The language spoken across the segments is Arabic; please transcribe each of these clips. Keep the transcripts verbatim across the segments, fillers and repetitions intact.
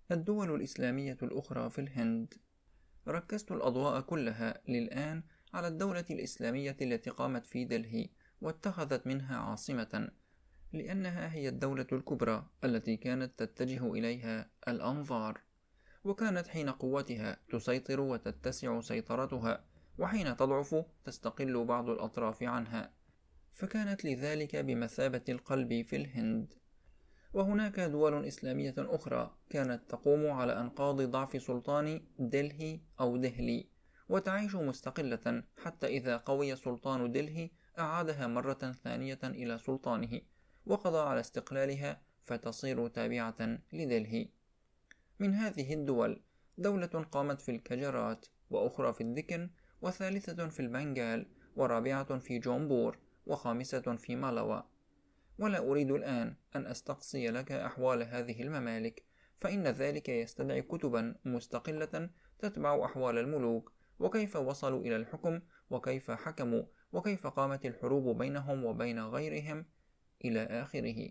الدول الإسلامية الأخرى في الهند. ركزت الأضواء كلها للآن على الدولة الإسلامية التي قامت في دلهي واتخذت منها عاصمة، لأنها هي الدولة الكبرى التي كانت تتجه إليها الأنظار، وكانت حين قوتها تسيطر وتتسع سيطرتها، وحين تضعف تستقل بعض الأطراف عنها، فكانت لذلك بمثابة القلب في الهند. وهناك دول إسلامية أخرى كانت تقوم على أنقاض ضعف سلطان دلهي أو دهلي، وتعيش مستقلة حتى إذا قوي سلطان دلهي أعادها مرة ثانية إلى سلطانه وقضى على استقلالها فتصير تابعة لدلهي. من هذه الدول دولة قامت في الكجرات، وأخرى في الدكن، وثالثة في البنغال، ورابعة في جومبور، وخامسة في مالاوا. ولا أريد الآن أن أستقصي لك أحوال هذه الممالك، فإن ذلك يستدعي كتبا مستقلة تتبع أحوال الملوك، وكيف وصلوا إلى الحكم، وكيف حكموا، وكيف قامت الحروب بينهم وبين غيرهم، إلى آخره.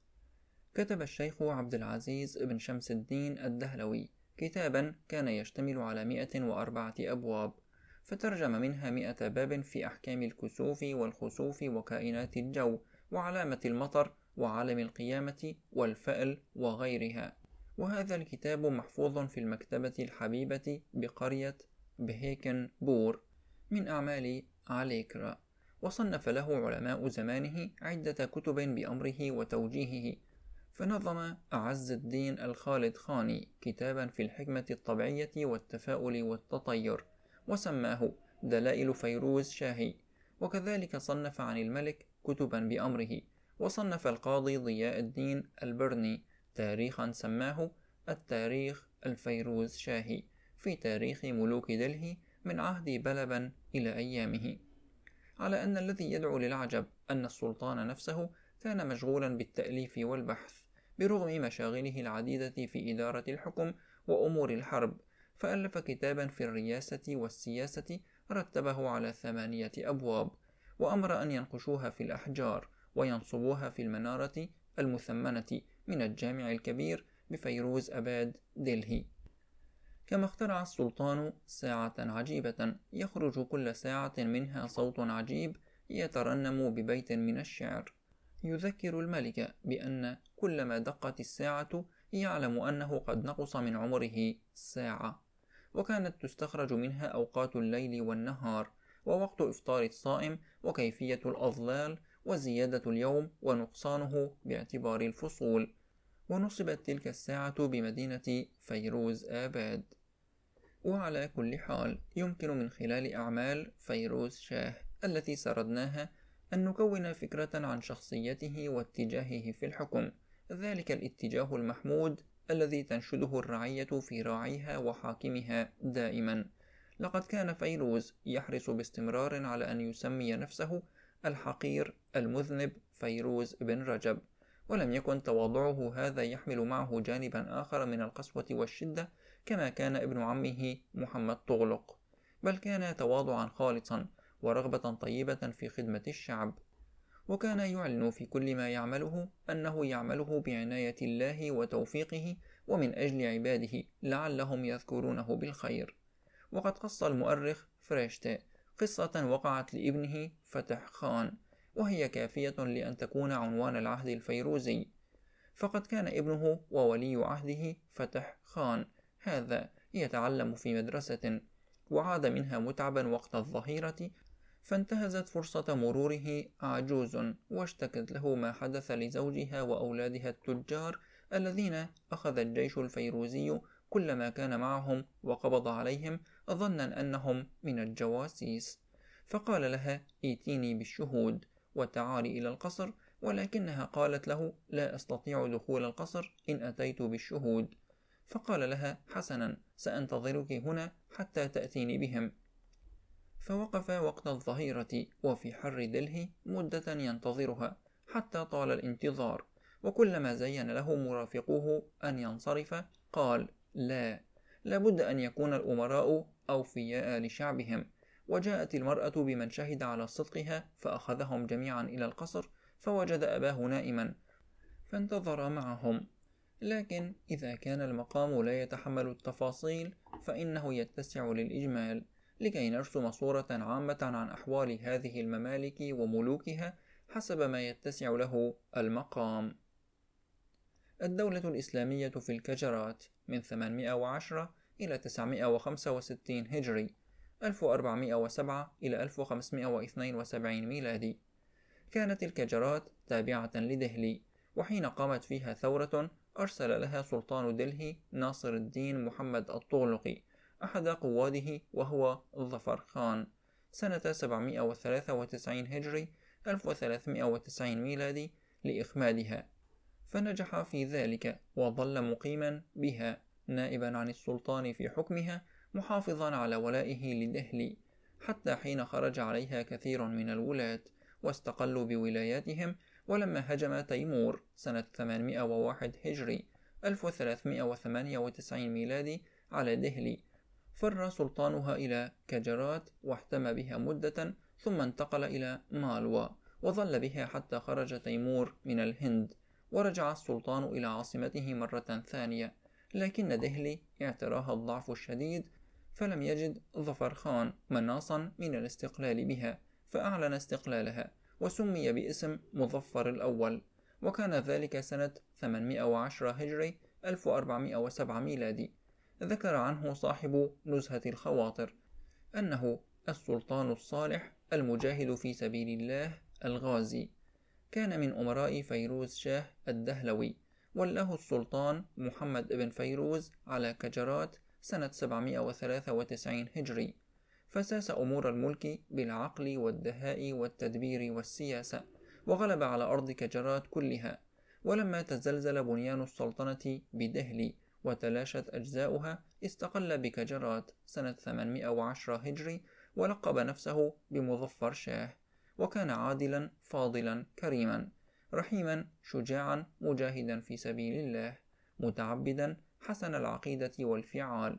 كتب الشيخ عبد العزيز بن شمس الدين الدهلوي كتابا كان يشتمل على مئة وأربعة أبواب، فترجم منها مئة باب في أحكام الكسوف والخسوف وكائنات الجو وعلامة المطر وعالم القيامة والفأل وغيرها. وهذا الكتاب محفوظ في المكتبة الحبيبة بقرية بهيكن بور من أعمال عليكرا، وصنف له علماء زمانه عدة كتب بأمره وتوجيهه، فنظم أعز الدين الخالد خاني كتابا في الحكمة الطبيعية والتفاؤل والتطير، وسماه دلائل فيروز شاهي، وكذلك صنف عن الملك كتبا بأمره، وصنف القاضي ضياء الدين البرني تاريخا سماه التاريخ الفيروز شاهي في تاريخ ملوك دلهي من عهد بلبن إلى أيامه، على أن الذي يدعو للعجب أن السلطان نفسه كان مشغولا بالتأليف والبحث برغم مشاغله العديدة في إدارة الحكم وأمور الحرب، فألف كتابا في الرياسة والسياسة رتبه على ثمانية أبواب، وأمر أن ينقشوها في الأحجار وينصبوها في المنارة المثمنة من الجامع الكبير بفيروز أباد دلهي. كما اخترع السلطان ساعة عجيبة يخرج كل ساعة منها صوت عجيب يترنم ببيت من الشعر يذكر الملك بأن كلما دقت الساعة يعلم أنه قد نقص من عمره ساعة، وكانت تستخرج منها أوقات الليل والنهار، ووقت إفطار الصائم، وكيفية الأظلال، وزيادة اليوم ونقصانه باعتبار الفصول. ونصبت تلك الساعة بمدينة فيروز آباد. وعلى كل حال يمكن من خلال أعمال فيروز شاه التي سردناها أن نكون فكرة عن شخصيته واتجاهه في الحكم، ذلك الاتجاه المحمود الذي تنشده الرعية في راعيها وحاكمها دائما. لقد كان فيروز يحرص باستمرار على أن يسمي نفسه الحقير المذنب فيروز بن رجب، ولم يكن تواضعه هذا يحمل معه جانبا آخر من القسوة والشدة كما كان ابن عمه محمد طغلق، بل كان تواضعا خالصا ورغبة طيبة في خدمة الشعب، وكان يعلن في كل ما يعمله أنه يعمله بعناية الله وتوفيقه ومن أجل عباده لعلهم يذكرونه بالخير. وقد قص المؤرخ فريشته قصة وقعت لابنه فتح خان، وهي كافية لأن تكون عنوان العهد الفيروزي. فقد كان ابنه وولي عهده فتح خان هذا يتعلم في مدرسة، وعاد منها متعبا وقت الظهيرة، فانتهزت فرصة مروره عجوز واشتكت له ما حدث لزوجها وأولادها التجار الذين أخذ الجيش الفيروزي كل ما كان معهم وقبض عليهم ظنا أنهم من الجواسيس، فقال لها ائتيني بالشهود وتعالي إلى القصر، ولكنها قالت له لا أستطيع دخول القصر إن أتيت بالشهود، فقال لها حسنا سأنتظرك هنا حتى تأتيني بهم. فوقف وقت الظهيرة وفي حر دلهي مدة ينتظرها حتى طال الانتظار، وكلما زين له مرافقوه أن ينصرف قال لا، لابد أن يكون الأمراء أوفياء لشعبهم. وجاءت المرأة بمن شهد على صدقها فأخذهم جميعا إلى القصر، فوجد أباه نائما فانتظر معهم، لكن إذا كان المقام لا يتحمل التفاصيل فإنه يتسع للإجمال لكي نرسم صورة عامة عن أحوال هذه الممالك وملوكها حسب ما يتسع له المقام. الدولة الإسلامية في الكجرات من ثمانمائة وعشرة إلى تسعمائة وخمسة وستين هجري، ألف وأربعمائة وسبعة إلى ألف وخمسمائة واثنين وسبعين ميلادي. كانت الكجرات تابعة لدهلي، وحين قامت فيها ثورة أرسل لها سلطان دلهي ناصر الدين محمد الطغلقي أحد قواده وهو ظفر خان سنة سبعمائة وثلاثة وتسعين هجري ألف وثلاثمائة وتسعين ميلادي لإخمادها، فنجح في ذلك وظل مقيما بها نائبا عن السلطان في حكمها محافظا على ولائه لدهلي حتى حين خرج عليها كثير من الولاة واستقلوا بولاياتهم. ولما هجم تيمور سنة ثمانمائة وواحد هجري ألف وثلاثمائة وثمانية وتسعين ميلادي على دهلي فر سلطانها إلى كجرات واحتمى بها مدة ثم انتقل إلى مالوى وظل بها حتى خرج تيمور من الهند ورجع السلطان إلى عاصمته مرة ثانية، لكن دهلي اعتراها الضعف الشديد فلم يجد ظفر خان مناصا من الاستقلال بها فأعلن استقلالها وسمي باسم مظفر الأول، وكان ذلك سنة ثمانمائة وعشرة هجري ألف وأربعمائة وسبعة ميلادي. ذكر عنه صاحب نزهة الخواطر أنه السلطان الصالح المجاهد في سبيل الله الغازي، كان من أمراء فيروز شاه الدهلوي، وله السلطان محمد بن فيروز على كجرات سنة سبعمائة وثلاثة وتسعين هجري، فساس أمور الملك بالعقل والدهاء والتدبير والسياسة وغلب على أرض كجرات كلها. ولما تزلزل بنيان السلطنة بدهلي وتلاشت أجزاؤها استقل بكجرات سنة ثمانمائة وعشرة هجري ولقب نفسه بمظفر شاه، وكان عادلا فاضلا كريما رحيما شجاعا مجاهدا في سبيل الله متعبدا حسن العقيدة والفعال.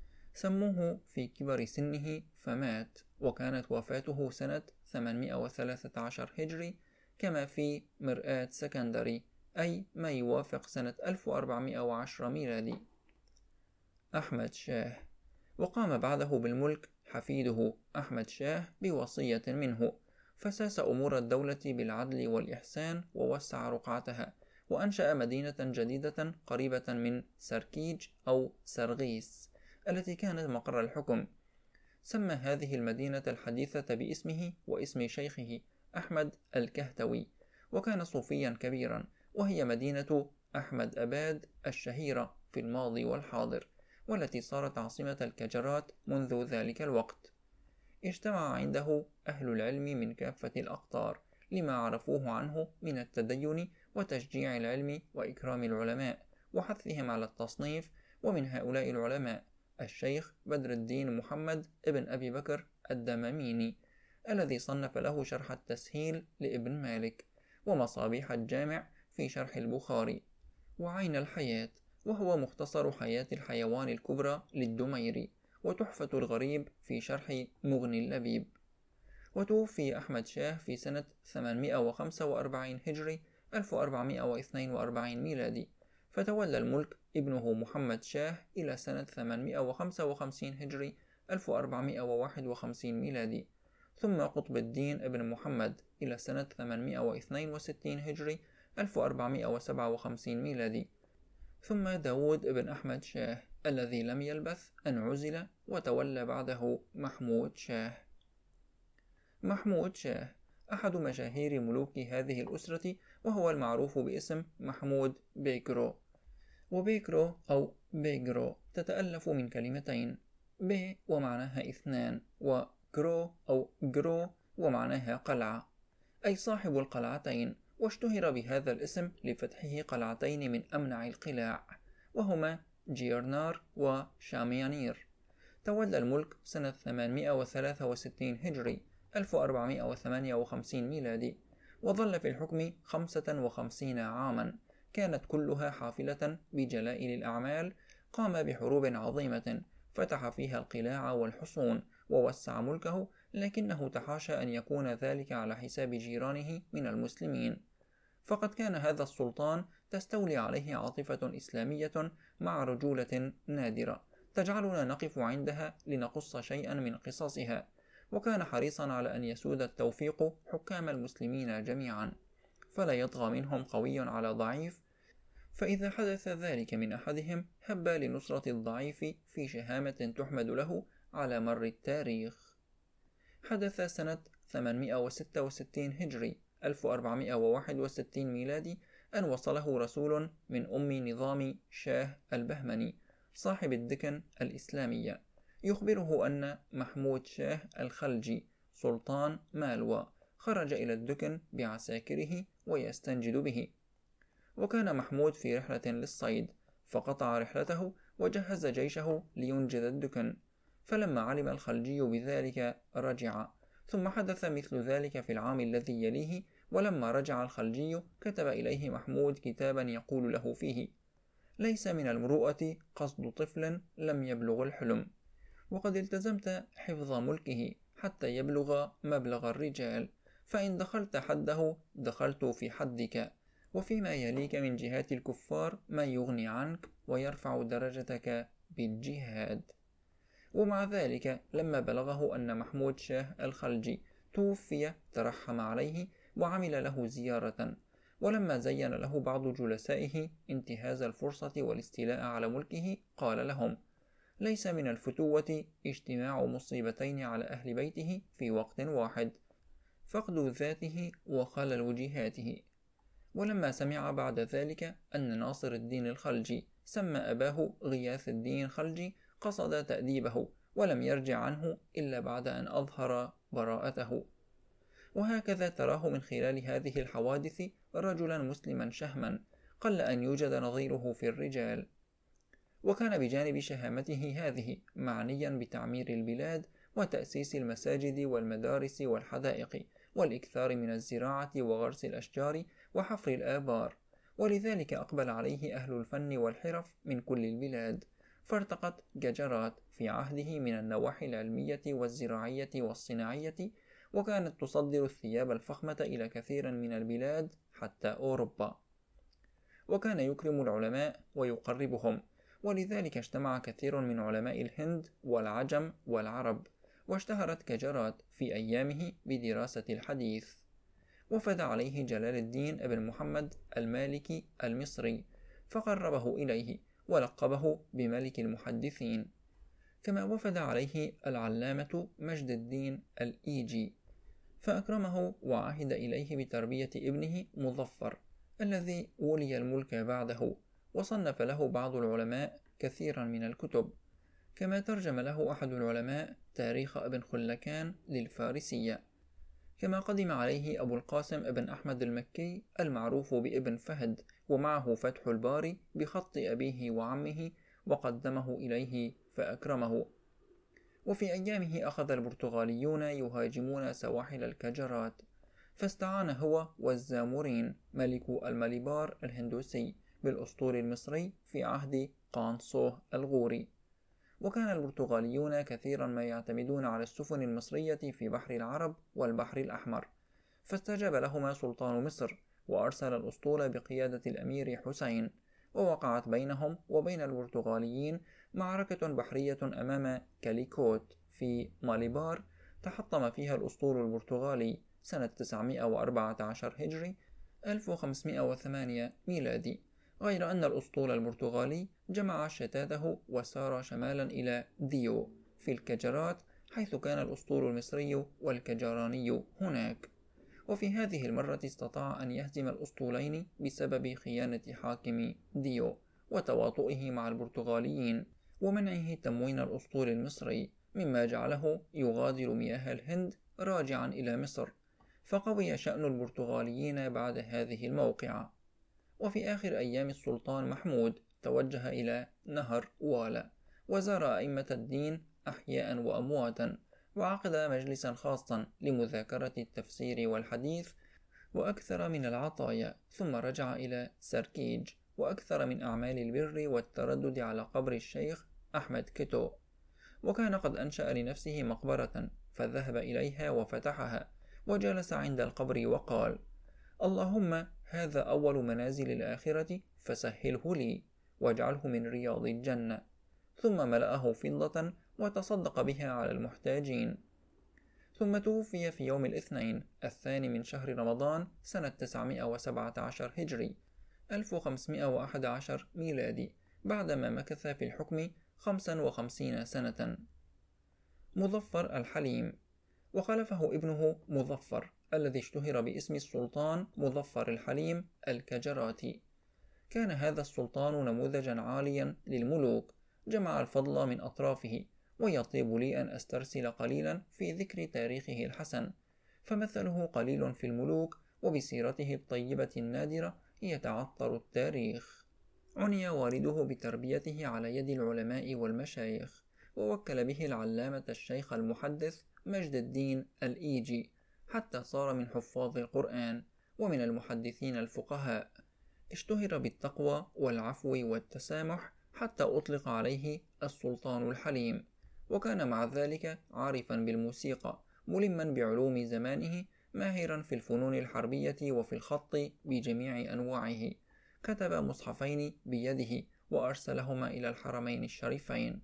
سموه في كبر سنه فمات، وكانت وفاته سنة ثمانمائة وثلاثة عشر هجري كما في مرآة سكندري، أي ما يوافق سنة ألف وأربعمائة وعشرة ميلادي. أحمد شاه، وقام بعده بالملك حفيده أحمد شاه بوصية منه، فساس أمور الدولة بالعدل والإحسان ووسع رقعتها وأنشأ مدينة جديدة قريبة من سركيج أو سرغيس التي كانت مقر الحكم. سمى هذه المدينة الحديثة باسمه واسم شيخه أحمد الكهتوي، وكان صوفيا كبيرا، وهي مدينة أحمد أباد الشهيرة في الماضي والحاضر، والتي صارت عاصمة الكجرات منذ ذلك الوقت. اجتمع عنده أهل العلم من كافة الأقطار لما عرفوه عنه من التدين وتشجيع العلم وإكرام العلماء وحثهم على التصنيف، ومن هؤلاء العلماء الشيخ بدر الدين محمد ابن أبي بكر الدماميني الذي صنف له شرح التسهيل لابن مالك، ومصابيح الجامع في شرح البخاري، وعين الحياة وهو مختصر حياة الحيوان الكبرى للدميري، وتحفة الغريب في شرح مغني اللبيب. وتوفي أحمد شاه في سنة ثمانمائة وخمسة وأربعين هجري ألف وأربعمائة واثنين وأربعين ميلادي، فتولى الملك ابنه محمد شاه إلى سنة ثمانمائة وخمسة وخمسين هجري ألف وأربعمائة وواحد وخمسين ميلادي، ثم قطب الدين ابن محمد إلى سنة ثمانمائة واثنين وستين هجري ألف وأربعمائة وسبعة وخمسين ميلادي، ثم داود ابن أحمد شاه الذي لم يلبث أن عزل وتولى بعده محمود شاه. محمود شاه أحد مشاهير ملوك هذه الأسرة، وهو المعروف باسم محمود بيكرو. وبيكرو أو بيجرو تتألف من كلمتين، بي ومعناها اثنان، وكرو أو جرو ومعناها قلعة، أي صاحب القلعتين، واشتهر بهذا الاسم لفتحه قلعتين من أمنع القلاع وهما جيرنار وشاميانير. تولى الملك سنة ثمانمائة وثلاثة وستين هجري ألف وأربعمائة وثمانية وخمسين ميلادي، وظل في الحكم خمسة وخمسين عاما، كانت كلها حافلة بجلائل الأعمال. قام بحروب عظيمة فتح فيها القلاع والحصون ووسع ملكه، لكنه تحاشى أن يكون ذلك على حساب جيرانه من المسلمين، فقد كان هذا السلطان تستولي عليه عاطفة إسلامية مع رجولة نادرة تجعلنا نقف عندها لنقص شيئا من قصصها. وكان حريصا على أن يسود التوفيق حكام المسلمين جميعا، فلا يطغى منهم قوي على ضعيف، فإذا حدث ذلك من أحدهم هب لنصرة الضعيف في شهامة تحمد له على مر التاريخ. حدث سنة ثمانمائة وستة وستين هجري ألف وأربعمائة وواحد وستين ميلادي أن وصله رسول من أم نظام شاه البهمني صاحب الدكن الإسلامية يخبره أن محمود شاه الخلجي سلطان مالوا خرج إلى الدكن بعساكره ويستنجد به. وكان محمود في رحلة للصيد، فقطع رحلته وجهز جيشه لينجز الدكن، فلما علم الخلجي بذلك رجع. ثم حدث مثل ذلك في العام الذي يليه، ولما رجع الخلجي كتب إليه محمود كتابا يقول له فيه: ليس من المروءة قصد طفل لم يبلغ الحلم، وقد التزمت حفظ ملكه حتى يبلغ مبلغ الرجال، فإن دخلت حده دخلت في حدك، وفيما يليك من جهات الكفار ما يغني عنك ويرفع درجتك بالجهاد. ومع ذلك لما بلغه أن محمود شاه الخلجي توفي ترحم عليه وعمل له زيارة، ولما زين له بعض جلسائه انتهاز الفرصة والاستيلاء على ملكه قال لهم: ليس من الفتوة اجتماع مصيبتين على أهل بيته في وقت واحد، فقد ذاته وخلل جهاته. ولما سمع بعد ذلك أن ناصر الدين الخلجي سمى أباه غياث الدين الخلجي قصد تأديبه، ولم يرجع عنه إلا بعد أن أظهر براءته. وهكذا تراه من خلال هذه الحوادث رجلا مسلما شهما قل أن يوجد نظيره في الرجال. وكان بجانب شهامته هذه معنيا بتعمير البلاد وتأسيس المساجد والمدارس والحدائق، والإكثار من الزراعة وغرس الأشجار وحفر الآبار، ولذلك أقبل عليه أهل الفن والحرف من كل البلاد، فارتقت ججرات في عهده من النواحي العلمية والزراعية والصناعية، وكانت تصدر الثياب الفخمة إلى كثير من البلاد حتى أوروبا. وكان يكرم العلماء ويقربهم، ولذلك اجتمع كثير من علماء الهند والعجم والعرب، واشتهرت كجرات في أيامه بدراسة الحديث. وفد عليه جلال الدين ابن محمد المالكي المصري فقربه إليه ولقبه بملك المحدثين، كما وفد عليه العلامة مجد الدين الإيجي فأكرمه وعهد إليه بتربية ابنه مظفر الذي ولي الملك بعده، وصنف له بعض العلماء كثيرا من الكتب، كما ترجم له أحد العلماء تاريخ ابن خلكان للفارسية. كما قدم عليه أبو القاسم ابن أحمد المكي المعروف بابن فهد، ومعه فتح الباري بخط أبيه وعمه، وقدمه إليه فأكرمه. وفي أيامه أخذ البرتغاليون يهاجمون سواحل الكجرات، فاستعان هو والزامورين ملك الماليبار الهندوسي بالأسطول المصري في عهد قانصوه الغوري. وكان البرتغاليون كثيرا ما يعتمدون على السفن المصرية في بحر العرب والبحر الأحمر، فاستجاب لهما سلطان مصر وأرسل الأسطول بقيادة الأمير حسين، ووقعت بينهم وبين البرتغاليين معركة بحرية أمام كاليكوت في ماليبار، تحطم فيها الأسطول البرتغالي سنة تسعمائة وأربعة عشر هجري ألف وخمسمائة وثمانية ميلادي، غير أن الأسطول البرتغالي جمع شتاته وسار شمالا إلى ديو في الكجرات، حيث كان الأسطول المصري والكجراني هناك. وفي هذه المرة استطاع أن يهزم الأسطولين بسبب خيانة حاكم ديو وتواطؤه مع البرتغاليين ومنعه تموين الأسطول المصري، مما جعله يغادر مياه الهند راجعا إلى مصر، فقوي شأن البرتغاليين بعد هذه الموقعة. وفي آخر أيام السلطان محمود توجه إلى نهر والا، وزار أئمة الدين أحياء وأمواتا، وعقد مجلسا خاصا لمذاكرة التفسير والحديث وأكثر من العطايا، ثم رجع إلى سركيج وأكثر من أعمال البر والتردد على قبر الشيخ أحمد كتو. وكان قد أنشأ لنفسه مقبرة فذهب إليها وفتحها وجلس عند القبر وقال: اللهم هذا أول منازل الآخرة فسهله لي واجعله من رياض الجنة. ثم ملأه فضة وتصدق بها على المحتاجين. ثم توفي في يوم الاثنين الثاني من شهر رمضان سنة تسعمائة وسبعة عشر هجري ألف وخمسمائة وأحد عشر ميلادي، بعدما مكث في الحكم خمسا وخمسين سنة. مظفر الحليم. وخلفه ابنه مظفر الذي اشتهر باسم السلطان مظفر الحليم الكجراتي. كان هذا السلطان نموذجا عاليا للملوك، جمع الفضل من أطرافه، ويطيب لي أن أسترسل قليلا في ذكر تاريخه الحسن، فمثله قليل في الملوك، وبسيرته الطيبة النادرة يتعطر التاريخ. عني والده بتربيته على يد العلماء والمشايخ، ووكل به العلامة الشيخ المحدث مجد الدين الإيجي، حتى صار من حفاظ القرآن ومن المحدثين الفقهاء. اشتهر بالتقوى والعفو والتسامح، حتى أطلق عليه السلطان الحليم. وكان مع ذلك عارفا بالموسيقى، ملما بعلوم زمانه، ماهرا في الفنون الحربية وفي الخط بجميع أنواعه. كتب مصحفين بيده وأرسلهما إلى الحرمين الشريفين.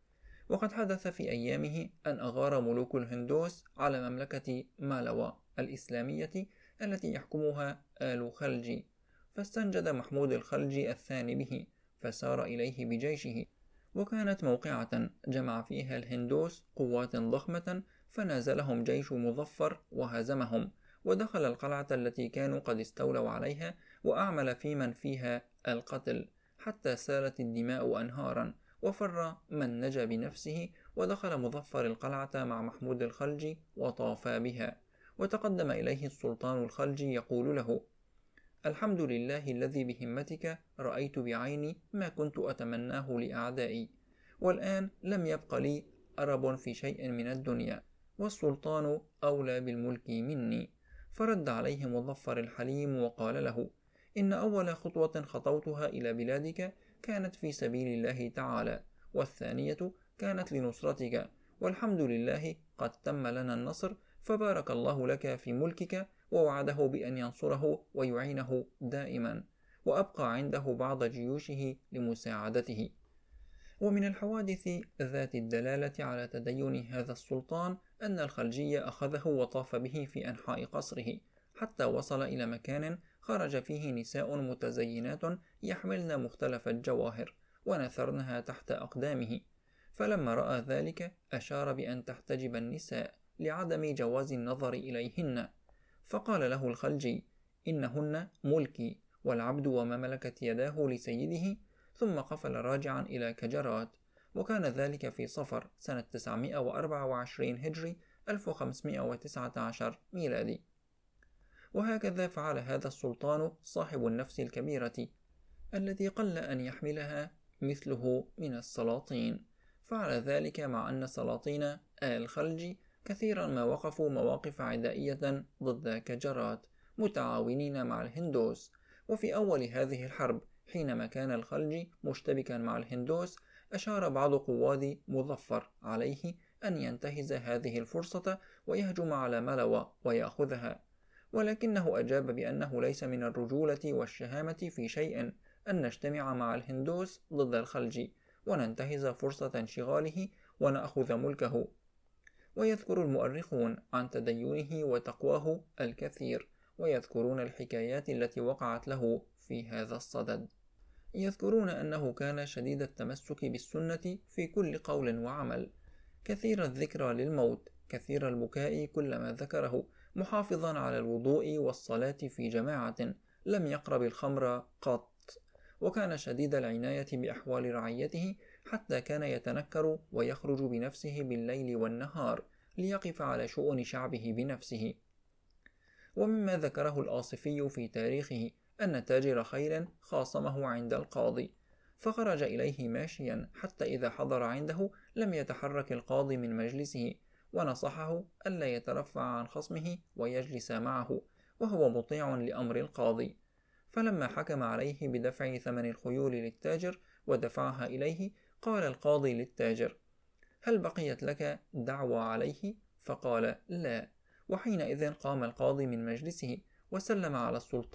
وقد حدث في أيامه أن أغار ملوك الهندوس على مملكة مالوا الإسلامية التي يحكمها آل خلجي، فاستنجد محمود الخلجي الثاني به، فسار إليه بجيشه. وكانت موقعة جمع فيها الهندوس قوات ضخمة، فنازلهم جيش مظفر وهزمهم، ودخل القلعة التي كانوا قد استولوا عليها، وأعمل في من فيها القتل، حتى سالت الدماء أنهارا، وفر من نجا بنفسه. ودخل مظفر القلعة مع محمود الخلجي وطافا بها، وتقدم إليه السلطان الخلجي يقول له: الحمد لله الذي بهمتك رأيت بعيني ما كنت أتمناه لأعدائي، والآن لم يبق لي أرب في شيء من الدنيا، والسلطان أولى بالملك مني. فرد عليه مظفر الحليم وقال له: إن أول خطوة خطوتها إلى بلادك كانت في سبيل الله تعالى، والثانية كانت لنصرتك، والحمد لله قد تم لنا النصر، فبارك الله لك في ملكك، ووعده بأن ينصره ويعينه دائما، وأبقى عنده بعض جيوشه لمساعدته. ومن الحوادث ذات الدلالة على تدين هذا السلطان أن الخلجي أخذه وطاف به في أنحاء قصره، حتى وصل إلى مكان خرج فيه نساء متزينات يحملن مختلف الجواهر، ونثرنها تحت أقدامه. فلما رأى ذلك أشار بأن تحتجب النساء لعدم جواز النظر إليهن، فقال له الخلجي: إنهن ملكي، والعبد وما ملكت يداه لسيده. ثم قفل راجعا إلى كجرات. وكان ذلك في صفر سنة تسعمائة وأربعة وعشرين هجري ألف وخمسمائة وتسعة عشر ميلادي. وهكذا فعل هذا السلطان صاحب النفس الكبيرة التي قل أن يحملها مثله من السلاطين. فعل ذلك مع أن سلاطين آل خلجي كثيرا ما وقفوا مواقف عدائية ضد كجرات، متعاونين مع الهندوس. وفي أول هذه الحرب، حينما كان الخلجي مشتبكا مع الهندوس، أشار بعض قواد مظفر عليه أن ينتهز هذه الفرصة ويهجم على ملوا ويأخذها، ولكنه أجاب بأنه ليس من الرجولة والشهامة في شيء أن نجتمع مع الهندوس ضد الخلجي، وننتهز فرصة انشغاله ونأخذ ملكه. ويذكر المؤرخون عن تدينه وتقواه الكثير، ويذكرون الحكايات التي وقعت له في هذا الصدد. يذكرون أنه كان شديد التمسك بالسنة في كل قول وعمل، كثير الذكرى للموت، كثير البكاء كلما ذكره، محافظا على الوضوء والصلاة في جماعة، لم يقرب الخمر قط. وكان شديد العناية بأحوال رعيته، حتى كان يتنكر ويخرج بنفسه بالليل والنهار ليقف على شؤون شعبه بنفسه. ومما ذكره الآصفي في تاريخه أن تاجر خيل خاصمه عند القاضي، فخرج إليه ماشيا، حتى إذا حضر عنده لم يتحرك القاضي من مجلسه، ونصحه ألا يترفع عن خصمه ويجلس معه، وهو مطيع لأمر القاضي. فلما حكم عليه بدفع ثمن الخيول للتاجر ودفعها إليه، قال القاضي للتاجر: هل بقيت لك دعوى عليه؟ فقال: لا. وحينئذ قام القاضي من مجلسه وسلم على السلطان،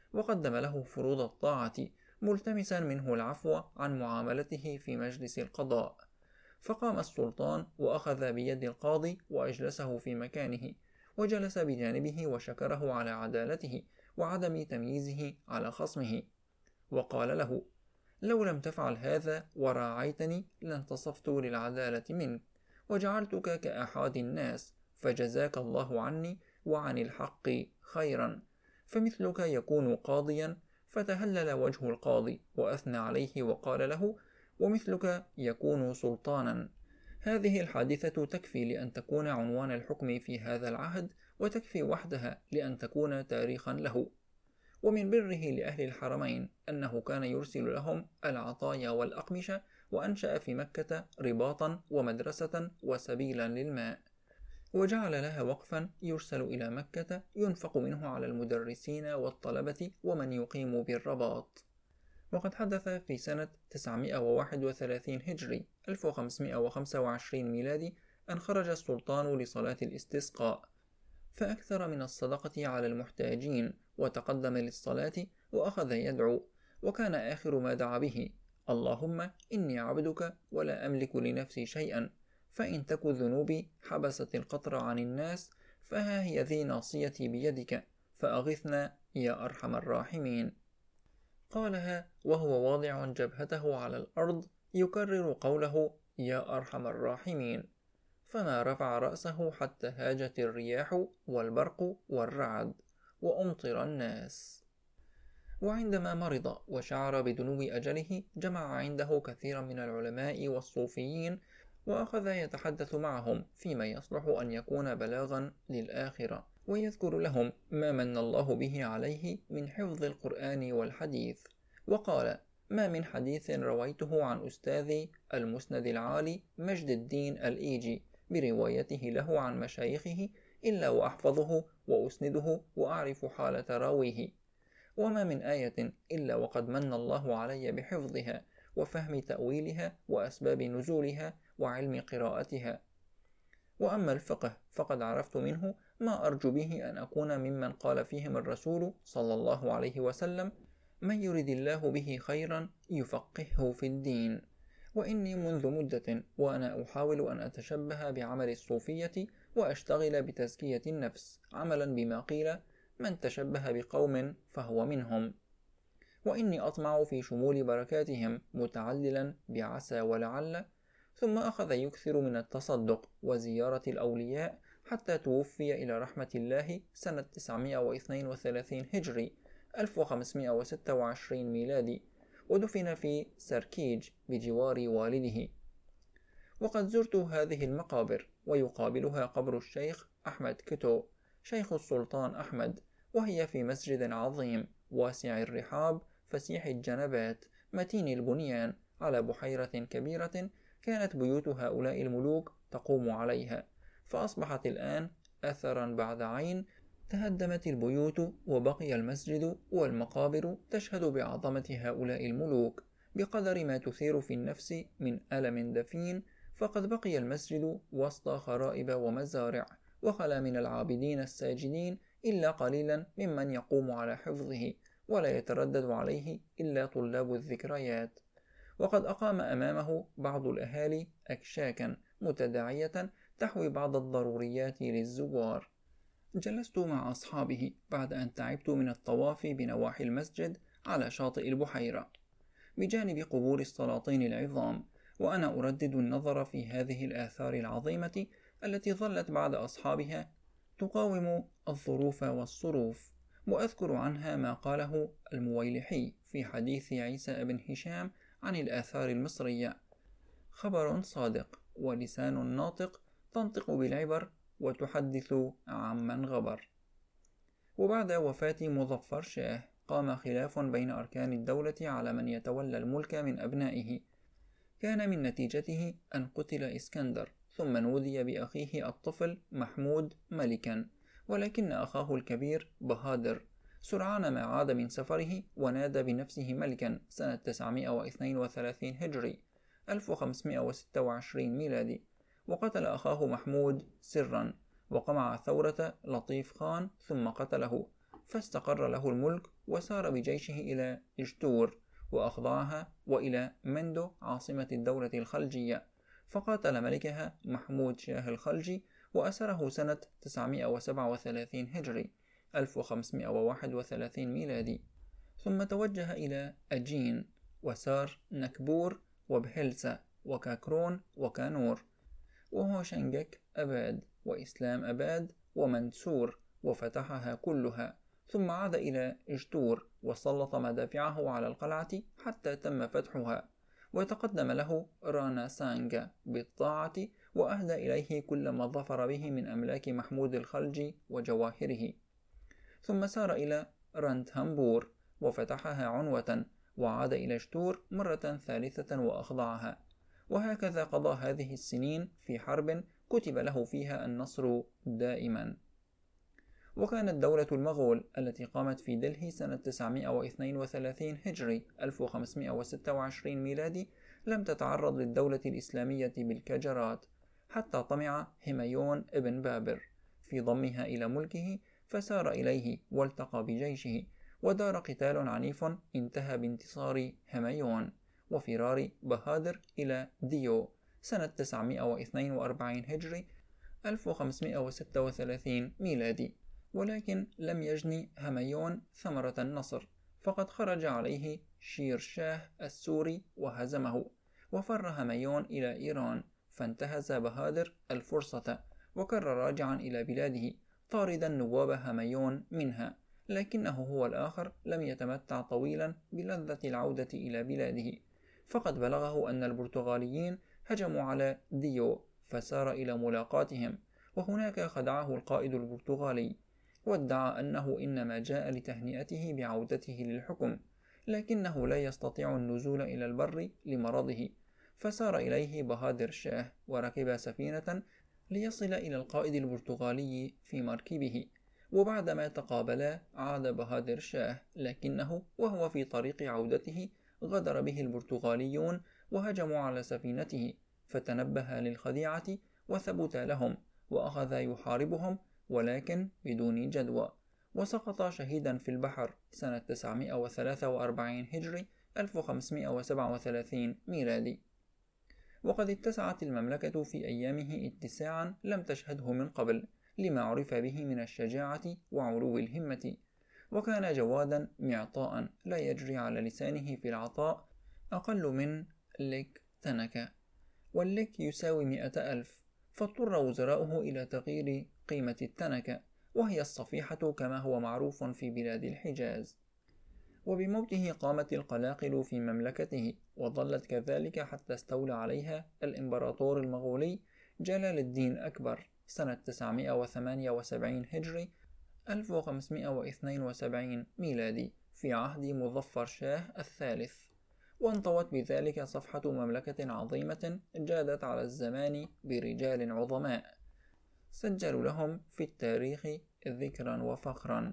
وقدم له فروض الطاعة ملتمسا منه العفو عن معاملته في مجلس القضاء. فقام السلطان وأخذ بيد القاضي وأجلسه في مكانه، وجلس بجانبه وشكره على عدالته وعدم تمييزه على خصمه، وقال له: لو لم تفعل هذا وراعيتني لانتصفت للعدالة منك وجعلتك كأحد الناس، فجزاك الله عني وعن الحق خيرا. فمثلك يكون قاضيا، فتهلل وجه القاضي وأثنى عليه وقال له: ومثلك يكون سلطانا. هذه الحادثة تكفي لأن تكون عنوان الحكم في هذا العهد، وتكفي وحدها لأن تكون تاريخا له. ومن بره لأهل الحرمين أنه كان يرسل لهم العطايا والأقمشة، وأنشأ في مكة رباطا ومدرسة وسبيلا للماء، وجعل لها وقفا يرسل إلى مكة ينفق منه على المدرسين والطلبة ومن يقيم بالرباط. وقد حدث في سنة تسعمائة وواحد وثلاثين هجري ألف وخمسمائة وخمسة وعشرين ميلادي أن خرج السلطان لصلاة الاستسقاء، فأكثر من الصدقة على المحتاجين، وتقدم للصلاة وأخذ يدعو، وكان آخر ما دعا به: اللهم إني عبدك ولا أملك لنفسي شيئا، فإن تك ذنوبي حبست القطر عن الناس، فها هي ذي ناصيتي بيدك، فأغثنا يا أرحم الراحمين. قالها وهو واضع جبهته على الأرض يكرر قوله يا أرحم الراحمين، فما رفع رأسه حتى هاجت الرياح والبرق والرعد وأمطر الناس. وعندما مرض وشعر بدنو أجله جمع عنده كثيرا من العلماء والصوفيين، وأخذ يتحدث معهم فيما يصلح أن يكون بلاغا للآخرة، ويذكر لهم ما من الله به عليه من حفظ القرآن والحديث. وقال: ما من حديث رويته عن أستاذي المسند العالي مجد الدين الإيجي بروايته له عن مشايخه إلا وأحفظه وأسنده وأعرف حالة راويه، وما من آية إلا وقد من الله علي بحفظها وفهم تأويلها وأسباب نزولها وعلم قراءتها. وأما الفقه فقد عرفت منه ما أرجو به أن أكون ممن قال فيهم الرسول صلى الله عليه وسلم: من يرد الله به خيرا يفقهه في الدين. وإني منذ مدة وأنا أحاول أن أتشبه بعمل الصوفية وأشتغل بتزكية النفس، عملا بما قيل: من تشبه بقوم فهو منهم. وإني أطمع في شمول بركاتهم متعللا بعسى ولعل. ثم أخذ يكثر من التصدق وزيارة الأولياء حتى توفي إلى رحمة الله سنة تسعمائة واثنين وثلاثين هجري ألف وخمسمائة وستة وعشرين ميلادي، ودفن في سركيج بجوار والده. وقد زرت هذه المقابر، ويقابلها قبر الشيخ أحمد كتو شيخ السلطان أحمد، وهي في مسجد عظيم واسع الرحاب فسيح الجنبات متين البنيان على بحيرة كبيرة كانت بيوت هؤلاء الملوك تقوم عليها، فأصبحت الآن أثرا بعد عين. تهدمت البيوت وبقي المسجد والمقابر تشهد بعظمة هؤلاء الملوك بقدر ما تثير في النفس من ألم دفين. فقد بقي المسجد وسط خرائب ومزارع، وخلا من العابدين الساجدين إلا قليلا ممن يقوم على حفظه، ولا يتردد عليه إلا طلاب الذكريات. وقد أقام أمامه بعض الأهالي أكشاكا متداعية تحوي بعض الضروريات للزوار. جلست مع أصحابه بعد أن تعبت من الطواف بنواحي المسجد على شاطئ البحيرة بجانب قبور السلاطين العظام، وأنا أردد النظر في هذه الآثار العظيمة التي ظلت بعد أصحابها تقاوم الظروف والصروف. وأذكر عنها ما قاله المويلحي في حديث عيسى بن هشام عن الآثار المصرية: خبر صادق ولسان ناطق تنطق بالعبر وتحدث عمن غبر. وبعد وفاة مظفر شاه قام خلاف بين أركان الدولة على من يتولى الملك من أبنائه، كان من نتيجته أن قتل إسكندر، ثم نودي بأخيه الطفل محمود ملكا، ولكن أخاه الكبير بهادر سرعان ما عاد من سفره ونادى بنفسه ملكا سنة تسعمائة واثنين وثلاثين هجري ألف وخمسمائة وستة وعشرين ميلادي، وقتل أخاه محمود سرا، وقمع ثورة لطيف خان ثم قتله، فاستقر له الملك وسار بجيشه إلى إجتور وأخضعها، وإلى مندو عاصمة الدولة الخلجية، فقاتل ملكها محمود شاه الخلجي وأسره سنة تسعمائة وسبعة وثلاثين هجري ألف وخمسمائة وواحد وثلاثين ميلادي. ثم توجه إلى أجين وسار نكبور وبهلسة وكاكرون وكانور وهوشنجك أباد وإسلام أباد ومنسور وفتحها كلها، ثم عاد إلى إجتور وسلط مدافعه على القلعة حتى تم فتحها، وتقدم له رانا سانجا بالطاعة وأهدى إليه كل ما ظفر به من أملاك محمود الخلجي وجواهره. ثم سار إلى رنتهامبور وفتحها عنوة، وعاد إلى إجتور مرة ثالثة وأخضعها، وهكذا قضى هذه السنين في حرب كتب له فيها النصر دائما. وكانت دولة المغول التي قامت في دلهي سنة تسعمائة واثنين وثلاثين هجري ألف وخمسمائة وستة وعشرين ميلادي لم تتعرض للدولة الإسلامية بالكجرات، حتى طمع هميون ابن بابر في ضمها إلى ملكه، فسار إليه والتقى بجيشه، ودار قتال عنيف انتهى بانتصار هميون وفرار بهادر إلى ديو سنة تسعمائة واثنين وأربعين هجري ألف وخمسمائة وستة وثلاثين ميلادي. ولكن لم يجني هميون ثمرة النصر، فقد خرج عليه شير شاه السوري وهزمه، وفر هميون إلى إيران، فانتهز بهادر الفرصة وكر راجعا إلى بلاده طاردا نواب هميون منها، لكنه هو الآخر لم يتمتع طويلا بلذة العودة إلى بلاده، فقد بلغه أن البرتغاليين هجموا على ديو، فسار إلى ملاقاتهم، وهناك خدعه القائد البرتغالي وادعى أنه إنما جاء لتهنئته بعودته للحكم، لكنه لا يستطيع النزول إلى البر لمرضه، فسار إليه بهادر شاه وركب سفينة ليصل إلى القائد البرتغالي في مركبه، وبعدما تقابلا عاد بهادر شاه، لكنه وهو في طريق عودته غدر به البرتغاليون وهجموا على سفينته، فتنبه للخديعة وثبت لهم وأخذ يحاربهم ولكن بدون جدوى، وسقط شهيدا في البحر سنة تسعمائة وثلاثة وأربعين هجري ألف وخمسمائة وسبعة وثلاثين ميلادي. وقد اتسعت المملكة في أيامه اتساعا لم تشهده من قبل، لما عرف به من الشجاعة وعلو الهمة، وكان جوادا معطاء لا يجري على لسانه في العطاء أقل من لك تنكة، واللك يساوي مئة ألف، فاضطر وزراؤه إلى تغيير قيمة التنكة، وهي الصفيحة كما هو معروف في بلاد الحجاز. وبموته قامت القلاقل في مملكته، وظلت كذلك حتى استولى عليها الإمبراطور المغولي جلال الدين أكبر سنة تسعمائة وثمانية وسبعين هجري ألف وخمسمائة واثنين وسبعين ميلادي في عهد مظفر شاه الثالث، وانطوت بذلك صفحة مملكة عظيمة جادت على الزمان برجال عظماء سجلوا لهم في التاريخ ذكرا وفخرا.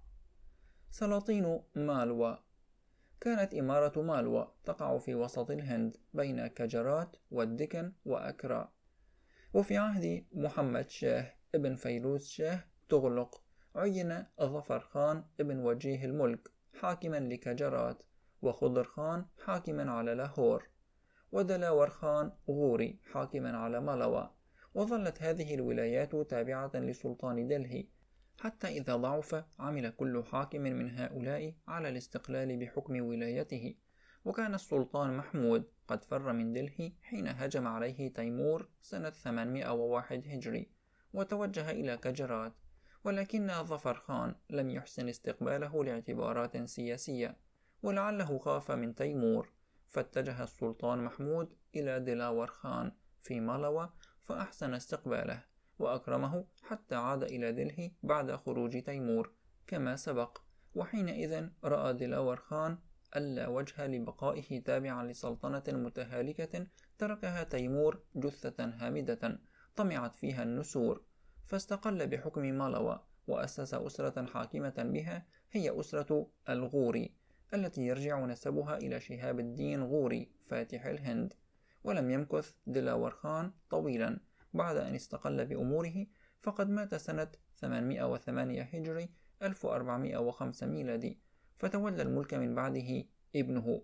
سلاطين مالوا. كانت إمارة مالوا تقع في وسط الهند بين كجرات والدكن وأكرا، وفي عهد محمد شاه ابن فيروز شاه تغلق عين ظفر خان ابن وجيه الملك حاكما لكجرات، وخضر خان حاكما على لاهور، ودلاور خان غوري حاكما على مالوا، وظلت هذه الولايات تابعة لسلطان دلهي، حتى إذا ضعف عمل كل حاكم من هؤلاء على الاستقلال بحكم ولايته. وكان السلطان محمود قد فر من دلهي حين هجم عليه تيمور سنة ثمانمائة وواحد هجري وتوجه إلى كجرات، ولكن ظفر خان لم يحسن استقباله لاعتبارات سياسية، ولعله خاف من تيمور، فاتجه السلطان محمود إلى دلاور خان في مالوا فأحسن استقباله وأكرمه حتى عاد إلى دلهي بعد خروج تيمور كما سبق. وحينئذ رأى دلاور خان ألا وجه لبقائه تابعا لسلطنة متهالكة تركها تيمور جثة هامدة طمعت فيها النسور، فاستقل بحكم مالوا وأسس أسرة حاكمة بها هي أسرة الغوري التي يرجع نسبها إلى شهاب الدين غوري فاتح الهند. ولم يمكث دلاور خان طويلا بعد أن استقل بأموره، فقد مات سنة ثمانمائة وثمانية هجري ألف وأربعمائة وخمسة ميلادي، فتولى الملك من بعده ابنه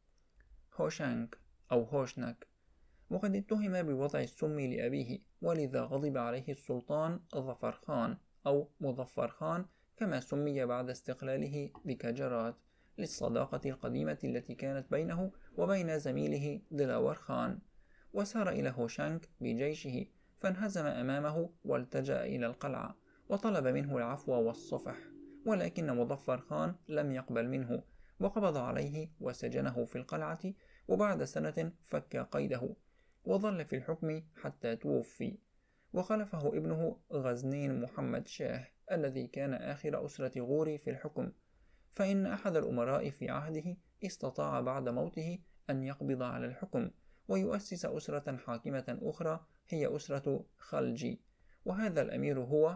هوشانك أو هوشنك، وقد اتهم بوضع السم لأبيه، ولذا غضب عليه السلطان ظفر خان أو مظفر خان كما سمي بعد استقلاله بكجرات، للصداقة القديمة التي كانت بينه وبين زميله دلاور خان. وسار إلى هوشانك بجيشه فانهزم أمامه والتجأ إلى القلعة وطلب منه العفو والصفح، ولكن مظفر خان لم يقبل منه وقبض عليه وسجنه في القلعة، وبعد سنة فك قيده وظل في الحكم حتى توفي. وخلفه ابنه غزنين محمد شاه الذي كان آخر أسرة غوري في الحكم، فإن أحد الأمراء في عهده استطاع بعد موته أن يقبض على الحكم ويؤسس أسرة حاكمة أخرى هي أسرة خلجي، وهذا الأمير هو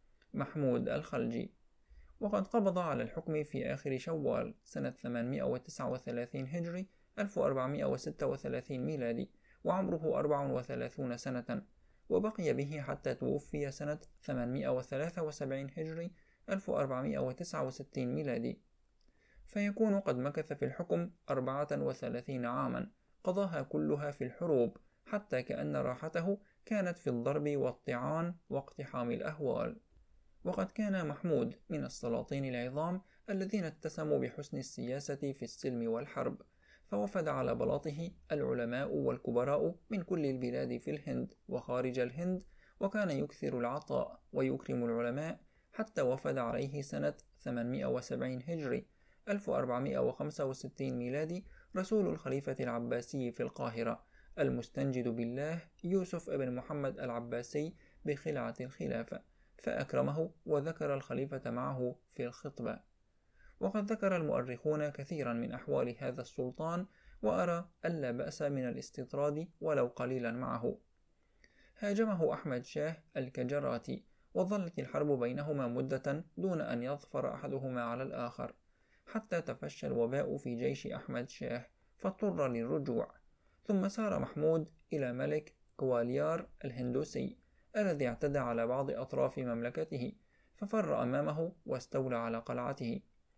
محمود الخلجي. وقد قبض على الحكم في آخر شوال سنة ثمانمائة وتسعة وثلاثين هجري ألف وأربعمائة وستة وثلاثين ميلادي، وعمره أربع وثلاثين سنة، وبقي به حتى توفي سنة ثمانمائة وثلاثة وسبعين هجري ألف وأربعمائة وتسعة وستين ميلادي، فيكون قد مكث في الحكم أربعة وثلاثين عاما قضاها كلها في الحروب، حتى كأن راحته كانت في الضرب والطعان واقتحام الأهوال. وقد كان محمود من السلاطين العظام الذين اتسموا بحسن السياسة في السلم والحرب، فوفد على بلاطه العلماء والكبراء من كل البلاد في الهند وخارج الهند، وكان يكثر العطاء ويكرم العلماء، حتى وفد عليه سنة ثمانمائة وسبعين هجري ألف وأربعمائة وخمسة وستين ميلادي رسول الخليفة العباسي في القاهرة المستنجد بالله يوسف ابن محمد العباسي بخلعة الخلافة، فأكرمه وذكر الخليفة معه في الخطبة. وقد ذكر المؤرخون كثيرا من أحوال هذا السلطان، وأرى ألا بأس من الاستطراد ولو قليلا معه. هاجمه أحمد شاه الكجراتي، وظلت الحرب بينهما مدة دون أن يظفر أحدهما على الآخر، حتى تفشى الوباء في جيش أحمد شاه فاضطر للرجوع. ثم سار محمود إلى ملك كواليار الهندوسي الذي اعتدى على بعض أطراف مملكته، ففر أمامه واستولى على قلعته،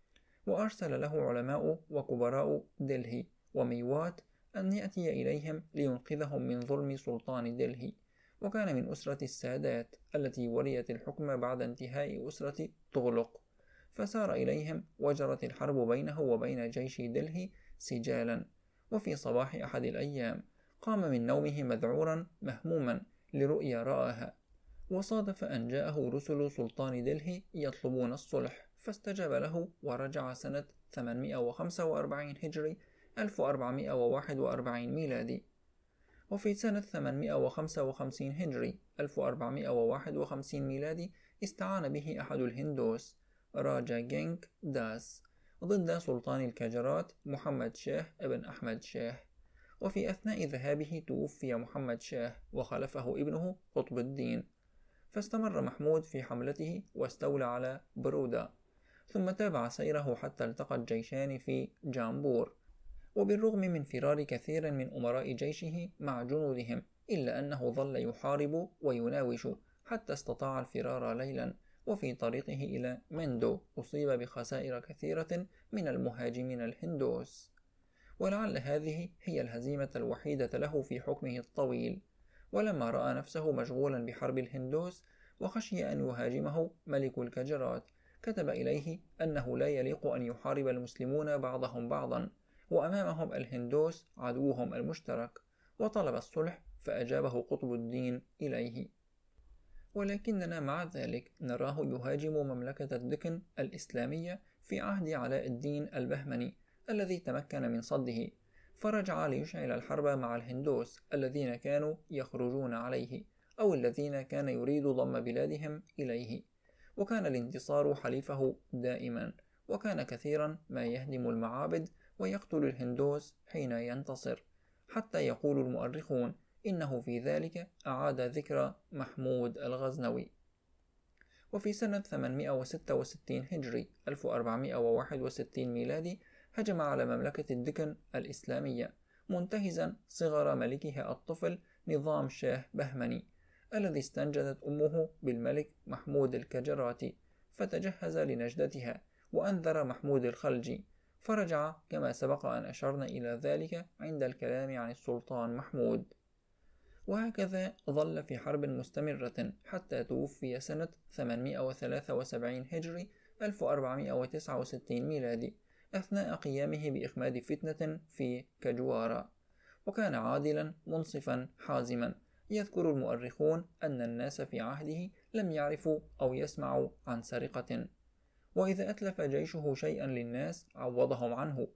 وأرسل له علماء وكبراء دلهي وميوات أن يأتي إليهم لينقذهم من ظلم سلطان دلهي، وكان من أسرة السادات التي وليت الحكم بعد انتهاء أسرة طغلق، فسار إليهم وجرت الحرب بينه وبين جيش دلهي سجالا. وفي صباح أحد الأيام قام من نومه مذعورا مهموما لرؤيا رآها، وصادف أن جاءه رسل سلطان دلهي يطلبون الصلح، فاستجاب له ورجع سنة ثمانمائة وخمسة وأربعين هجري ألف وأربعمائة وواحد وأربعين ميلادي. وفي سنة ثمانمائة وخمسة وخمسين هجري ألف وأربعمائة وواحد وخمسين ميلادي استعان به أحد الهندوس راجا جينك داس ضد سلطان الكجرات محمد شاه ابن أحمد شاه، وفي أثناء ذهابه توفي محمد شاه وخلفه ابنه قطب الدين، فاستمر محمود في حملته واستولى على برودا، ثم تابع سيره حتى التقى الجيشان في جامبور. وبالرغم من فرار كثير من أمراء جيشه مع جنودهم، إلا أنه ظل يحارب ويناوش حتى استطاع الفرار ليلا، وفي طريقه إلى مندو أصيب بخسائر كثيرة من المهاجمين الهندوس، ولعل هذه هي الهزيمة الوحيدة له في حكمه الطويل. ولما رأى نفسه مشغولا بحرب الهندوس وخشي أن يهاجمه ملك الكجرات، كتب إليه أنه لا يليق أن يحارب المسلمون بعضهم بعضا، وأمامهم الهندوس عدوهم المشترك، وطلب الصلح، فأجابه قطب الدين إليه. ولكننا مع ذلك نراه يهاجم مملكة الدكن الإسلامية في عهد علاء الدين البهمني الذي تمكن من صده، فرجع ليشعل الحرب مع الهندوس الذين كانوا يخرجون عليه أو الذين كان يريد ضم بلادهم إليه، وكان الانتصار حليفه دائما، وكان كثيرا ما يهدم المعابد ويقتل الهندوس حين ينتصر، حتى يقول المؤرخون إنه في ذلك أعاد ذكر محمود الغزنوي. وفي سنة ثمانمائة وستة وستين هجري ألف وأربعمائة وواحد وستين ميلادي هجم على مملكة الدكن الإسلامية منتهزا صغر ملكها الطفل نظام شاه بهمني الذي استنجدت أمه بالملك محمود الكجراتي، فتجهز لنجدتها وأنذر محمود الخلجي، فرجع كما سبق أن أشرنا إلى ذلك عند الكلام عن السلطان محمود. وهكذا ظل في حرب مستمرة حتى توفي سنة ثمانمائة وثلاثة وسبعين هجري ألف وأربعمائة وتسعة وستين ميلادي أثناء قيامه بإخماد فتنة في كجوارا. وكان عادلا منصفا حازما. يذكر المؤرخون أن الناس في عهده لم يعرفوا أو يسمعوا عن سرقة، وإذا أتلف جيشه شيئا للناس عوضهم عنه.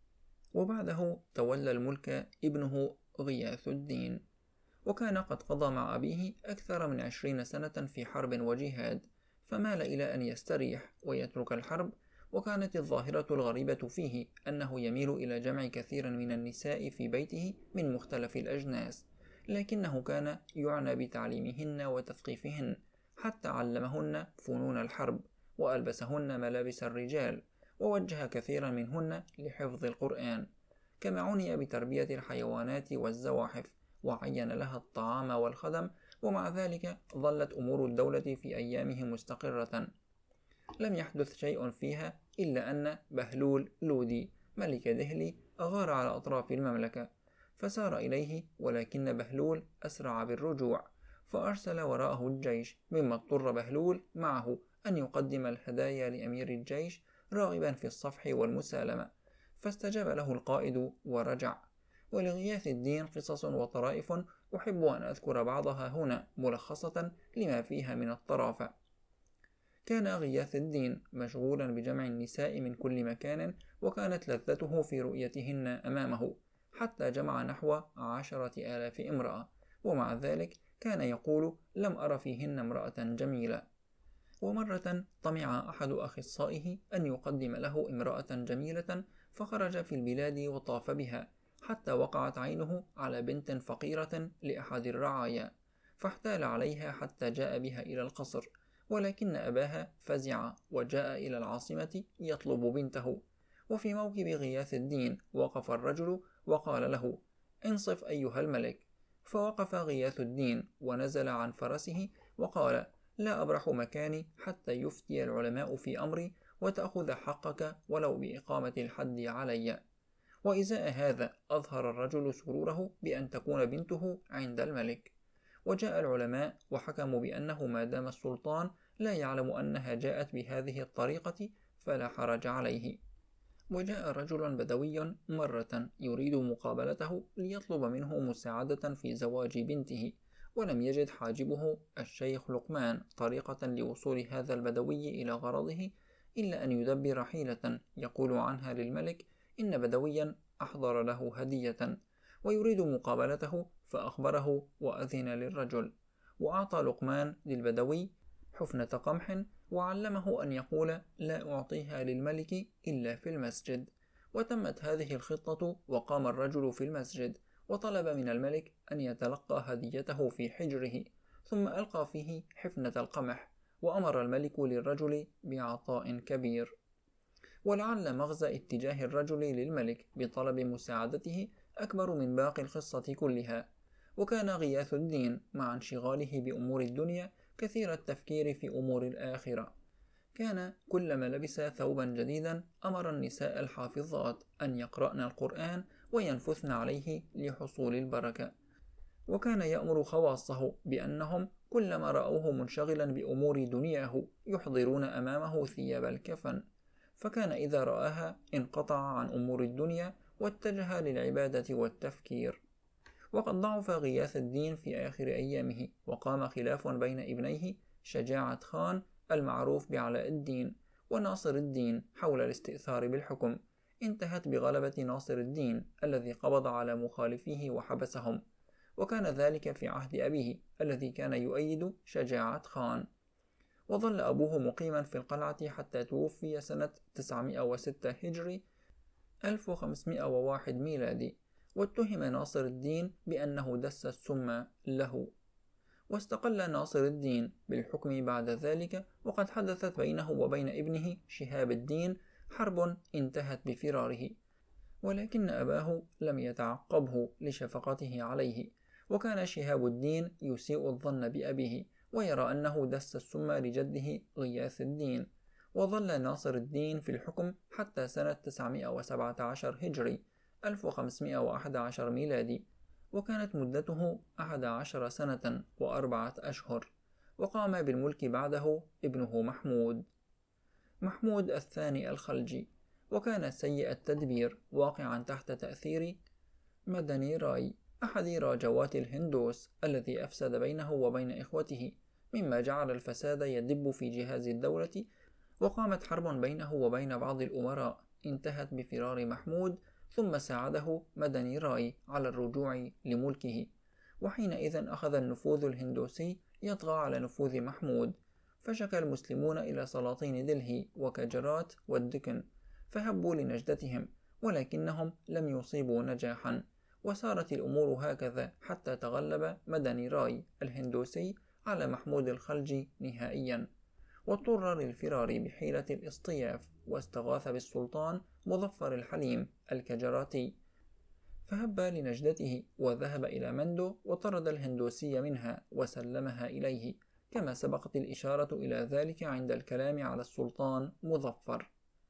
وبعده تولى الملك ابنه غياث الدين، وكان قد قضى مع أبيه أكثر من عشرين سنة في حرب وجهاد، فمال إلى أن يستريح ويترك الحرب. وكانت الظاهرة الغريبة فيه أنه يميل إلى جمع كثيرا من النساء في بيته من مختلف الأجناس، لكنه كان يعنى بتعليمهن وتثقيفهن، حتى علمهن فنون الحرب وألبسهن ملابس الرجال، ووجه كثيرا منهن لحفظ القرآن، كما عني بتربية الحيوانات والزواحف وعين لها الطعام والخدم. ومع ذلك ظلت أمور الدولة في أيامه مستقرة، لم يحدث شيء فيها إلا أن بهلول لودي ملك دهلي أغار على أطراف المملكة فسار إليه، ولكن بهلول أسرع بالرجوع فأرسل وراءه الجيش، مما اضطر بهلول معه أن يقدم الهدايا لأمير الجيش راغبا في الصفح والمسالمة، فاستجاب له القائد ورجع. ولغياث الدين قصص وطرائف أحب أن أذكر بعضها هنا ملخصة لما فيها من الطرافة. كان غياث الدين مشغولا بجمع النساء من كل مكان، وكانت لذته في رؤيتهن أمامه، حتى جمع نحو عشرة آلاف امرأة، ومع ذلك كان يقول: لم أر فيهن امرأة جميلة. ومرة طمع أحد أخصائه أن يقدم له امرأة جميلة، فخرج في البلاد وطاف بها، حتى وقعت عينه على بنت فقيرة لأحد الرعايا، فاحتال عليها حتى جاء بها إلى القصر، ولكن أباها فزع وجاء إلى العاصمة يطلب بنته. وفي موكب غياث الدين وقف الرجل وقال له: انصف أيها الملك. فوقف غياث الدين ونزل عن فرسه وقال: لا أبرح مكاني حتى يفتي العلماء في أمري وتأخذ حقك ولو بإقامة الحد علي. وإزاء هذا أظهر الرجل سروره بأن تكون بنته عند الملك، وجاء العلماء وحكموا بأنه ما دام السلطان لا يعلم أنها جاءت بهذه الطريقة فلا حرج عليه. وجاء رجل بدوي مرة يريد مقابلته ليطلب منه مساعدة في زواج بنته، ولم يجد حاجبه الشيخ لقمان طريقة لوصول هذا البدوي إلى غرضه إلا أن يدبر حيلة يقول عنها للملك إن بدويا أحضر له هدية ويريد مقابلته، فأخبره وأذن للرجل، وأعطى لقمان للبدوي حفنة قمح وعلمه أن يقول: لا أعطيها للملك إلا في المسجد. وتمت هذه الخطة، وقام الرجل في المسجد وطلب من الملك أن يتلقى هديته في حجره، ثم ألقى فيه حفنة القمح، وأمر الملك للرجل بعطاء كبير. ولعل مغزى اتجاه الرجل للملك بطلب مساعدته أكبر من باقي القصة كلها. وكان غياث الدين مع انشغاله بأمور الدنيا كثير التفكير في أمور الآخرة. كان كلما لبس ثوبا جديدا أمر النساء الحافظات أن يقرأن القرآن وينفثن عليه لحصول البركة. وكان يأمر خواصه بأنهم كلما رأوه منشغلا بأمور دنياه يحضرون أمامه ثياب الكفن، فكان إذا رآها انقطع عن أمور الدنيا واتجه للعبادة والتفكير. وقد ضعف غياث الدين في آخر أيامه، وقام خلاف بين ابنيه شجاعة خان المعروف بعلاء الدين وناصر الدين حول الاستئثار بالحكم، انتهت بغلبة ناصر الدين الذي قبض على مخالفيه وحبسهم، وكان ذلك في عهد أبيه الذي كان يؤيد شجاعة خان. وظل أبوه مقيما في القلعة حتى توفي سنة تسعمائة وستة هجري ألف وخمسمائة وواحد ميلادي، واتهم ناصر الدين بأنه دس السم له. واستقل ناصر الدين بالحكم بعد ذلك، وقد حدثت بينه وبين ابنه شهاب الدين حرب انتهت بفراره، ولكن أباه لم يتعقبه لشفقته عليه، وكان شهاب الدين يسيء الظن بأبيه ويرى أنه دس السم لجده غياث الدين، وظل ناصر الدين في الحكم حتى سنة تسعمائة وسبعة عشر هجري ألف وخمسمائة وأحد عشر ميلادي، وكانت مدته أحد عشر سنة وأربعة أشهر. وقام بالملك بعده ابنه محمود محمود الثاني الخلجي، وكان سيء التدبير، واقعا تحت تأثير مدني راي أحد راجوات الهندوس الذي أفسد بينه وبين إخوته، مما جعل الفساد يدب في جهاز الدولة. وقامت حرب بينه وبين بعض الأمراء انتهت بفرار محمود، ثم ساعده مدني راي على الرجوع لملكه، وحينئذ أخذ النفوذ الهندوسي يطغى على نفوذ محمود، فشكى المسلمون إلى سلاطين دلهي وكجرات والدكن، فهبوا لنجدتهم، ولكنهم لم يصيبوا نجاحا، وسارت الأمور هكذا حتى تغلب مدني راي الهندوسي على محمود الخلجي نهائيا، واضطر للفرار بحيلة الاصطياف، واستغاث بالسلطان مظفر الحليم الكجراتي، فهب لنجدته وذهب إلى مندو وطرد الهندوسي منها وسلمها إليه، كما سبقت الإشارة إلى ذلك عند الكلام على السلطان مظفر.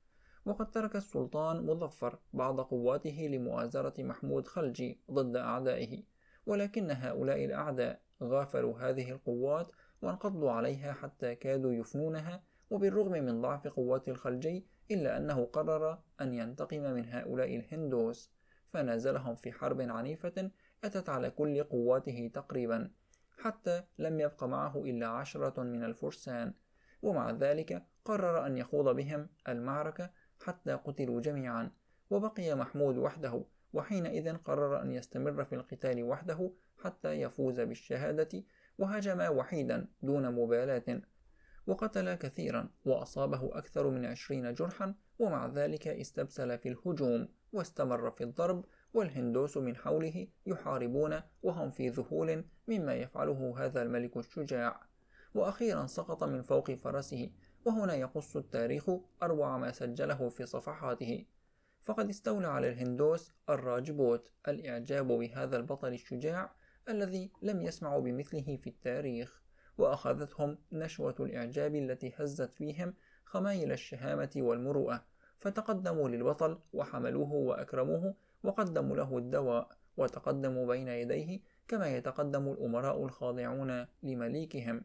وقد ترك السلطان مظفر بعض قواته لمؤازرة محمود خلجي ضد أعدائه، ولكن هؤلاء الأعداء غافلوا هذه القوات وانقضوا عليها حتى كادوا يفنونها، وبالرغم من ضعف قوات الخلجي إلا أنه قرر أن ينتقم من هؤلاء الهندوس، فنازلهم في حرب عنيفة أتت على كل قواته تقريبا، حتى لم يبق معه إلا عشرة من الفرسان، ومع ذلك قرر أن يخوض بهم المعركة حتى قتلوا جميعا، وبقي محمود وحده، وحينئذ قرر أن يستمر في القتال وحده حتى يفوز بالشهادة، وهجم وحيدا دون مبالاة، وقتل كثيرا وأصابه أكثر من عشرين جرحا، ومع ذلك استبسل في الهجوم واستمر في الضرب، والهندوس من حوله يحاربون وهم في ذهول مما يفعله هذا الملك الشجاع، وأخيرا سقط من فوق فرسه. وهنا يقص التاريخ أروع ما سجله في صفحاته، فقد استولى على الهندوس الراجبوت الإعجاب بهذا البطل الشجاع الذي لم يسمعوا بمثله في التاريخ، وأخذتهم نشوة الإعجاب التي هزت فيهم خمايل الشهامة والمروءة، فتقدموا للبطل وحملوه وأكرموه وقدموا له الدواء وتقدموا بين يديه كما يتقدم الأمراء الخاضعون لمليكهم،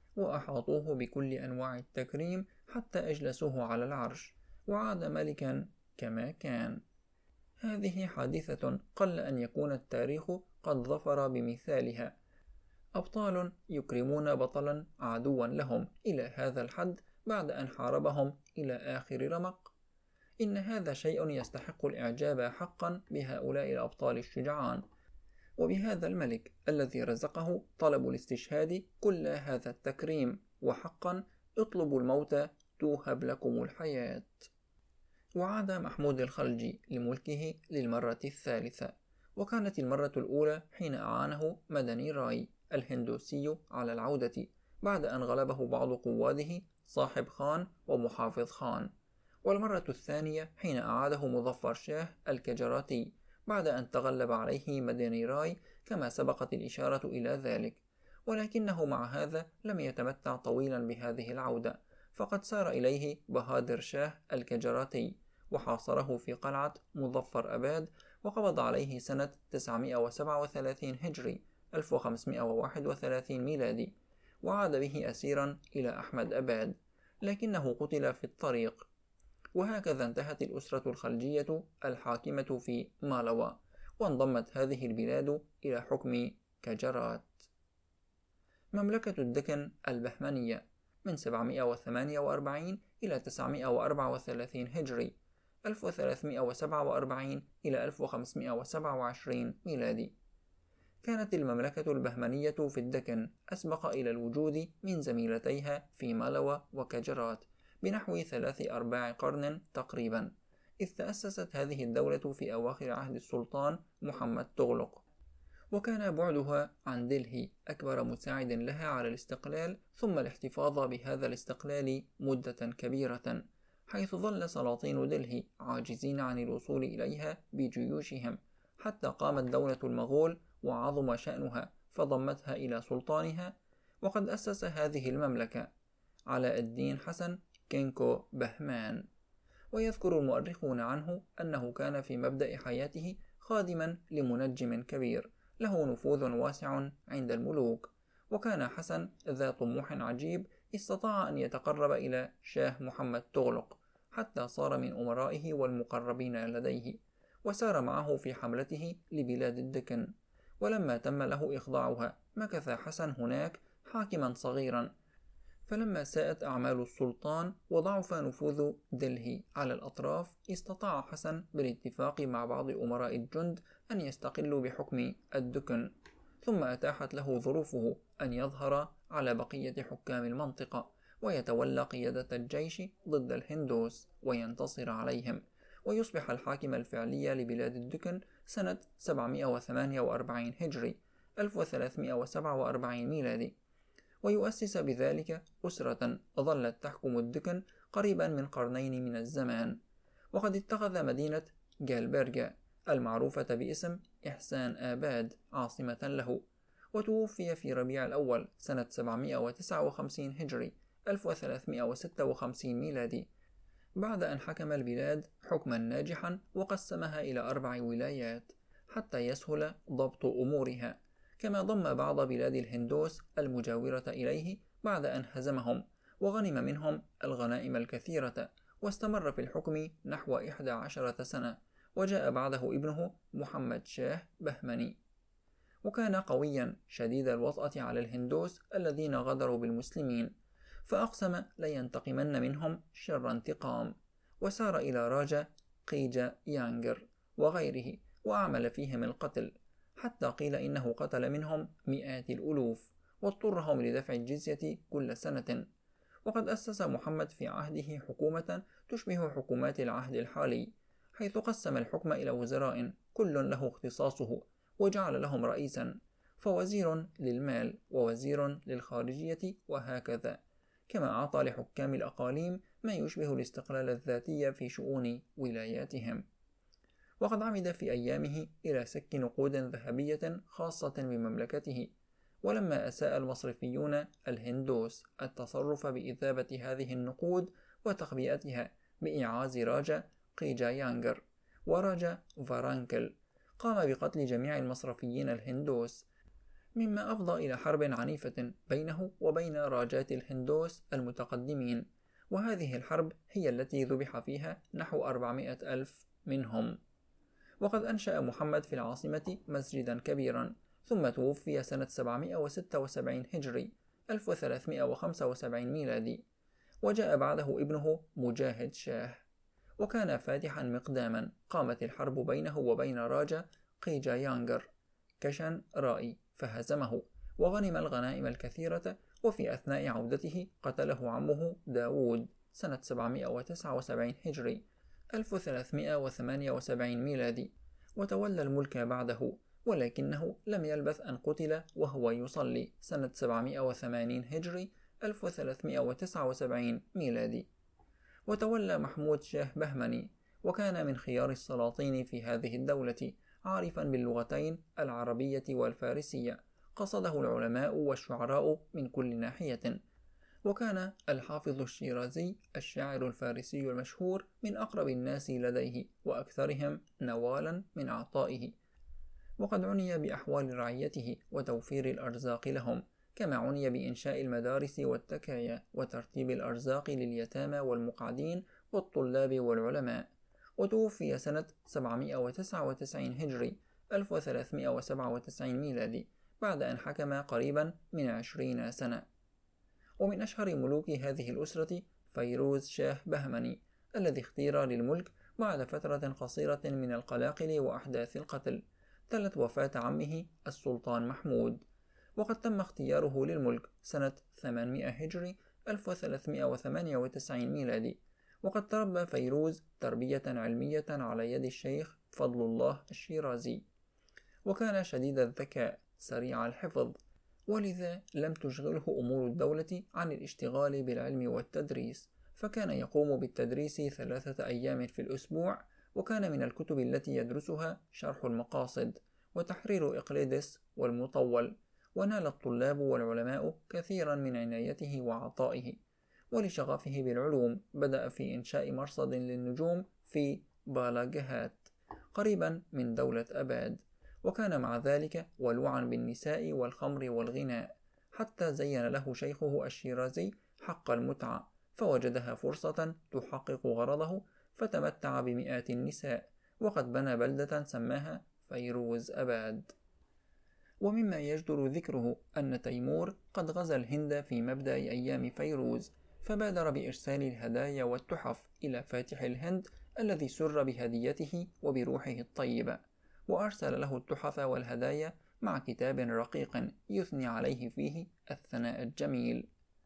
وأحاطوه بكل أنواع التكريم حتى أجلسوه على العرش، وعاد ملكا كما كان. هذه حادثة قل أن يكون التاريخ قد ظفر بمثالها، أبطال يكرمون بطلا عدوا لهم إلى هذا الحد بعد أن حاربهم إلى آخر رمق. إن هذا شيء يستحق الإعجاب حقا بهؤلاء الأبطال الشجعان، وبهذا الملك الذي رزقه طلب الاستشهاد كل هذا التكريم، وحقا اطلبوا الموت توهب لكم الحياة. وعاد محمود الخلجي لملكه للمرة الثالثة، وكانت المرة الأولى حين أعانه مدني راي الهندوسي على العودة بعد أن غلبه بعض قواده صاحب خان ومحافظ خان، والمرة الثانية حين أعاده مظفر شاه الكجراتي بعد أن تغلب عليه مدني راي كما سبقت الإشارة إلى ذلك، ولكنه مع هذا لم يتمتع طويلا بهذه العودة، فقد سار إليه بهادر شاه الكجراتي وحاصره في قلعة مظفر أباد، وقبض عليه سنة تسعمائة وسبعة وثلاثين هجري ألف وخمسمائة وواحد وثلاثين ميلادي، وعاد به أسيرا إلى أحمد أباد، لكنه قتل في الطريق. وهكذا انتهت الأسرة الخلجية الحاكمة في مالوا، وانضمت هذه البلاد إلى حكم كجرات. مملكة الدكن البهمنية من سبعمائة وثمانية وأربعين إلى تسعمائة وأربعة وثلاثين هجري ألف وثلاثمائة وسبعة وأربعين إلى ألف وخمسمائة وسبعة وعشرين ميلادي. كانت المملكة البهمنية في الدكن أسبق إلى الوجود من زميلتيها في مالوا وكجرات بنحو ثلاث أرباع قرن تقريبا، إذ تأسست هذه الدولة في أواخر عهد السلطان محمد تغلق، وكان بعدها عن دلهي أكبر مساعد لها على الاستقلال ثم الاحتفاظ بهذا الاستقلال مدة كبيرة، حيث ظل سلاطين دلهي عاجزين عن الوصول إليها بجيوشهم حتى قامت دولة المغول وعظم شأنها فضمتها إلى سلطانها. وقد أسس هذه المملكة علاء الدين حسن كينكو بهمان. ويذكر المؤرخون عنه أنه كان في مبدأ حياته خادما لمنجم كبير له نفوذ واسع عند الملوك، وكان حسن ذا طموح عجيب استطاع أن يتقرب إلى شاه محمد تغلق حتى صار من أمرائه والمقربين لديه، وسار معه في حملته لبلاد الدكن. ولما تم له إخضاعها مكث حسن هناك حاكما صغيرا، فلما ساءت أعمال السلطان وضعف نفوذ دلهي على الأطراف استطاع حسن بالاتفاق مع بعض أمراء الجند أن يستقلوا بحكم الدكن، ثم أتاحت له ظروفه أن يظهر على بقية حكام المنطقة ويتولى قيادة الجيش ضد الهندوس وينتصر عليهم، ويصبح الحاكم الفعلي لبلاد الدكن سنة سبعمائة وثمانية وأربعين هجري ألف وثلاثمائة وسبعة وأربعين ميلادي، ويؤسس بذلك أسرة ظلت تحكم الدكن قريبا من قرنين من الزمان. وقد اتخذ مدينة جالبرجا المعروفة باسم إحسان آباد عاصمة له، وتوفي في ربيع الأول سنة سبعمائة وتسعة وخمسين هجري ألف وثلاثمائة وستة وخمسين ميلادي، بعد أن حكم البلاد حكما ناجحا وقسمها إلى أربع ولايات حتى يسهل ضبط أمورها، كما ضم بعض بلاد الهندوس المجاورة إليه بعد أن هزمهم وغنم منهم الغنائم الكثيرة، واستمر في الحكم نحو إحدى عشرة سنة، وجاء بعده ابنه محمد شاه بهمني. وكان قويا شديد الوطأة على الهندوس الذين غدروا بالمسلمين، فأقسم لينتقمن منهم شر انتقام، وسار إلى راجا قيجا يانجر وغيره وأعمل فيهم القتل، حتى قيل إنه قتل منهم مئات الألوف واضطرهم لدفع الجزية كل سنة. وقد أسس محمد في عهده حكومة تشبه حكومات العهد الحالي، حيث قسم الحكم إلى وزراء كل له اختصاصه، وجعل لهم رئيسا، فوزير للمال ووزير للخارجية وهكذا، كما أعطى لحكام الأقاليم ما يشبه الاستقلال الذاتي في شؤون ولاياتهم. وقد عمد في أيامه إلى سك نقود ذهبية خاصة بمملكته، ولما أساء المصرفيون الهندوس التصرف بإذابة هذه النقود وتخبئتها بإعاز راجا قيجا يانجر وراجا فارانكل، قام بقتل جميع المصرفيين الهندوس، مما أفضى إلى حرب عنيفة بينه وبين راجات الهندوس المتقدمين، وهذه الحرب هي التي ذبح فيها نحو أربعمائة ألف منهم. وقد أنشأ محمد في العاصمة مسجدا كبيرا، ثم توفي سنة سبعمائة وستة وسبعين هجري ألف وثلاثمائة وخمسة وسبعين ميلادي، وجاء بعده ابنه مجاهد شاه، وكان فاتحا مقداما. قامت الحرب بينه وبين راجا قيجا يانجر كشان رائي فهزمه وغنم الغنائم الكثيرة، وفي أثناء عودته قتله عمه داود سنة سبعمائة وتسعة وسبعين هجري ألف وثلاثمائة وثمانية وسبعين ميلادي، وتولى الملك بعده، ولكنه لم يلبث أن قتل وهو يصلي سنة سبعمائة وثمانين هجري ألف وثلاثمائة وتسعة وسبعين ميلادي. وتولى محمود شاه بهمني، وكان من خيار السلاطين في هذه الدولة، عارفا باللغتين العربية والفارسية، قصده العلماء والشعراء من كل ناحية. وكان الحافظ الشيرازي الشاعر الفارسي المشهور من أقرب الناس لديه وأكثرهم نوالا من عطائه، وقد عني بأحوال رعيته وتوفير الأرزاق لهم، كما عني بإنشاء المدارس والتكايا وترتيب الأرزاق لليتامى والمقعدين والطلاب والعلماء. وتوفي سنة سبعمائة وتسعة وتسعين هجري ألف وثلاثمائة وسبعة وتسعين ميلادي بعد أن حكم قريبا من عشرين سنة. ومن أشهر ملوك هذه الأسرة فيروز شاه بهمني، الذي اختير للملك بعد فترة قصيرة من القلاقل وأحداث القتل، تلت وفاة عمه السلطان محمود. وقد تم اختياره للملك سنة ثمانمائة هجري ألف وثلاثمائة وثمانية وتسعين ميلادي. وقد تربى فيروز تربية علمية على يد الشيخ فضل الله الشيرازي، وكان شديد الذكاء سريع الحفظ، ولذا لم تشغله أمور الدولة عن الاشتغال بالعلم والتدريس، فكان يقوم بالتدريس ثلاثة أيام في الأسبوع. وكان من الكتب التي يدرسها شرح المقاصد وتحرير إقليدس والمطول، ونال الطلاب والعلماء كثيرا من عنايته وعطائه. ولشغفه بالعلوم بدأ في إنشاء مرصد للنجوم في بالاجهات قريبا من دولة أباد، وكان مع ذلك ولوعا بالنساء والخمر والغناء، حتى زين له شيخه الشيرازي حق المتعة فوجدها فرصة تحقق غرضه، فتمتع بمئات النساء، وقد بنى بلدة سماها فيروز أباد. ومما يجدر ذكره أن تيمور قد غزا الهند في مبدأ أيام فيروز، فبادر بإرسال الهدايا والتحف إلى فاتح الهند الذي سر بهديته وبروحه الطيبة، وأرسل له التحف والهدايا مع كتاب رقيق يثني عليه فيه الثناء الجميل.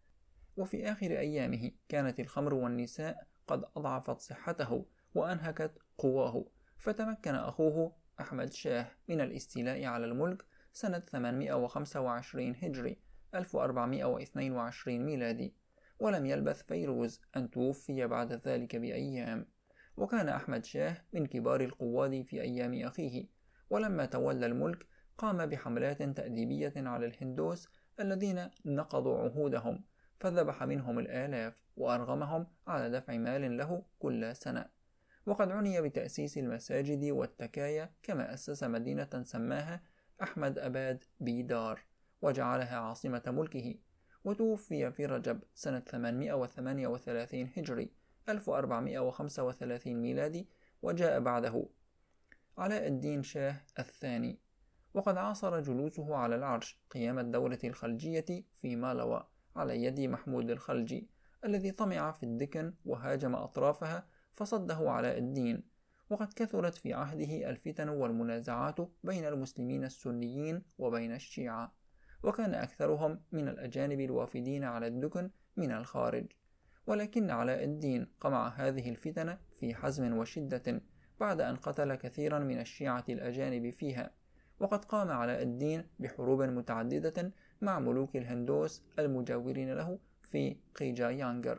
وفي آخر أيامه كانت الخمر والنساء قد أضعفت صحته وأنهكت قواه، فتمكن أخوه أحمد شاه من الاستيلاء على الملك سنة ثمانمائة وخمسة وعشرين هجري ألف وأربعمائة واثنين وعشرين ميلادي، ولم يلبث فيروز أن توفي بعد ذلك بأيام. وكان أحمد شاه من كبار القواد في أيام أخيه، ولما تولى الملك قام بحملات تأديبية على الهندوس الذين نقضوا عهودهم، فذبح منهم الآلاف وأرغمهم على دفع مال له كل سنة. وقد عني بتأسيس المساجد والتكايا، كما أسس مدينة سماها أحمد أباد بيدار وجعلها عاصمة ملكه، وتوفي في رجب سنة ثمانمائة وثمانية وثلاثين هجري ألف وأربعمائة وخمسة وثلاثين ميلادي، وجاء بعده علاء الدين شاه الثاني. وقد عاصر جلوسه على العرش قيام الدولة الخلجية في مالوى على يد محمود الخلجي الذي طمع في الدكن وهاجم أطرافها فصده علاء الدين. وقد كثرت في عهده الفتن والمنازعات بين المسلمين السنيين وبين الشيعة، وكان أكثرهم من الأجانب الوافدين على الدكن من الخارج، ولكن علاء الدين قمع هذه الفتن في حزم وشدة بعد أن قتل كثيرا من الشيعة الأجانب فيها. وقد قام علاء الدين بحروب متعددة مع ملوك الهندوس المجاورين له في قيجا يانجر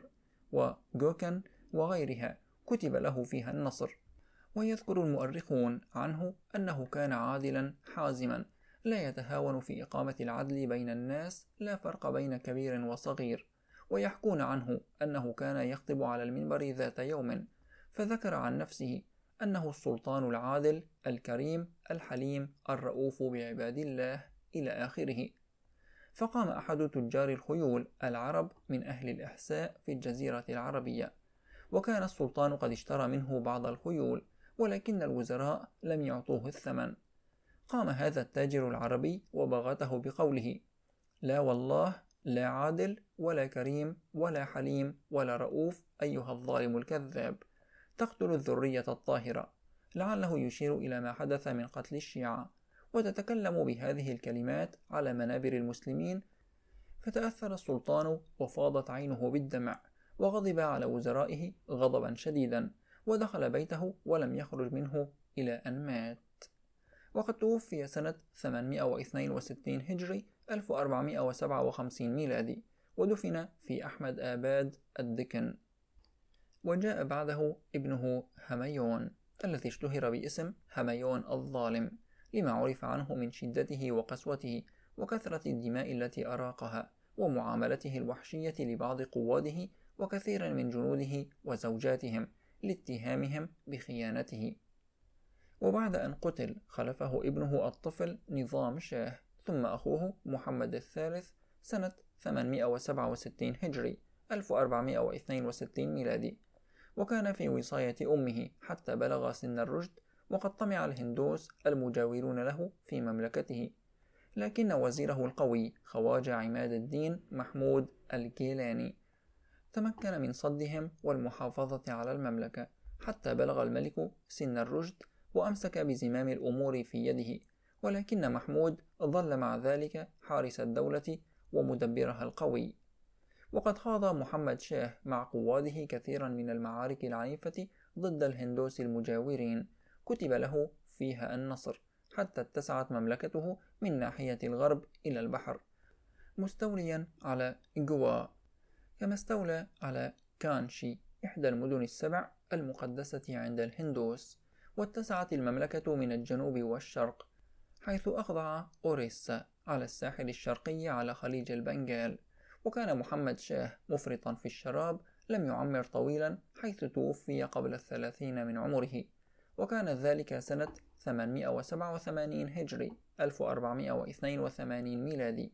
وغوكن وغيرها، كتب له فيها النصر. ويذكر المؤرخون عنه أنه كان عادلا حازما لا يتهاون في إقامة العدل بين الناس، لا فرق بين كبير وصغير. ويحكون عنه أنه كان يخطب على المنبر ذات يوم فذكر عن نفسه أنه السلطان العادل الكريم الحليم الرؤوف بعباد الله إلى آخره. فقام أحد تجار الخيول العرب من أهل الإحساء في الجزيرة العربية، وكان السلطان قد اشترى منه بعض الخيول، ولكن الوزراء لم يعطوه الثمن. قام هذا التاجر العربي وبغته بقوله: لا والله، لا عادل ولا كريم ولا حليم ولا رؤوف أيها الظالم الكذاب، تقتل الذرية الطاهرة، لعله يشير إلى ما حدث من قتل الشيعة. وتتكلم بهذه الكلمات على منابر المسلمين، فتأثر السلطان وفاضت عينه بالدمع، وغضب على وزرائه غضبا شديدا، ودخل بيته ولم يخرج منه إلى أن مات. وقد توفي سنة ثمانمائة واثنين وستين هجري ألف وأربعمائة وسبعة وخمسين ميلادي، ودفن في أحمد آباد الدكن. وجاء بعده ابنه هميون الذي اشتهر باسم هميون الظالم، لما عرف عنه من شدته وقسوته وكثرة الدماء التي أراقها، ومعاملته الوحشية لبعض قواده وكثير من جنوده وزوجاتهم لاتهامهم بخيانته. وبعد أن قتل خلفه ابنه الطفل نظام شاه، ثم أخوه محمد الثالث سنة ثمانمائة وسبعة وستين هجري ألف وأربعمائة واثنين وستين ميلادي، وكان في وصاية أمه حتى بلغ سن الرشد. وقد طمع الهندوس المجاورون له في مملكته، لكن وزيره القوي خواجة عماد الدين محمود الجيلاني تمكن من صدهم والمحافظة على المملكة حتى بلغ الملك سن الرشد وأمسك بزمام الأمور في يده، ولكن محمود ظل مع ذلك حارس الدولة ومدبرها القوي. وقد خاض محمد شاه مع قواده كثيرا من المعارك العنيفة ضد الهندوس المجاورين، كتب له فيها النصر، حتى اتسعت مملكته من ناحية الغرب إلى البحر، مستوليا على جوا، كما استولى على كانشي إحدى المدن السبع المقدسة عند الهندوس. واتسعت المملكة من الجنوب والشرق، حيث أخضع أوريسا على الساحل الشرقي على خليج البنغال، وكان محمد شاه مفرطا في الشراب، لم يعمر طويلا حيث توفي قبل الثلاثين من عمره، وكان ذلك سنة ثمانمائة وسبعة وثمانين هجري ألف وأربعمائة واثنين وثمانين ميلادي.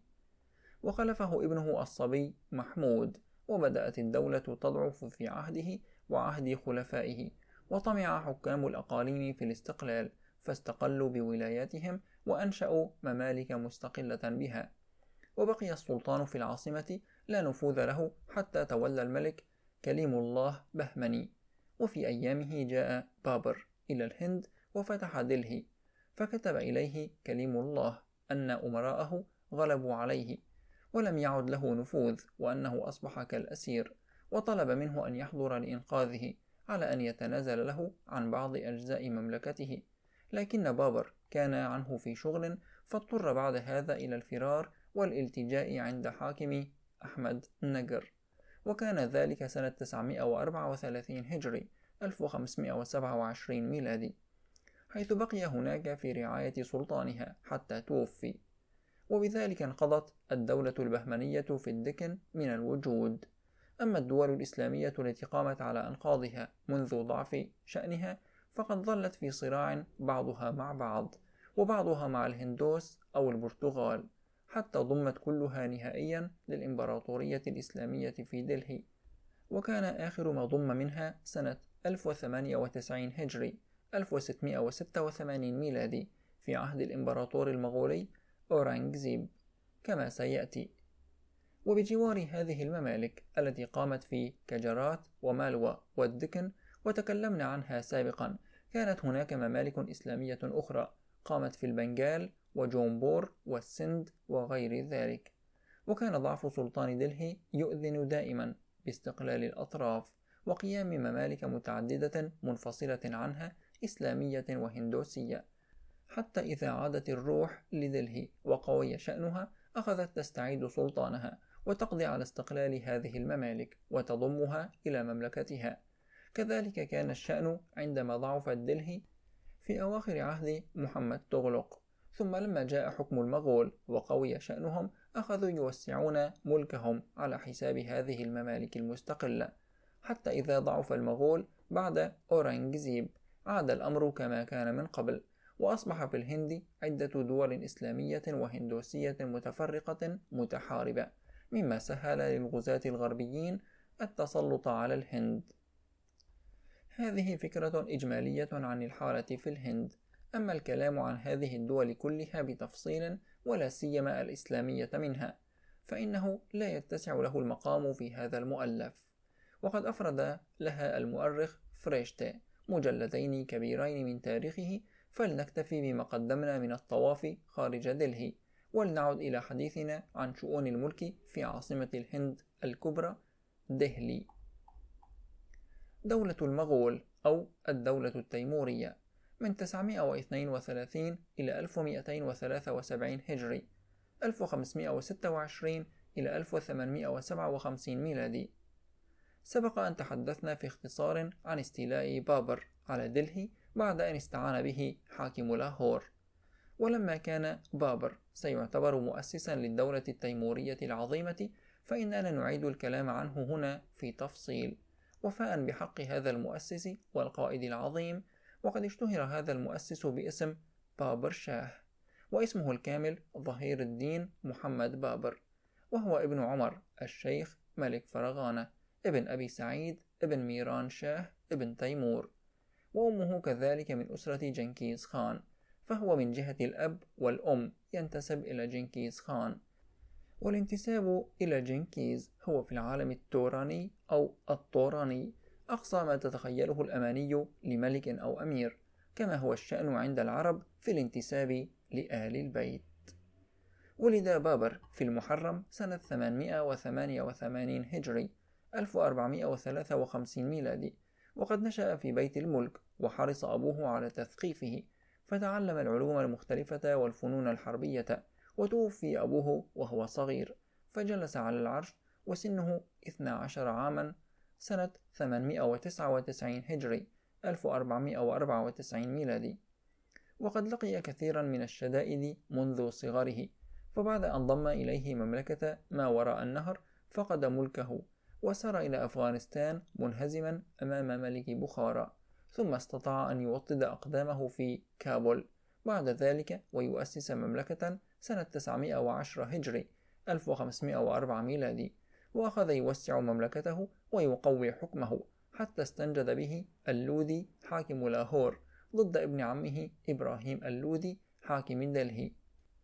وخلفه ابنه الصبي محمود، وبدأت الدولة تضعف في عهده وعهد خلفائه، وطمع حكام الأقاليم في الاستقلال فاستقلوا بولاياتهم وأنشأوا ممالك مستقلة بها. وبقي السلطان في العاصمة لا نفوذ له حتى تولى الملك كليم الله بهمني. وفي أيامه جاء بابر إلى الهند وفتح دلهي، فكتب إليه كليم الله أن أمراءه غلبوا عليه ولم يعد له نفوذ، وأنه أصبح كالأسير، وطلب منه أن يحضر لإنقاذه على أن يتنازل له عن بعض أجزاء مملكته، لكن بابر كان عنه في شغل، فاضطر بعد هذا إلى الفرار والالتجاء عند حاكم أحمد نجر، وكان ذلك سنة تسعمائة وأربعة وثلاثين هجري ألف وخمسمائة وسبعة وعشرين ميلادي، حيث بقي هناك في رعاية سلطانها حتى توفي. وبذلك انقضت الدولة البهمنية في الدكن من الوجود. أما الدول الإسلامية التي قامت على أنقاضها منذ ضعف شأنها فقد ظلت في صراع بعضها مع بعض، وبعضها مع الهندوس أو البرتغال، حتى ضمت كلها نهائيا للإمبراطورية الإسلامية في دلهي. وكان آخر ما ضم منها سنة ألف وثمانية وتسعين هجري ألف وستمائة وستة وثمانين ميلادي في عهد الإمبراطور المغولي أورانغزيب كما سيأتي. وبجوار هذه الممالك التي قامت في كجرات ومالوى والدكن وتكلمنا عنها سابقا، كانت هناك ممالك إسلامية أخرى قامت في البنغال وجومبور والسند وغير ذلك. وكان ضعف سلطان دلهي يؤذن دائما باستقلال الأطراف وقيام ممالك متعددة منفصلة عنها إسلامية وهندوسية، حتى إذا عادت الروح لدلهي وقوي شأنها أخذت تستعيد سلطانها وتقضي على استقلال هذه الممالك وتضمها إلى مملكتها. كذلك كان الشأن عندما ضعفت دلهي في أواخر عهد محمد تغلق، ثم لما جاء حكم المغول وقوي شأنهم أخذوا يوسعون ملكهم على حساب هذه الممالك المستقلة، حتى إذا ضعف المغول بعد أورانغزيب عاد الأمر كما كان من قبل، وأصبح في الهند عدة دول إسلامية وهندوسية متفرقة متحاربة، مما سهل للغزاة الغربيين التسلط على الهند. هذه فكرة إجمالية عن الحالة في الهند. أما الكلام عن هذه الدول كلها بتفصيل ولا سيما الإسلامية منها فإنه لا يتسع له المقام في هذا المؤلف، وقد أفرد لها المؤرخ فريشته مجلدين كبيرين من تاريخه، فلنكتفي بما قدمنا من الطواف خارج دلهي، ولنعد إلى حديثنا عن شؤون الملك في عاصمة الهند الكبرى دهلي. دولة المغول أو الدولة التيمورية من تسعمائة واثنين وثلاثين إلى ألف ومئتين وثلاثة وسبعين هجري ألف وخمسمائة وستة وعشرين إلى ألف وثمانمائة وسبعة وخمسين ميلادي. سبق أن تحدثنا في اختصار عن استيلاء بابر على دلهي بعد أن استعان به حاكم لاهور، ولما كان بابر سيعتبر مؤسسا للدولة التيمورية العظيمة فإننا نعيد الكلام عنه هنا في تفصيل، وفاء بحق هذا المؤسس والقائد العظيم. وقد اشتهر هذا المؤسس باسم بابر شاه، واسمه الكامل ظهير الدين محمد بابر، وهو ابن عمر الشيخ ملك فرغانة ابن أبي سعيد ابن ميران شاه ابن تيمور، وأمه كذلك من أسرة جنكيز خان، فهو من جهة الأب والأم ينتسب إلى جنكيز خان. والانتساب إلى جنكيز هو في العالم التوراني أو الطوراني أقصى ما تتخيله الأماني لملك أو أمير، كما هو الشأن عند العرب في الانتساب لآل البيت. ولد بابر في المحرم سنة ثمانمائة وثمانية وثمانين هجري ألف وأربعمائة وثلاثة وخمسين ميلادي، وقد نشأ في بيت الملك، وحرص أبوه على تثقيفه فتعلم العلوم المختلفة والفنون الحربية، وتوفي أبوه وهو صغير، فجلس على العرش وسنه اثنى عشر عاما سنة ثمانمائة وتسعة وتسعين هجري ألف وأربعمائة وأربعة وتسعين ميلادي. وقد لقي كثيرا من الشدائد منذ صغره، فبعد أن ضم إليه مملكة ما وراء النهر فقد ملكه وسار إلى أفغانستان منهزما أمام ملك بخارى، ثم استطاع أن يوطد أقدامه في كابول بعد ذلك ويؤسس مملكة سنة تسعمائة وعشرة هجري ألف وخمسمائة وأربعة ميلادي، وأخذ يوسع مملكته ويقوي حكمه حتى استنجد به اللودي حاكم لاهور ضد ابن عمه إبراهيم اللودي حاكم دلهي.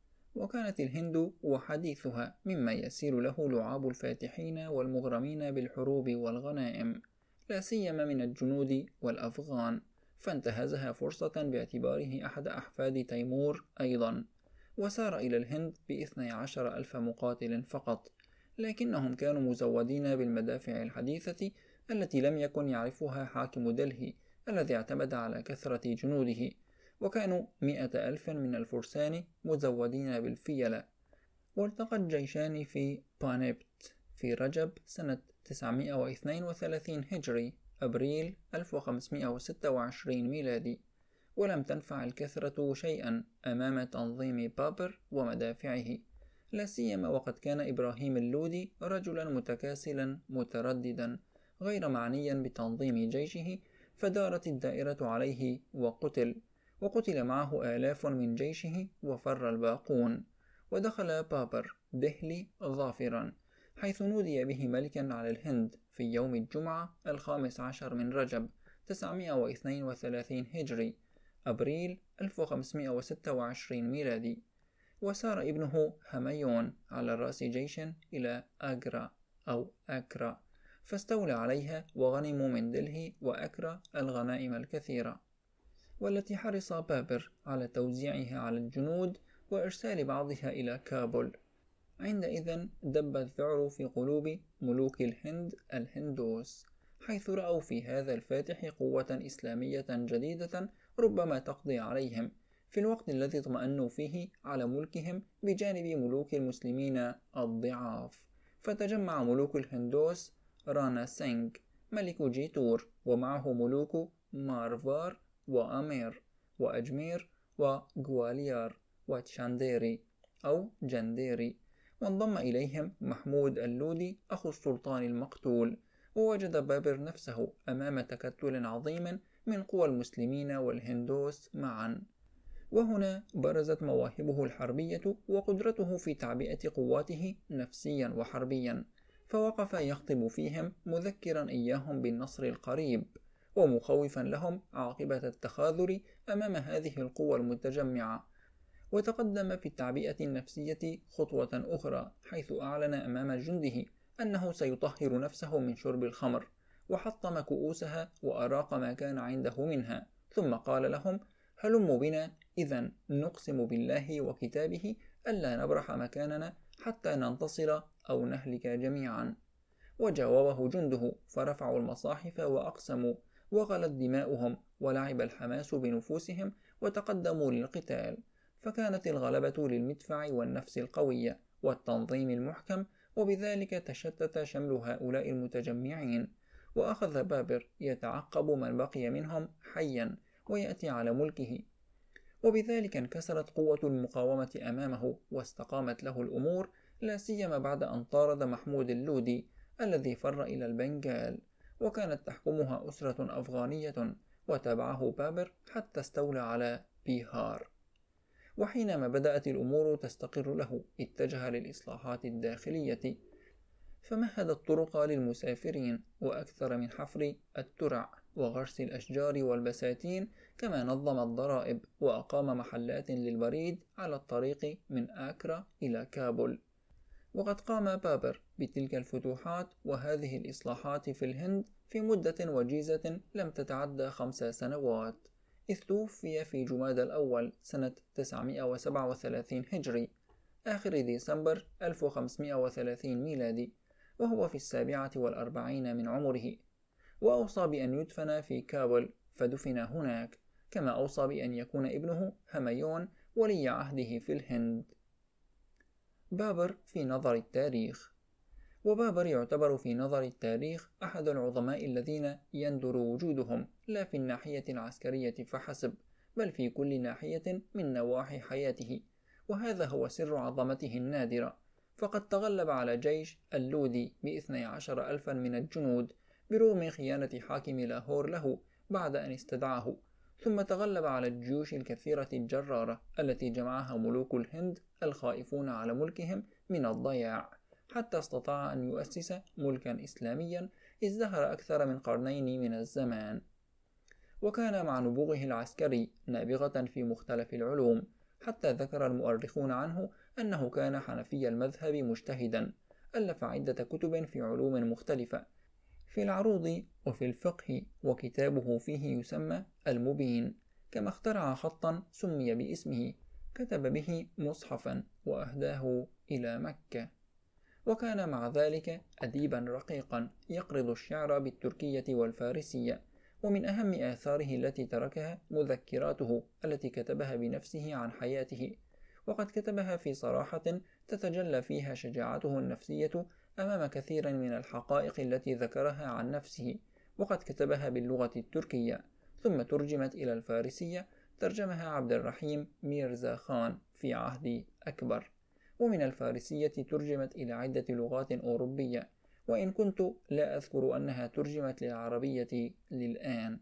وكانت الهند وحديثها مما يسير له لعاب الفاتحين والمغرمين بالحروب والغنائم، لا سيما من الجنود والأفغان، فانتهزها فرصة باعتباره أحد أحفاد تيمور أيضا، وسار إلى الهند باثني عشر ألف مقاتل فقط، لكنهم كانوا مزودين بالمدافع الحديثة التي لم يكن يعرفها حاكم دلهي الذي اعتمد على كثرة جنوده، وكانوا مئة ألف من الفرسان مزودين بالفيلة. والتقى الجيشان في بانيبت في رجب سنة تسعمائة واثنين وثلاثين هجري أبريل ألف وخمسمائة وستة وعشرين ميلادي، ولم تنفع الكثرة شيئا أمام تنظيم بابر ومدافعه، لا سيما وقد كان إبراهيم اللودي رجلا متكاسلا مترددا غير معنيا بتنظيم جيشه، فدارت الدائرة عليه وقتل، وقتل معه آلاف من جيشه وفر الباقون. ودخل بابر دهلي ظافرا، حيث نودي به ملكا على الهند في يوم الجمعة الخامس عشر من رجب تسعمائة واثنين وثلاثين هجري أبريل ألف وخمسمائة وستة وعشرين ميلادي. وسار ابنه هميون على رأس جيش إلى آجرا أو أكرا، فاستولى عليها وغنموا من دلهي وأكرا الغنائم الكثيرة، والتي حرص بابر على توزيعها على الجنود وإرسال بعضها إلى كابول. عندئذ دب الذعر في قلوب ملوك الهند الهندوس، حيث رأوا في هذا الفاتح قوة إسلامية جديدة ربما تقضي عليهم في الوقت الذي اطمأنوا فيه على ملكهم بجانب ملوك المسلمين الضعاف. فتجمع ملوك الهندوس رانا سينغ ملك جيتور ومعه ملوك مارفار وأمير وأجمير وغواليار وتشانديري أو جنديري، وانضم إليهم محمود اللودي أخو السلطان المقتول. ووجد بابر نفسه أمام تكتل عظيم من قوى المسلمين والهندوس معا، وهنا برزت مواهبه الحربية وقدرته في تعبئة قواته نفسيا وحربيا، فوقف يخطب فيهم مذكرا إياهم بالنصر القريب ومخوفا لهم عاقبة التخاذل أمام هذه القوى المتجمعة. وتقدم في التعبئة النفسية خطوة أخرى، حيث أعلن أمام جنده أنه سيطهر نفسه من شرب الخمر، وحطم كؤوسها وأراق ما كان عنده منها، ثم قال لهم: هلموا بنا إذن نقسم بالله وكتابه ألا نبرح مكاننا حتى ننتصر أو نهلك جميعا. وجاوبه جنده فرفعوا المصاحف وأقسموا، وغلت دماؤهم ولعب الحماس بنفوسهم وتقدموا للقتال، فكانت الغلبة للمدفع والنفس القوية والتنظيم المحكم، وبذلك تشتت شمل هؤلاء المتجمعين، وأخذ بابر يتعقب من بقي منهم حيا ويأتي على ملكه، وبذلك انكسرت قوة المقاومة أمامه واستقامت له الأمور، لا سيما بعد أن طارد محمود اللودي الذي فر إلى البنغال، وكانت تحكمها أسرة أفغانية، وتابعه بابر حتى استولى على بيهار. وحينما بدأت الأمور تستقر له اتجه للإصلاحات الداخلية، فمهد الطرق للمسافرين وأكثر من حفر الترع وغرس الأشجار والبساتين، كما نظم الضرائب وأقام محلات للبريد على الطريق من آكرا إلى كابول. وقد قام بابر بتلك الفتوحات وهذه الإصلاحات في الهند في مدة وجيزة لم تتعدى خمس سنوات، إذ توفي في جماد الأول سنة تسعمائة وسبعة وثلاثين هجري آخر ديسمبر ألف وخمسمائة وثلاثين ميلادي، وهو في السابعة والأربعين من عمره، وأوصى بأن يدفن في كابول فدفن هناك، كما أوصى بأن يكون ابنه هميون ولي عهده في الهند. بابر في نظر التاريخ. وبابر يعتبر في نظر التاريخ أحد العظماء الذين يندر وجودهم لا في الناحية العسكرية فحسب، بل في كل ناحية من نواحي حياته، وهذا هو سر عظمته النادرة، فقد تغلب على جيش اللودي باثني عشر ألفا من الجنود برغم خيانة حاكم لاهور له بعد أن استدعاه، ثم تغلب على الجيوش الكثيرة الجرارة التي جمعها ملوك الهند الخائفون على ملكهم من الضياع، حتى استطاع أن يؤسس ملكا إسلاميا ازدهر أكثر من قرنين من الزمان. وكان مع نبوغه العسكري نابغة في مختلف العلوم، حتى ذكر المؤرخون عنه أنه كان حنفي المذهب مجتهدا، ألف عدة كتب في علوم مختلفة، في العروض وفي الفقه، وكتابه فيه يسمى المبين، كما اخترع خطا سمي باسمه كتب به مصحفا وأهداه إلى مكة. وكان مع ذلك أديبا رقيقا يقرض الشعر بالتركية والفارسية، ومن أهم آثاره التي تركها مذكراته التي كتبها بنفسه عن حياته، وقد كتبها في صراحة تتجلى فيها شجاعته النفسية أمام كثير من الحقائق التي ذكرها عن نفسه، وقد كتبها باللغة التركية ثم ترجمت إلى الفارسية، ترجمها عبد الرحيم ميرزا خان في عهد أكبر، ومن الفارسية ترجمت إلى عدة لغات أوروبية، وإن كنت لا أذكر أنها ترجمت للعربية للآن.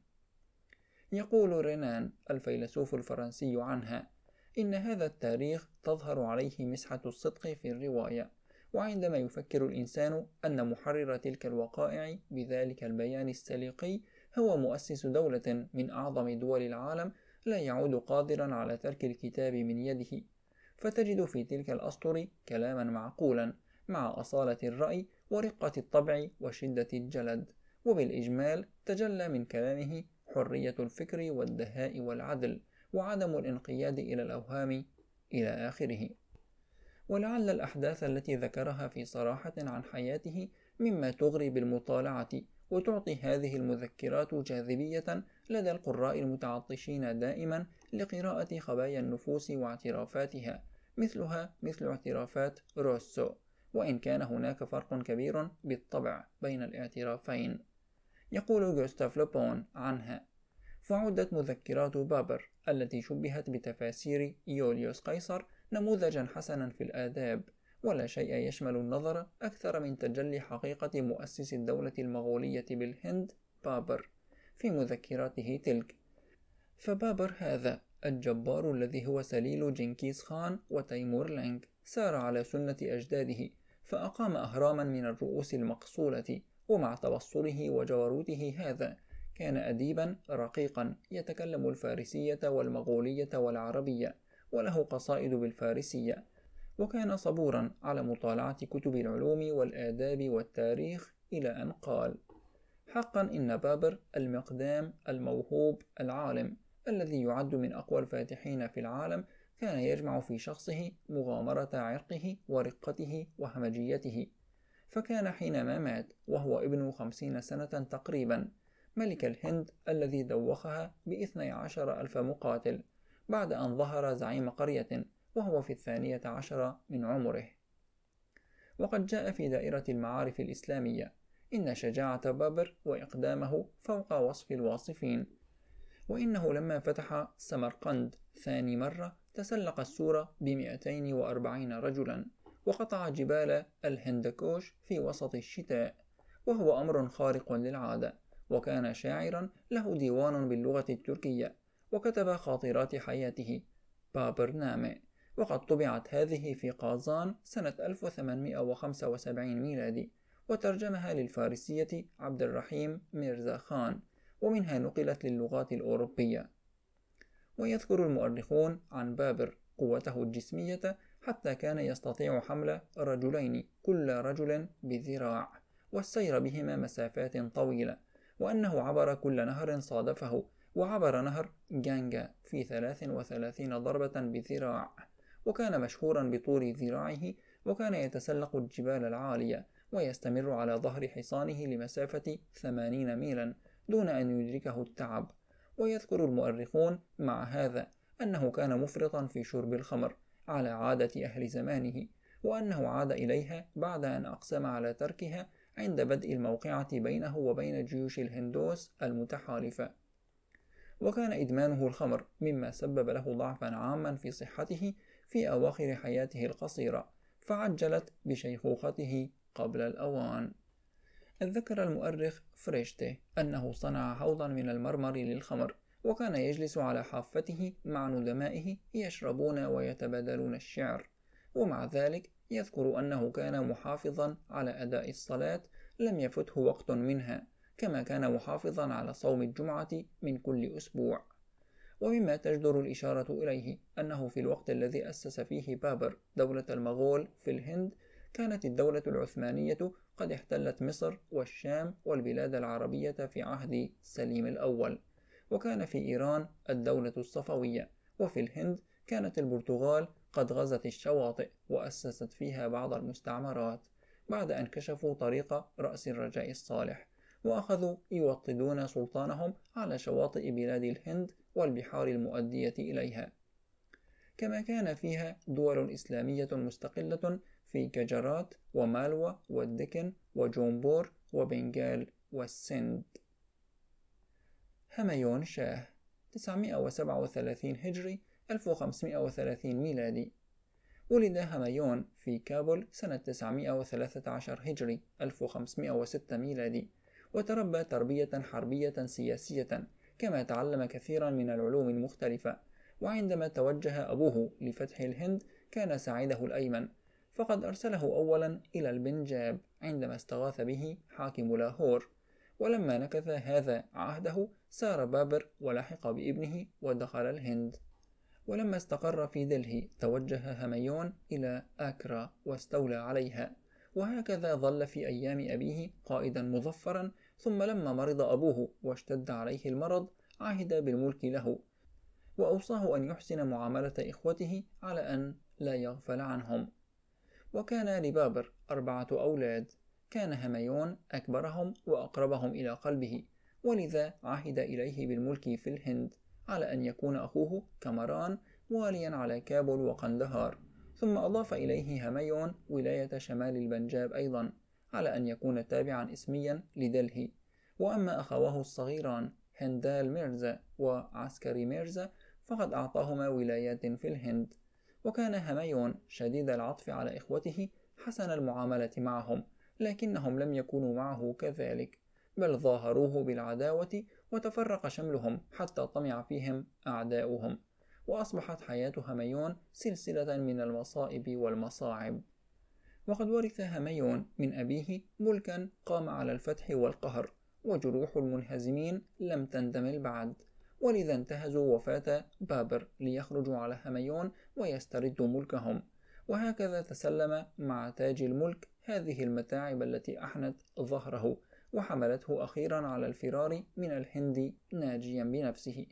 يقول رينان الفيلسوف الفرنسي عنها: إن هذا التاريخ تظهر عليه مسحة الصدق في الرواية، وعندما يفكر الإنسان أن محرر تلك الوقائع بذلك البيان السليقي هو مؤسس دولة من أعظم دول العالم، لا يعود قادرا على ترك الكتاب من يده، فتجد في تلك الأسطر كلاما معقولا مع أصالة الرأي ورقة الطبع وشدة الجلد، وبالإجمال تجلى من كلامه حرية الفكر والدهاء والعدل وعدم الانقياد إلى الأوهام إلى آخره. ولعل الأحداث التي ذكرها في صراحة عن حياته مما تغري بالمطالعة وتعطي هذه المذكرات جاذبية لدى القراء المتعطشين دائما لقراءة خبايا النفوس واعترافاتها، مثلها مثل اعترافات روسو، وإن كان هناك فرق كبير بالطبع بين الاعترافين. يقول جوستاف لوبون عنها: فعدت مذكرات بابر التي شبهت بتفاسير يوليوس قيصر نموذجا حسنا في الآداب، ولا شيء يشمل النظر أكثر من تجلي حقيقة مؤسس الدولة المغولية بالهند بابر في مذكراته تلك. فبابر هذا الجبار الذي هو سليل جنكيز خان وتيمور لينك سار على سنة أجداده، فأقام أهراما من الرؤوس المقصولة، ومع تبصره وجبروته هذا كان أديبا رقيقا يتكلم الفارسية والمغولية والعربية، وله قصائد بالفارسية، وكان صبورا على مطالعة كتب العلوم والآداب والتاريخ، إلى أن قال: حقا إن بابر المقدام الموهوب العالم الذي يعد من أقوى الفاتحين في العالم كان يجمع في شخصه مغامرة عرقه ورقته وهمجيته، فكان حينما مات وهو ابن خمسين سنة تقريبا ملك الهند الذي دوخها باثني عشر ألف مقاتل، بعد أن ظهر زعيم قرية وهو في الثانية عشر من عمره. وقد جاء في دائرة المعارف الإسلامية إن شجاعة بابر وإقدامه فوق وصف الواصفين، وإنه لما فتح سمرقند ثاني مرة تسلق السور بمئتين وأربعين رجلا، وقطع جبال الهندكوش في وسط الشتاء، وهو أمر خارق للعادة، وكان شاعرا له ديوان باللغة التركية، وكتب خاطرات حياته بابر نامي، وقد طبعت هذه في قازان سنة ألف وثمانمائة وخمسة وسبعين ميلادي، وترجمها للفارسية عبد الرحيم ميرزا خان، ومنها نقلت للغات الأوروبية. ويذكر المؤرخون عن بابر قوته الجسمية حتى كان يستطيع حمل رجلين كل رجل بذراع والسير بهما مسافات طويلة، وأنه عبر كل نهر صادفه، وعبر نهر جانجا في ثلاث وثلاثين ضربة بذراع، وكان مشهورا بطول ذراعه، وكان يتسلق الجبال العالية ويستمر على ظهر حصانه لمسافة ثمانين ميلا دون أن يدركه التعب. ويذكر المؤرخون مع هذا أنه كان مفرطا في شرب الخمر على عادة أهل زمانه، وأنه عاد إليها بعد أن أقسم على تركها عند بدء الموقعة بينه وبين جيوش الهندوس المتحالفة. وكان إدمانه الخمر مما سبب له ضعفا عاما في صحته في أواخر حياته القصيرة، فعجلت بشيخوخته قبل الأوان. ذكر المؤرخ فريشته أنه صنع حوضا من المرمر للخمر، وكان يجلس على حافته مع ندمائه يشربون ويتبادلون الشعر، ومع ذلك يذكر أنه كان محافظا على أداء الصلاة لم يفته وقت منها، كما كان محافظا على صوم الجمعة من كل أسبوع. ومما تجدر الإشارة إليه أنه في الوقت الذي أسس فيه بابر دولة المغول في الهند كانت الدولة العثمانية قد احتلت مصر والشام والبلاد العربية في عهد سليم الأول، وكان في إيران الدولة الصفوية، وفي الهند كانت البرتغال قد غزت الشواطئ وأسست فيها بعض المستعمرات بعد أن كشفوا طريق رأس الرجاء الصالح، وأخذوا يوطدون سلطانهم على شواطئ بلاد الهند والبحار المؤدية إليها. كما كان فيها دول إسلامية مستقلة في ججرات ومالوى والدكن وجونبور وبنغال والسند. هميون شاه تسعمائة وسبعة وثلاثين هجري ألف وخمسمائة وثلاثين ميلادي. ولد هميون في كابول سنة تسعمائة وثلاثة عشر هجري ألف وخمسمائة وستة ميلادي، وتربى تربية حربية سياسية، كما تعلم كثيرا من العلوم المختلفة. وعندما توجه أبوه لفتح الهند كان ساعده الأيمن، فقد أرسله أولا إلى البنجاب عندما استغاث به حاكم لاهور، ولما نكث هذا عهده سار بابر ولحق بابنه ودخل الهند. ولما استقر في دلهي توجه هميون إلى آكرا واستولى عليها، وهكذا ظل في أيام أبيه قائدا مظفرا، ثم لما مرض أبوه واشتد عليه المرض عهد بالملك له، وأوصاه أن يحسن معاملة إخوته على أن لا يغفل عنهم. وكان لبابر أربعة أولاد، كان هميون أكبرهم وأقربهم إلى قلبه، ولذا عهد إليه بالملك في الهند على أن يكون أخوه كمران واليا على كابل وقندهار، ثم أضاف إليه هميون ولاية شمال البنجاب أيضا على أن يكون تابعا اسميا لدلهي. وأما أخواه الصغيران هندال ميرزا وعسكري ميرزا فقد أعطاهما ولايات في الهند. وكان هميون شديد العطف على إخوته حسن المعاملة معهم، لكنهم لم يكونوا معه كذلك، بل ظاهروه بالعداوة وتفرق شملهم حتى طمع فيهم أعداؤهم، وأصبحت حياة هميون سلسلة من المصائب والمصاعب. وقد ورث هميون من أبيه ملكا قام على الفتح والقهر، وجروح المنهزمين لم تندمل بعد، ولذا انتهزوا وفاة بابر ليخرجوا على هميون ويستردوا ملكهم، وهكذا تسلم مع تاج الملك هذه المتاعب التي أحنت ظهره وحملته أخيرا على الفرار من الهند ناجيا بنفسه.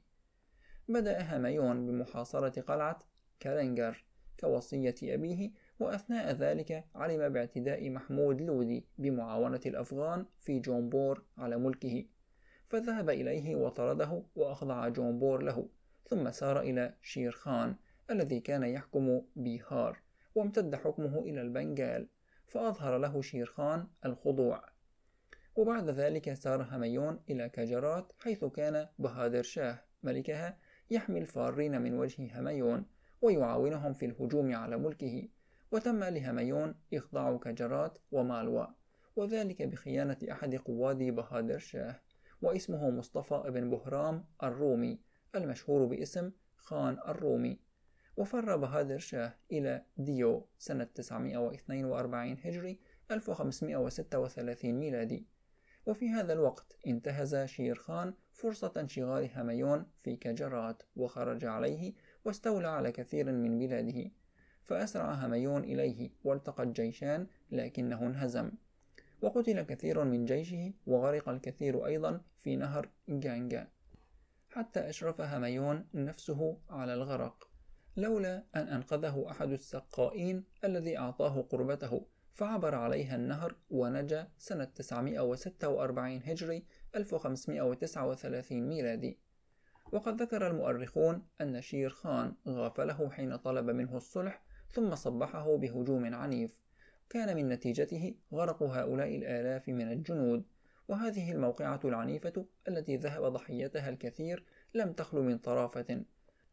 بدأ هميون بمحاصرة قلعة كالنجر كوصية أبيه، وأثناء ذلك علم باعتداء محمود لودي بمعاونة الأفغان في جونبور على ملكه، فذهب إليه وطرده وأخضع جونبور له، ثم سار إلى شير خان الذي كان يحكم بيهار، وامتد حكمه إلى البنغال، فأظهر له شير خان الخضوع. وبعد ذلك سار هميون إلى كجرات حيث كان بهادر شاه ملكها يحمي الفارين من وجه هميون ويعاونهم في الهجوم على ملكه، وتم لهميون إخضاع كجرات ومالوى، وذلك بخيانة أحد قواد بهادر شاه، واسمه مصطفى بن بهرام الرومي المشهور باسم خان الرومي. وفر بهادر شاه إلى ديو سنة تسعمائة واثنين وأربعين هجري ألف وخمسمائة وستة وثلاثين ميلادي. وفي هذا الوقت انتهز شير خان فرصة انشغال هميون في كجرات وخرج عليه واستولى على كثير من بلاده، فأسرع هميون إليه والتقى الجيشان لكنه انهزم، وقتل كثير من جيشه وغرق الكثير أيضا في نهر جانجا، حتى أشرف هميون نفسه على الغرق لولا أن أنقذه أحد السقائين الذي أعطاه قربته، فعبر عليها النهر ونجا سنة تسعمائة وستة وأربعين هجري ألف وخمسمائة وتسعة وثلاثين ميلادي. وقد ذكر المؤرخون أن شير خان غافله حين طلب منه الصلح، ثم صبحه بهجوم عنيف كان من نتيجته غرق هؤلاء الآلاف من الجنود. وهذه الموقعة العنيفة التي ذهب ضحيتها الكثير لم تخل من طرافة،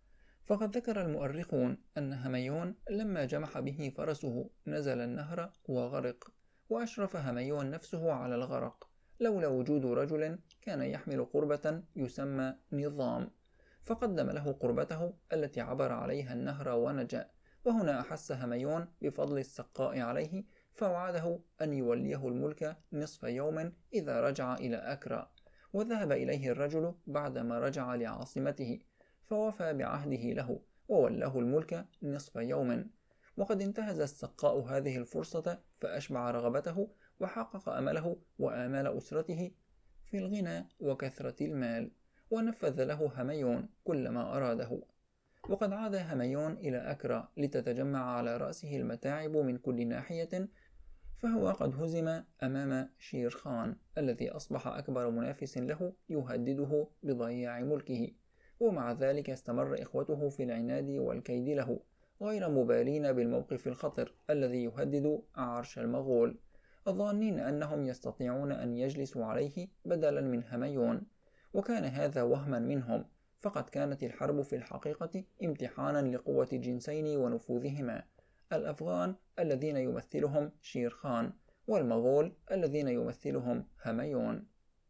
فقد ذكر المؤرخون أن هميون لما جمح به فرسه نزل النهر وغرق، وأشرف هميون نفسه على الغرق لولا وجود رجل كان يحمل قربة يسمى نظام، فقدم له قربته التي عبر عليها النهر ونجا. وهنا أحس هميون بفضل السقاء عليه، فوعده أن يوليه الملك نصف يوم إذا رجع إلى أكرا، وذهب إليه الرجل بعدما رجع لعاصمته، فوفى بعهده له وولاه الملك نصف يوم. وقد انتهز السقاء هذه الفرصة فأشبع رغبته وحقق أمله وآمال أسرته في الغنى وكثرة المال، ونفذ له هميون كل ما أراده. وقد عاد هميون إلى أكرا لتتجمع على رأسه المتاعب من كل ناحية، فهو قد هزم أمام شير خان الذي أصبح أكبر منافس له يهدده بضياع ملكه. ومع ذلك استمر إخوته في العناد والكيد له، غير مبالين بالموقف الخطر الذي يهدد عرش المغول، ظانين أنهم يستطيعون أن يجلسوا عليه بدلا من هميون. وكان هذا وهما منهم، فقد كانت الحرب في الحقيقة امتحانا لقوة جنسين ونفوذهما، الأفغان الذين يمثلهم شير خان، والمغول الذين يمثلهم هميون.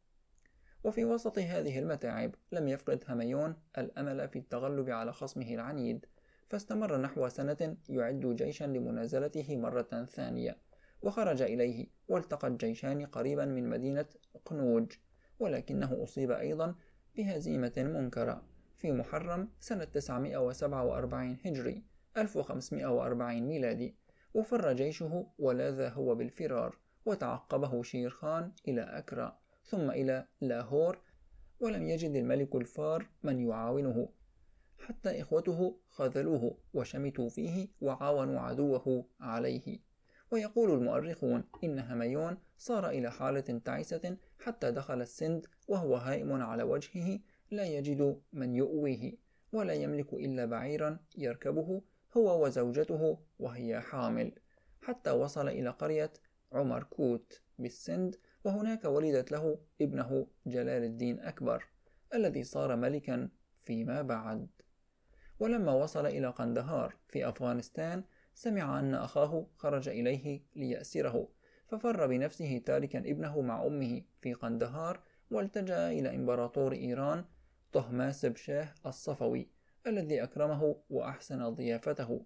وفي وسط هذه المتاعب لم يفقد هميون الأمل في التغلب على خصمه العنيد، فاستمر نحو سنة يعد جيشا لمنازلته مرة ثانية، وخرج إليه والتقى الجيشان قريبا من مدينة قنوج، ولكنه أصيب أيضا بهزيمة منكرة في محرم سنة تسعمائة وسبعة وأربعين هجري ألف وخمسمائة وأربعين ميلادي، وفر جيشه ولاذ هو بالفرار، وتعقبه شير خان إلى أكرا ثم إلى لاهور، ولم يجد الملك الفار من يعاونه، حتى إخوته خذلوه وشمتوا فيه وعاونوا عدوه عليه. ويقول المؤرخون إن هميون صار إلى حالة تعيسة حتى دخل السند وهو هائم على وجهه لا يجد من يؤويه، ولا يملك إلا بعيرا يركبه هو وزوجته وهي حامل، حتى وصل إلى قرية عمركوت بالسند، وهناك ولدت له ابنه جلال الدين أكبر الذي صار ملكا فيما بعد. ولما وصل إلى قندهار في أفغانستان سمع أن أخاه خرج إليه ليأسره، ففر بنفسه تاركا ابنه مع أمه في قندهار، والتجأ إلى إمبراطور إيران طهماسب شاه الصفوي الذي أكرمه وأحسن ضيافته.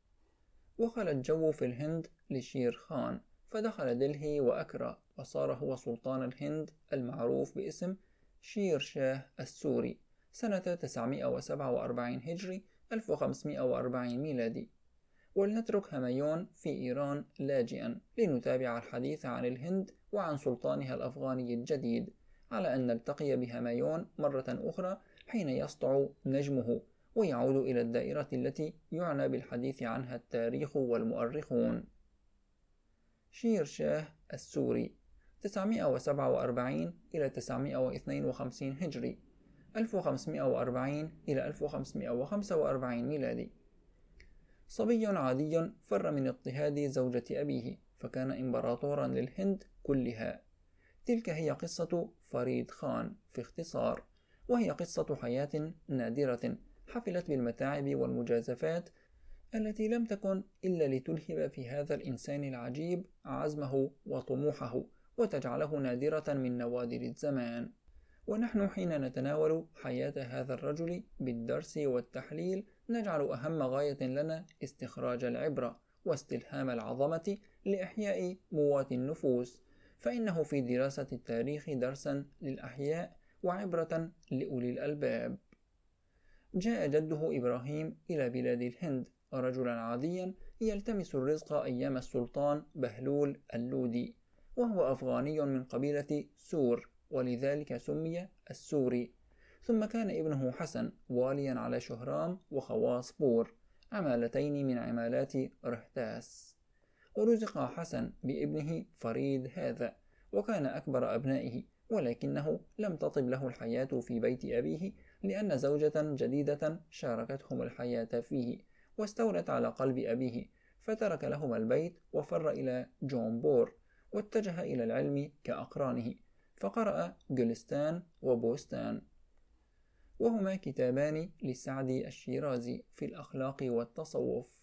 وخل الجو في الهند لشير خان، فدخل دلهي وأكرا، وصار هو سلطان الهند المعروف باسم شير شاه السوري سنة تسعمائة وسبعة وأربعين هجري ألف وخمسمائة وأربعين ميلادي. ولنترك هميون في إيران لاجئا لنتابع الحديث عن الهند وعن سلطانها الأفغاني الجديد، على أن نلتقي بهميون مرة أخرى حين يسطع نجمه ويعود إلى الدائرة التي يعنى بالحديث عنها التاريخ والمؤرخون. شير شاه السوري تسعمائة وسبعة وأربعين إلى تسعمائة واثنين وخمسين هجري ألف وخمسمائة وأربعين إلى ألف وخمسمائة وخمسة وأربعين ميلادي. صبي عادي فر من اضطهاد زوجة أبيه، فكان إمبراطورا للهند كلها. تلك هي قصة فريد خان في اختصار، وهي قصة حياة نادرة حفلت بالمتاعب والمجازفات التي لم تكن إلا لتلهب في هذا الإنسان العجيب عزمه وطموحه وتجعله نادرة من نوادر الزمان. ونحن حين نتناول حياة هذا الرجل بالدرس والتحليل نجعل أهم غاية لنا استخراج العبرة واستلهام العظمة لإحياء مواة النفوس، فإنه في دراسة التاريخ درسا للأحياء وعبرة لأولي الألباب. جاء جده إبراهيم إلى بلاد الهند رجلا عاديا يلتمس الرزق أيام السلطان بهلول اللودي، وهو أفغاني من قبيلة سور، ولذلك سمي السوري. ثم كان ابنه حسن واليا على شهرام وخواص بور، عمالتين من عمالات رهتاس. ورزق حسن بابنه فريد هذا، وكان أكبر أبنائه، ولكنه لم تطب له الحياة في بيت أبيه، لأن زوجة جديدة شاركتهم الحياة فيه واستولت على قلب أبيه، فترك لهما البيت وفر إلى جونبور، واتجه إلى العلم كأقرانه، فقرأ جلستان وبوستان. وهما كتابان لسعدي الشيرازي في الأخلاق والتصوف،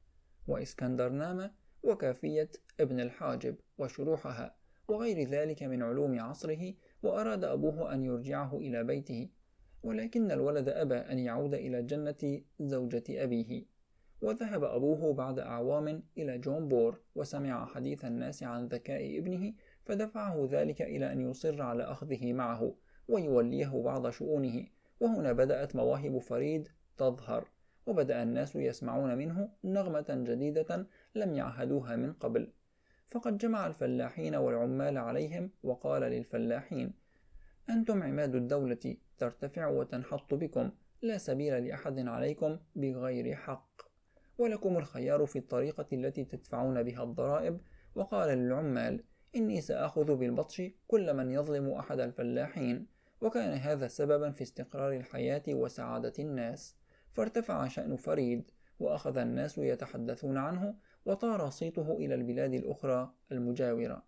وإسكندرنامة وكافية ابن الحاجب وشروحها وغير ذلك من علوم عصره. وأراد أبوه أن يرجعه إلى بيته، ولكن الولد أبى أن يعود إلى جنة زوجة أبيه. وذهب أبوه بعد أعوام إلى جون بور، وسمع حديث الناس عن ذكاء ابنه، فدفعه ذلك إلى أن يصر على أخذه معه ويوليه بعض شؤونه. وهنا بدأت مواهب فريد تظهر، وبدأ الناس يسمعون منه نغمة جديدة لم يعهدوها من قبل. فقد جمع الفلاحين والعمال عليهم وقال للفلاحين: أنتم عماد الدولة، ترتفع وتنحط بكم، لا سبيل لأحد عليكم بغير حق، ولكم الخيار في الطريقة التي تدفعون بها الضرائب. وقال للعمال: إني سأخذ بالبطش كل من يظلم أحد الفلاحين. وكان هذا سببا في استقرار الحياة وسعادة الناس. فارتفع شأن فريد، وأخذ الناس يتحدثون عنه، وطار صيته إلى البلاد الأخرى المجاورة.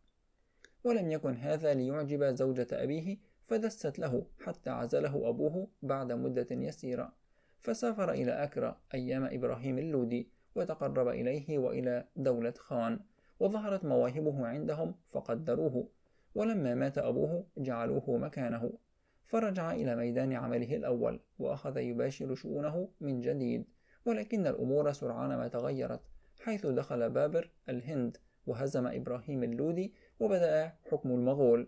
ولم يكن هذا ليعجب زوجة أبيه، فدست له حتى عزله أبوه بعد مدة يسيرة، فسافر إلى أكرا أيام إبراهيم اللودي، وتقرب إليه وإلى دولة خان، وظهرت مواهبه عندهم فقدروه. ولما مات أبوه جعلوه مكانه، فرجع إلى ميدان عمله الأول، وأخذ يباشر شؤونه من جديد. ولكن الأمور سرعان ما تغيرت، حيث دخل بابر الهند وهزم إبراهيم اللودي، وبدأ حكم المغول.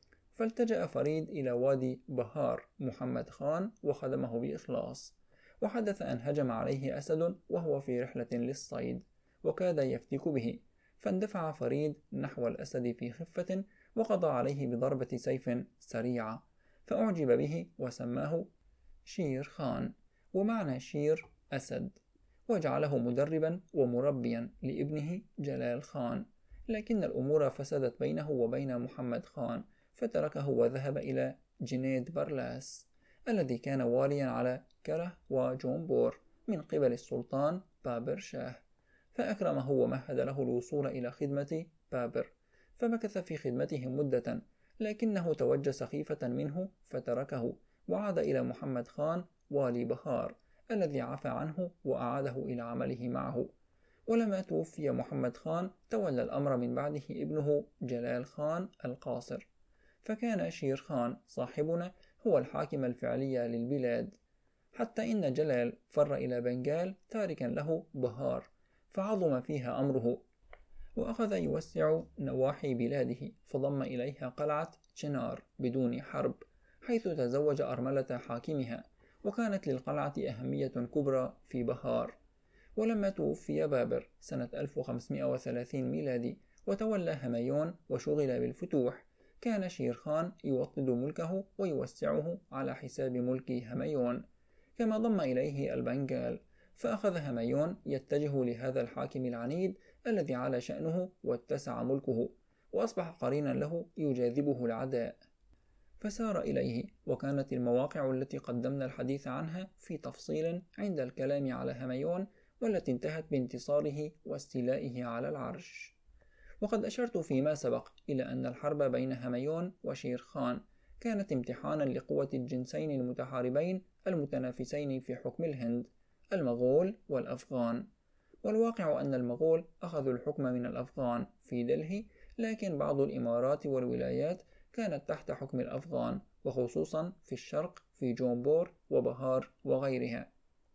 فالتجأ فريد إلى وادي بهار محمد خان وخدمه بإخلاص. وحدث أن هجم عليه أسد وهو في رحلة للصيد، وكاد يفتك به، فاندفع فريد نحو الأسد في خفة، وقضى عليه بضربة سيف سريعة، فأعجب به وسماه شير خان، ومعنى شير أسد، وجعله مدربا ومربيا لابنه جلال خان. لكن الأمور فسدت بينه وبين محمد خان، فتركه وذهب إلى جنيد برلاس الذي كان واليا على كره وجونبور من قبل السلطان بابر شاه، فأكرمه ومهد له الوصول إلى خدمة بابر، فمكث في خدمته مدة، لكنه توجس خيفة منه فتركه، وعاد إلى محمد خان والي بهار الذي عفى عنه وأعاده إلى عمله معه. ولما توفي محمد خان تولى الأمر من بعده ابنه جلال خان القاصر، فكان شير خان صاحبنا هو الحاكم الفعلي للبلاد، حتى إن جلال فر إلى بنغال تاركا له بهار، فعظم فيها أمره، وأخذ يوسع نواحي بلاده، فضم إليها قلعة شنار بدون حرب، حيث تزوج أرملة حاكمها، وكانت للقلعة أهمية كبرى في بهار. ولما توفي بابر سنة ألف وخمسمائة وثلاثين ميلادي وتولى هميون وشغل بالفتوح، كان شير خان يوطد ملكه ويوسعه على حساب ملك هميون، كما ضم إليه البنغال. فأخذ هميون يتجه لهذا الحاكم العنيد الذي على شأنه واتسع ملكه، وأصبح قرينا له يجاذبه العداء، فسار إليه. وكانت المواقع التي قدمنا الحديث عنها في تفصيل عند الكلام على هميون، والتي انتهت بانتصاره واستيلائه على العرش. وقد أشرت فيما سبق إلى أن الحرب بين هميون وشير خان كانت امتحانا لقوة الجنسين المتحاربين المتنافسين في حكم الهند، المغول والأفغان. والواقع أن المغول أخذوا الحكم من الأفغان في دلهي، لكن بعض الإمارات والولايات كانت تحت حكم الأفغان، وخصوصا في الشرق في جونبور وبهار وغيرها.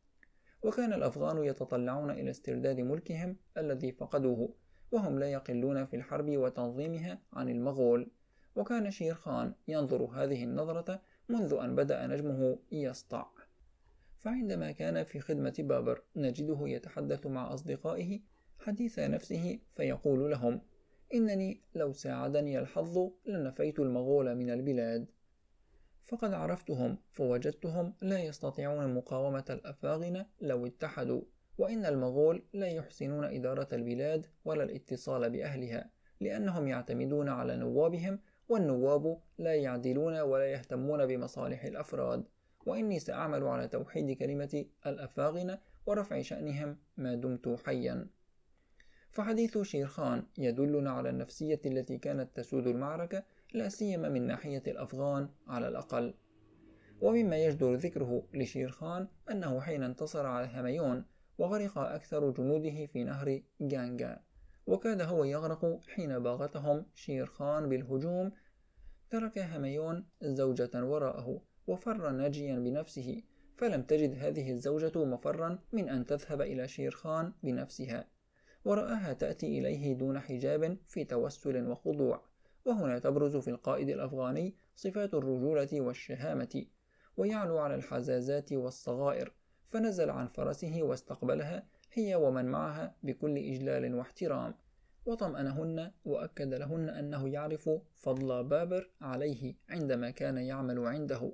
وكان الأفغان يتطلعون إلى استرداد ملكهم الذي فقدوه، وهم لا يقلون في الحرب وتنظيمها عن المغول. وكان شير خان ينظر هذه النظرة منذ أن بدأ نجمه يسطع. فعندما كان في خدمة بابر نجده يتحدث مع أصدقائه حديث نفسه، فيقول لهم: إنني لو ساعدني الحظ لنفيت المغول من البلاد، فقد عرفتهم فوجدتهم لا يستطيعون مقاومة الأفاغنة لو اتحدوا، وإن المغول لا يحسنون إدارة البلاد ولا الاتصال بأهلها، لأنهم يعتمدون على نوابهم، والنواب لا يعدلون ولا يهتمون بمصالح الأفراد، وإني سأعمل على توحيد كلمة الأفاغنة ورفع شأنهم ما دمت حيا. فحديث شير خان يدلنا على النفسية التي كانت تسود المعركة، لا سيما من ناحية الأفغان على الأقل. ومما يجدر ذكره لشيرخان أنه حين انتصر على هميون وغرق أكثر جنوده في نهر غانغا وكاد هو يغرق حين باغتهم شيرخان بالهجوم، ترك هميون زوجة وراءه وفر ناجيا بنفسه، فلم تجد هذه الزوجة مفرا من أن تذهب إلى شيرخان بنفسها، ورآها تأتي إليه دون حجاب في توسل وخضوع. وهنا تبرز في القائد الأفغاني صفات الرجولة والشهامة، ويعلو على الحزازات والصغائر، فنزل عن فرسه واستقبلها هي ومن معها بكل إجلال واحترام، وطمأنهن وأكد لهن أنه يعرف فضل بابر عليه عندما كان يعمل عنده،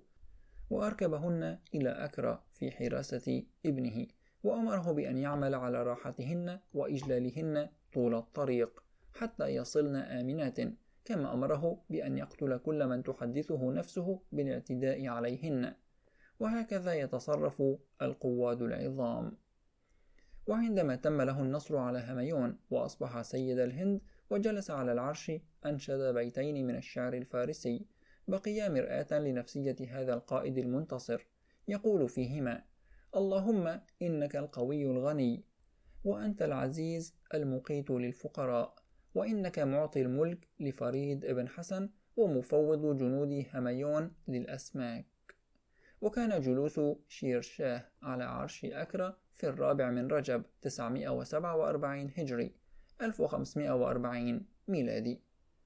وأركبهن إلى أكرا في حراسة ابنه، وأمره بأن يعمل على راحتهن وإجلالهن طول الطريق حتى يصلن آمنات، كما أمره بأن يقتل كل من تحدثه نفسه بالاعتداء عليهن. وهكذا يتصرف القواد العظام. وعندما تم له النصر على هميون وأصبح سيد الهند وجلس على العرش، أنشد بيتين من الشعر الفارسي بقيا مرآة لنفسية هذا القائد المنتصر، يقول فيهما: اللهم إنك القوي الغني، وأنت العزيز المقيت للفقراء، وإنك معطي الملك لفريد ابن حسن ومفوض جنود هميون للأسماك. وكان جلوس شير شاه على عرش أكرا في الرابع من رجب تسعمائة وسبعة وأربعين هجري ألف وخمسمائة وأربعين ميلادي.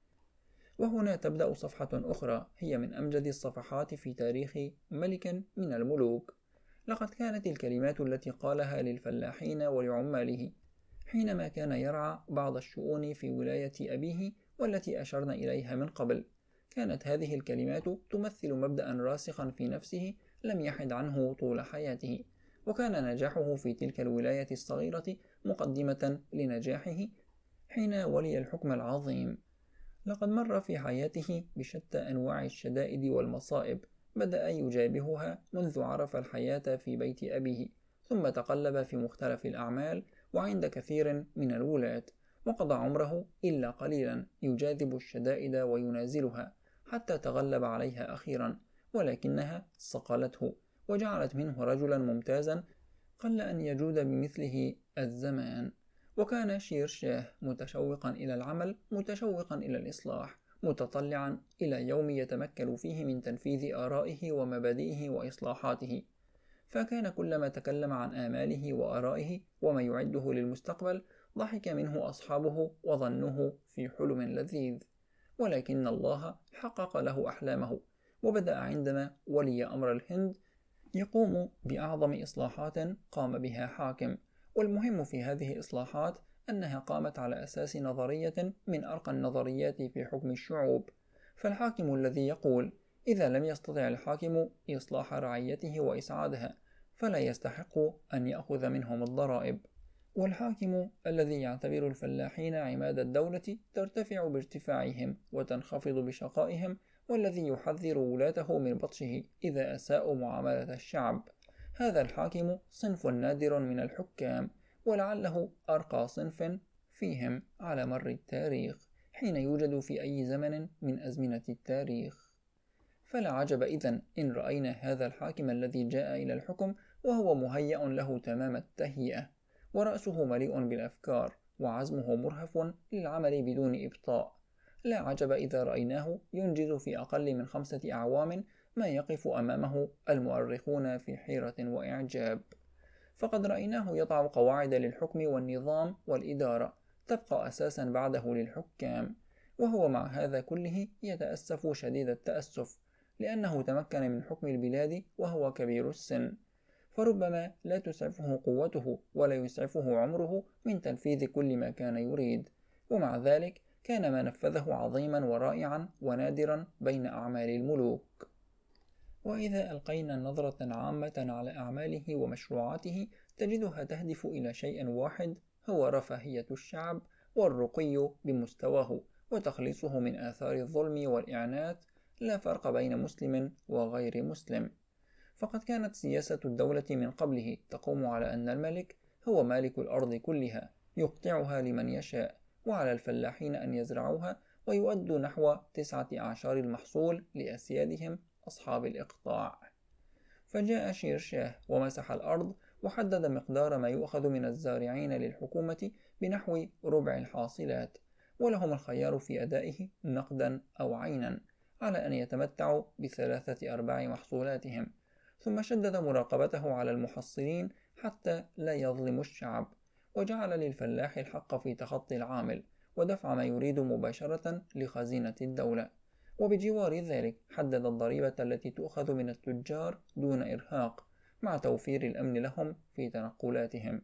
وهنا تبدأ صفحة أخرى هي من أمجد الصفحات في تاريخ ملك من الملوك. لقد كانت الكلمات التي قالها للفلاحين ولعماله حينما كان يرعى بعض الشؤون في ولاية أبيه والتي أشرنا إليها من قبل، كانت هذه الكلمات تمثل مبدأ راسخا في نفسه لم يحد عنه طول حياته، وكان نجاحه في تلك الولاية الصغيرة مقدمة لنجاحه حين ولي الحكم العظيم. لقد مر في حياته بشتى أنواع الشدائد والمصائب، بدأ يجابهها منذ عرف الحياة في بيت أبيه، ثم تقلب في مختلف الأعمال وعند كثير من الولاة، وقضى عمره إلا قليلا يجاذب الشدائد وينازلها حتى تغلب عليها أخيرا، ولكنها صقلته وجعلت منه رجلا ممتازا قل أن يجود بمثله الزمان. وكان شير شاه متشوقا إلى العمل، متشوقا إلى الإصلاح، متطلعا إلى يوم يتمكن فيه من تنفيذ آرائه ومبادئه وإصلاحاته، فكان كلما تكلم عن آماله وآرائه وما يعده للمستقبل ضحك منه أصحابه وظنوه في حلم لذيذ، ولكن الله حقق له أحلامه، وبدأ عندما ولي أمر الهند يقوم بأعظم إصلاحات قام بها حاكم. والمهم في هذه الإصلاحات أنها قامت على أساس نظرية من أرقى النظريات في حكم الشعوب، فالحاكم الذي يقول إذا لم يستطع الحاكم إصلاح رعيته وإسعادها فلا يستحق أن يأخذ منهم الضرائب، والحاكم الذي يعتبر الفلاحين عماد الدولة ترتفع بارتفاعهم وتنخفض بشقائهم، والذي يحذر ولاته من بطشه إذا أساءوا معاملة الشعب، هذا الحاكم صنف نادر من الحكام، ولعله أرقى صنف فيهم على مر التاريخ حين يوجد في أي زمن من أزمنة التاريخ. فلا عجب إذن إن رأينا هذا الحاكم الذي جاء إلى الحكم وهو مهيأ له تمام التهيئة، ورأسه مليء بالأفكار وعزمه مرهف للعمل بدون إبطاء. لا عجب إذا رأيناه ينجز في أقل من خمسة أعوام ما يقف أمامه المؤرخون في حيرة وإعجاب، فقد رأيناه يضع قواعد للحكم والنظام والإدارة تبقى أساسا بعده للحكام، وهو مع هذا كله يتأسف شديد التأسف لأنه تمكن من حكم البلاد وهو كبير السن، فربما لا تسعفه قوته ولا يسعفه عمره من تنفيذ كل ما كان يريد، ومع ذلك كان ما نفذه عظيما ورائعا ونادرا بين أعمال الملوك. وإذا ألقينا نظرة عامة على أعماله ومشروعاته تجدها تهدف إلى شيء واحد، هو رفاهية الشعب والرقي بمستواه وتخليصه من آثار الظلم والإعنات، لا فرق بين مسلم وغير مسلم. فقد كانت سياسة الدولة من قبله تقوم على أن الملك هو مالك الأرض كلها يقطعها لمن يشاء، وعلى الفلاحين أن يزرعوها ويؤدوا نحو تسعة أعشار المحصول لأسيادهم أصحاب الإقطاع. فجاء شير شاه ومسح الأرض وحدد مقدار ما يؤخذ من الزارعين للحكومة بنحو ربع الحاصلات، ولهم الخيار في أدائه نقدا أو عينا على أن يتمتعوا بثلاثة أرباع محصولاتهم. ثم شدد مراقبته على المحصلين حتى لا يظلموا الشعب، وجعل للفلاح الحق في تخطي العامل ودفع ما يريد مباشرة لخزينة الدولة. وبجوار ذلك حدد الضريبة التي تؤخذ من التجار دون إرهاق، مع توفير الأمن لهم في تنقلاتهم.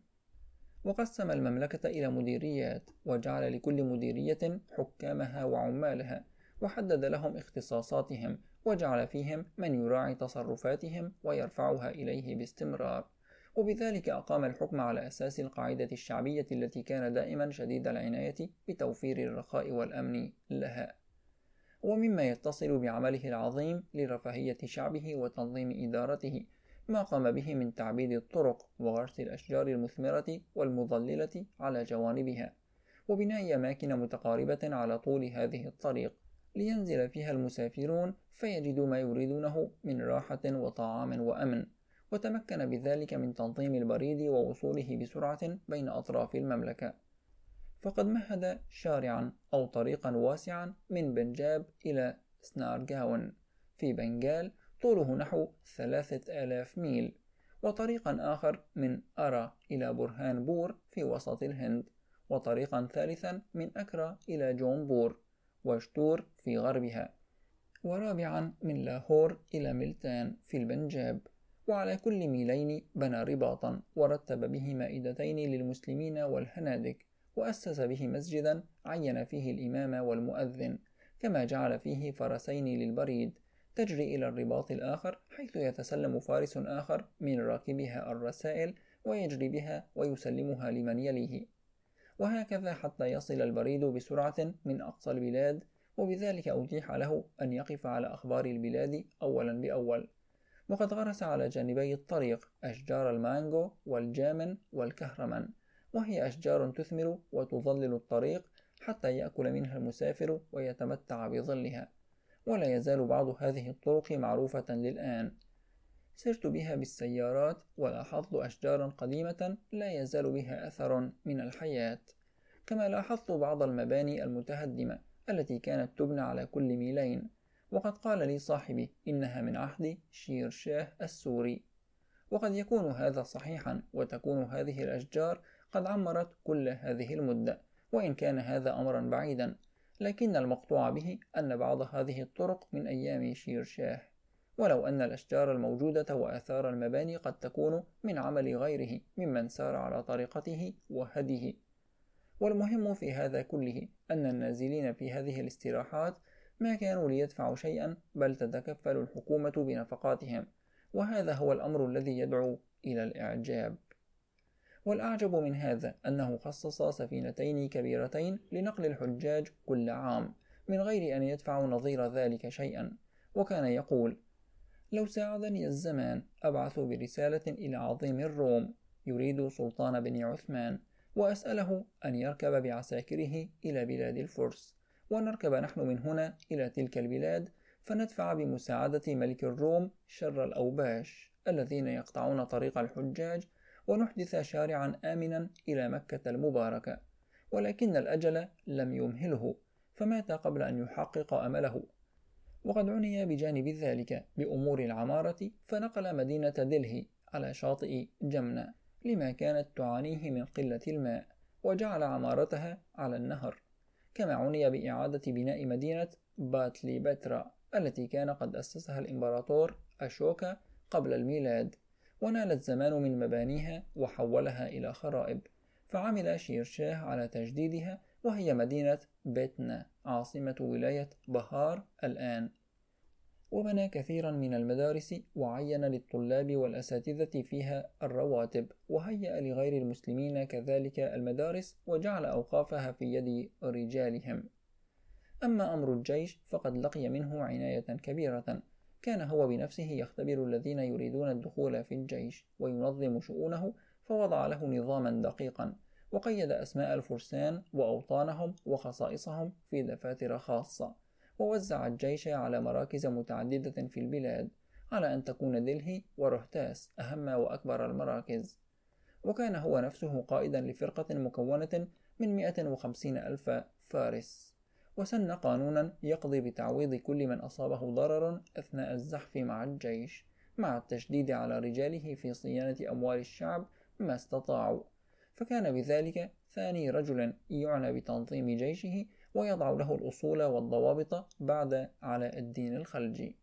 وقسم المملكة إلى مديريات، وجعل لكل مديرية حكامها وعمالها، وحدد لهم اختصاصاتهم، وجعل فيهم من يراعي تصرفاتهم ويرفعها إليه باستمرار. وبذلك أقام الحكم على أساس القاعدة الشعبية التي كان دائما شديد العناية بتوفير الرخاء والأمن لها. ومما يتصل بعمله العظيم لرفاهية شعبه وتنظيم إدارته ما قام به من تعبيد الطرق وغرس الأشجار المثمرة والمظللة على جوانبها، وبناء أماكن متقاربة على طول هذه الطريق لينزل فيها المسافرون فيجدوا ما يريدونه من راحة وطعام وأمن. وتمكن بذلك من تنظيم البريد ووصوله بسرعة بين أطراف المملكة، فقد مهد شارعا أو طريقا واسعا من بنجاب إلى سنارجاون في بنغال طوله نحو ثلاثة آلاف ميل، وطريقا آخر من أرا إلى برهانبور في وسط الهند، وطريقا ثالثا من أكرا إلى جونبور وشتور في غربها، ورابعا من لاهور إلى ملتان في البنجاب. وعلى كل ميلين بنى رباطا ورتب به مائدتين للمسلمين والهنادك، وأسس به مسجدا عين فيه الإمام والمؤذن، كما جعل فيه فرسين للبريد تجري إلى الرباط الآخر، حيث يتسلم فارس آخر من راكبها الرسائل ويجري بها ويسلمها لمن يليه، وهكذا حتى يصل البريد بسرعة من أقصى البلاد. وبذلك أتيح له أن يقف على أخبار البلاد أولا بأول. وقد غرس على جانبي الطريق أشجار المانجو والجامن والكهرمن، وهي أشجار تثمر وتظلل الطريق حتى يأكل منها المسافر ويتمتع بظلها. ولا يزال بعض هذه الطرق معروفة للآن. سرت بها بالسيارات ولاحظت أشجارا قديمة لا يزال بها أثر من الحياة، كما لاحظت بعض المباني المتهدمة التي كانت تبنى على كل ميلين، وقد قال لي صاحبي إنها من عهد شير شاه السوري. وقد يكون هذا صحيحا، وتكون هذه الأشجار قد عمرت كل هذه المدة، وإن كان هذا أمرا بعيدا، لكن المقطوع به أن بعض هذه الطرق من أيام شير شاه، ولو أن الأشجار الموجودة وآثار المباني قد تكون من عمل غيره ممن سار على طريقته وهديه. والمهم في هذا كله أن النازلين في هذه الاستراحات ما كانوا ليدفعوا شيئا، بل تتكفل الحكومة بنفقاتهم، وهذا هو الأمر الذي يدعو إلى الإعجاب. والأعجب من هذا أنه خصص سفينتين كبيرتين لنقل الحجاج كل عام من غير أن يدفعوا نظير ذلك شيئا، وكان يقول: لو ساعدني الزمان أبعث برسالة إلى عظيم الروم يريد سلطان بن عثمان، وأسأله أن يركب بعساكره إلى بلاد الفرس، ونركب نحن من هنا إلى تلك البلاد، فندفع بمساعدة ملك الروم شر الأوباش الذين يقطعون طريق الحجاج، ونحدث شارعا آمنا إلى مكة المباركة. ولكن الأجل لم يمهله، فمات قبل أن يحقق أمله. وقد عني بجانب ذلك بأمور العمارة، فنقل مدينة دلهي على شاطئ جمنة لما كانت تعانيه من قلة الماء، وجعل عمارتها على النهر. كما عني بإعادة بناء مدينة باتلي بترا التي كان قد أسسها الإمبراطور أشوكا قبل الميلاد، ونال الزمان من مبانيها وحولها إلى خرائب، فعمل شير شاه على تجديدها، وهي مدينة بيتنا عاصمة ولاية بهار الآن. وبنى كثيرا من المدارس، وعين للطلاب والأساتذة فيها الرواتب، وهيأ لغير المسلمين كذلك المدارس، وجعل أوقافها في يد رجالهم. أما أمر الجيش فقد لقي منه عناية كبيرة، كان هو بنفسه يختبر الذين يريدون الدخول في الجيش وينظم شؤونه، فوضع له نظاما دقيقا، وقيد أسماء الفرسان وأوطانهم وخصائصهم في دفاتر خاصة، ووزع الجيش على مراكز متعددة في البلاد على أن تكون دلهي وروهتاس أهم وأكبر المراكز. وكان هو نفسه قائدا لفرقة مكونة من مئة وخمسين ألف فارس، وسن قانونا يقضي بتعويض كل من أصابه ضرر أثناء الزحف مع الجيش، مع التشديد على رجاله في صيانة أموال الشعب ما استطاعوا. فكان بذلك ثاني رجل يعنى بتنظيم جيشه ويضع له الأصول والضوابط بعد علاء الدين الخلجي.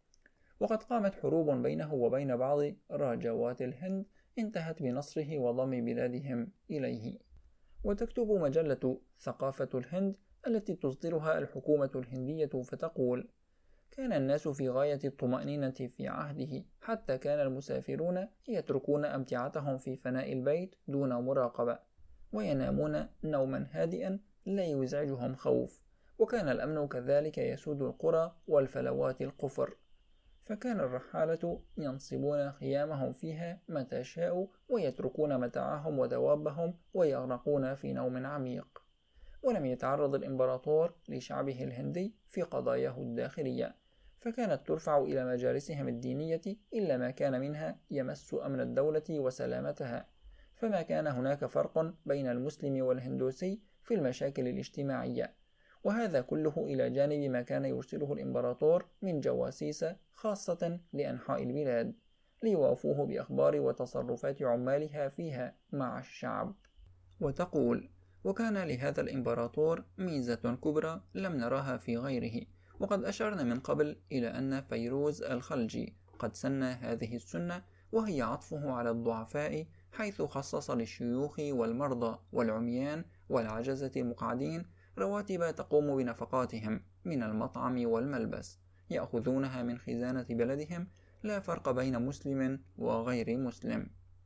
وقد قامت حروب بينه وبين بعض راجوات الهند انتهت بنصره وضم بلادهم إليه. وتكتب مجلة ثقافة الهند التي تصدرها الحكومة الهندية فتقول: كان الناس في غاية الطمأنينة في عهده، حتى كان المسافرون يتركون أمتعتهم في فناء البيت دون مراقبة، وينامون نوما هادئا لا يزعجهم خوف، وكان الأمن كذلك يسود القرى والفلوات القفر، فكان الرحالة ينصبون خيامهم فيها متى شاءوا ويتركون متاعهم ودوابهم ويغرقون في نوم عميق. ولم يتعرض الإمبراطور لشعبه الهندي في قضاياه الداخلية، فكانت ترفع إلى مجالسهم الدينية إلا ما كان منها يمس أمن الدولة وسلامتها، فما كان هناك فرق بين المسلم والهندوسي في المشاكل الاجتماعية. وهذا كله إلى جانب ما كان يرسله الإمبراطور من جواسيس خاصة لأنحاء البلاد ليوافوه بأخبار وتصرفات عمالها فيها مع الشعب. وتقول: وكان لهذا الإمبراطور ميزة كبرى لم نراها في غيره، وقد أشرنا من قبل إلى أن فيروز الخلجي قد سن هذه السنة، وهي عطفه على الضعفاء، حيث خصص للشيوخ والمرضى والعميان والعجزة المقعدين رواتب تقوم بنفقاتهم من المطعم والملبس، يأخذونها من خزانة بلدهم، لا فرق بين مسلم وغير مسلم.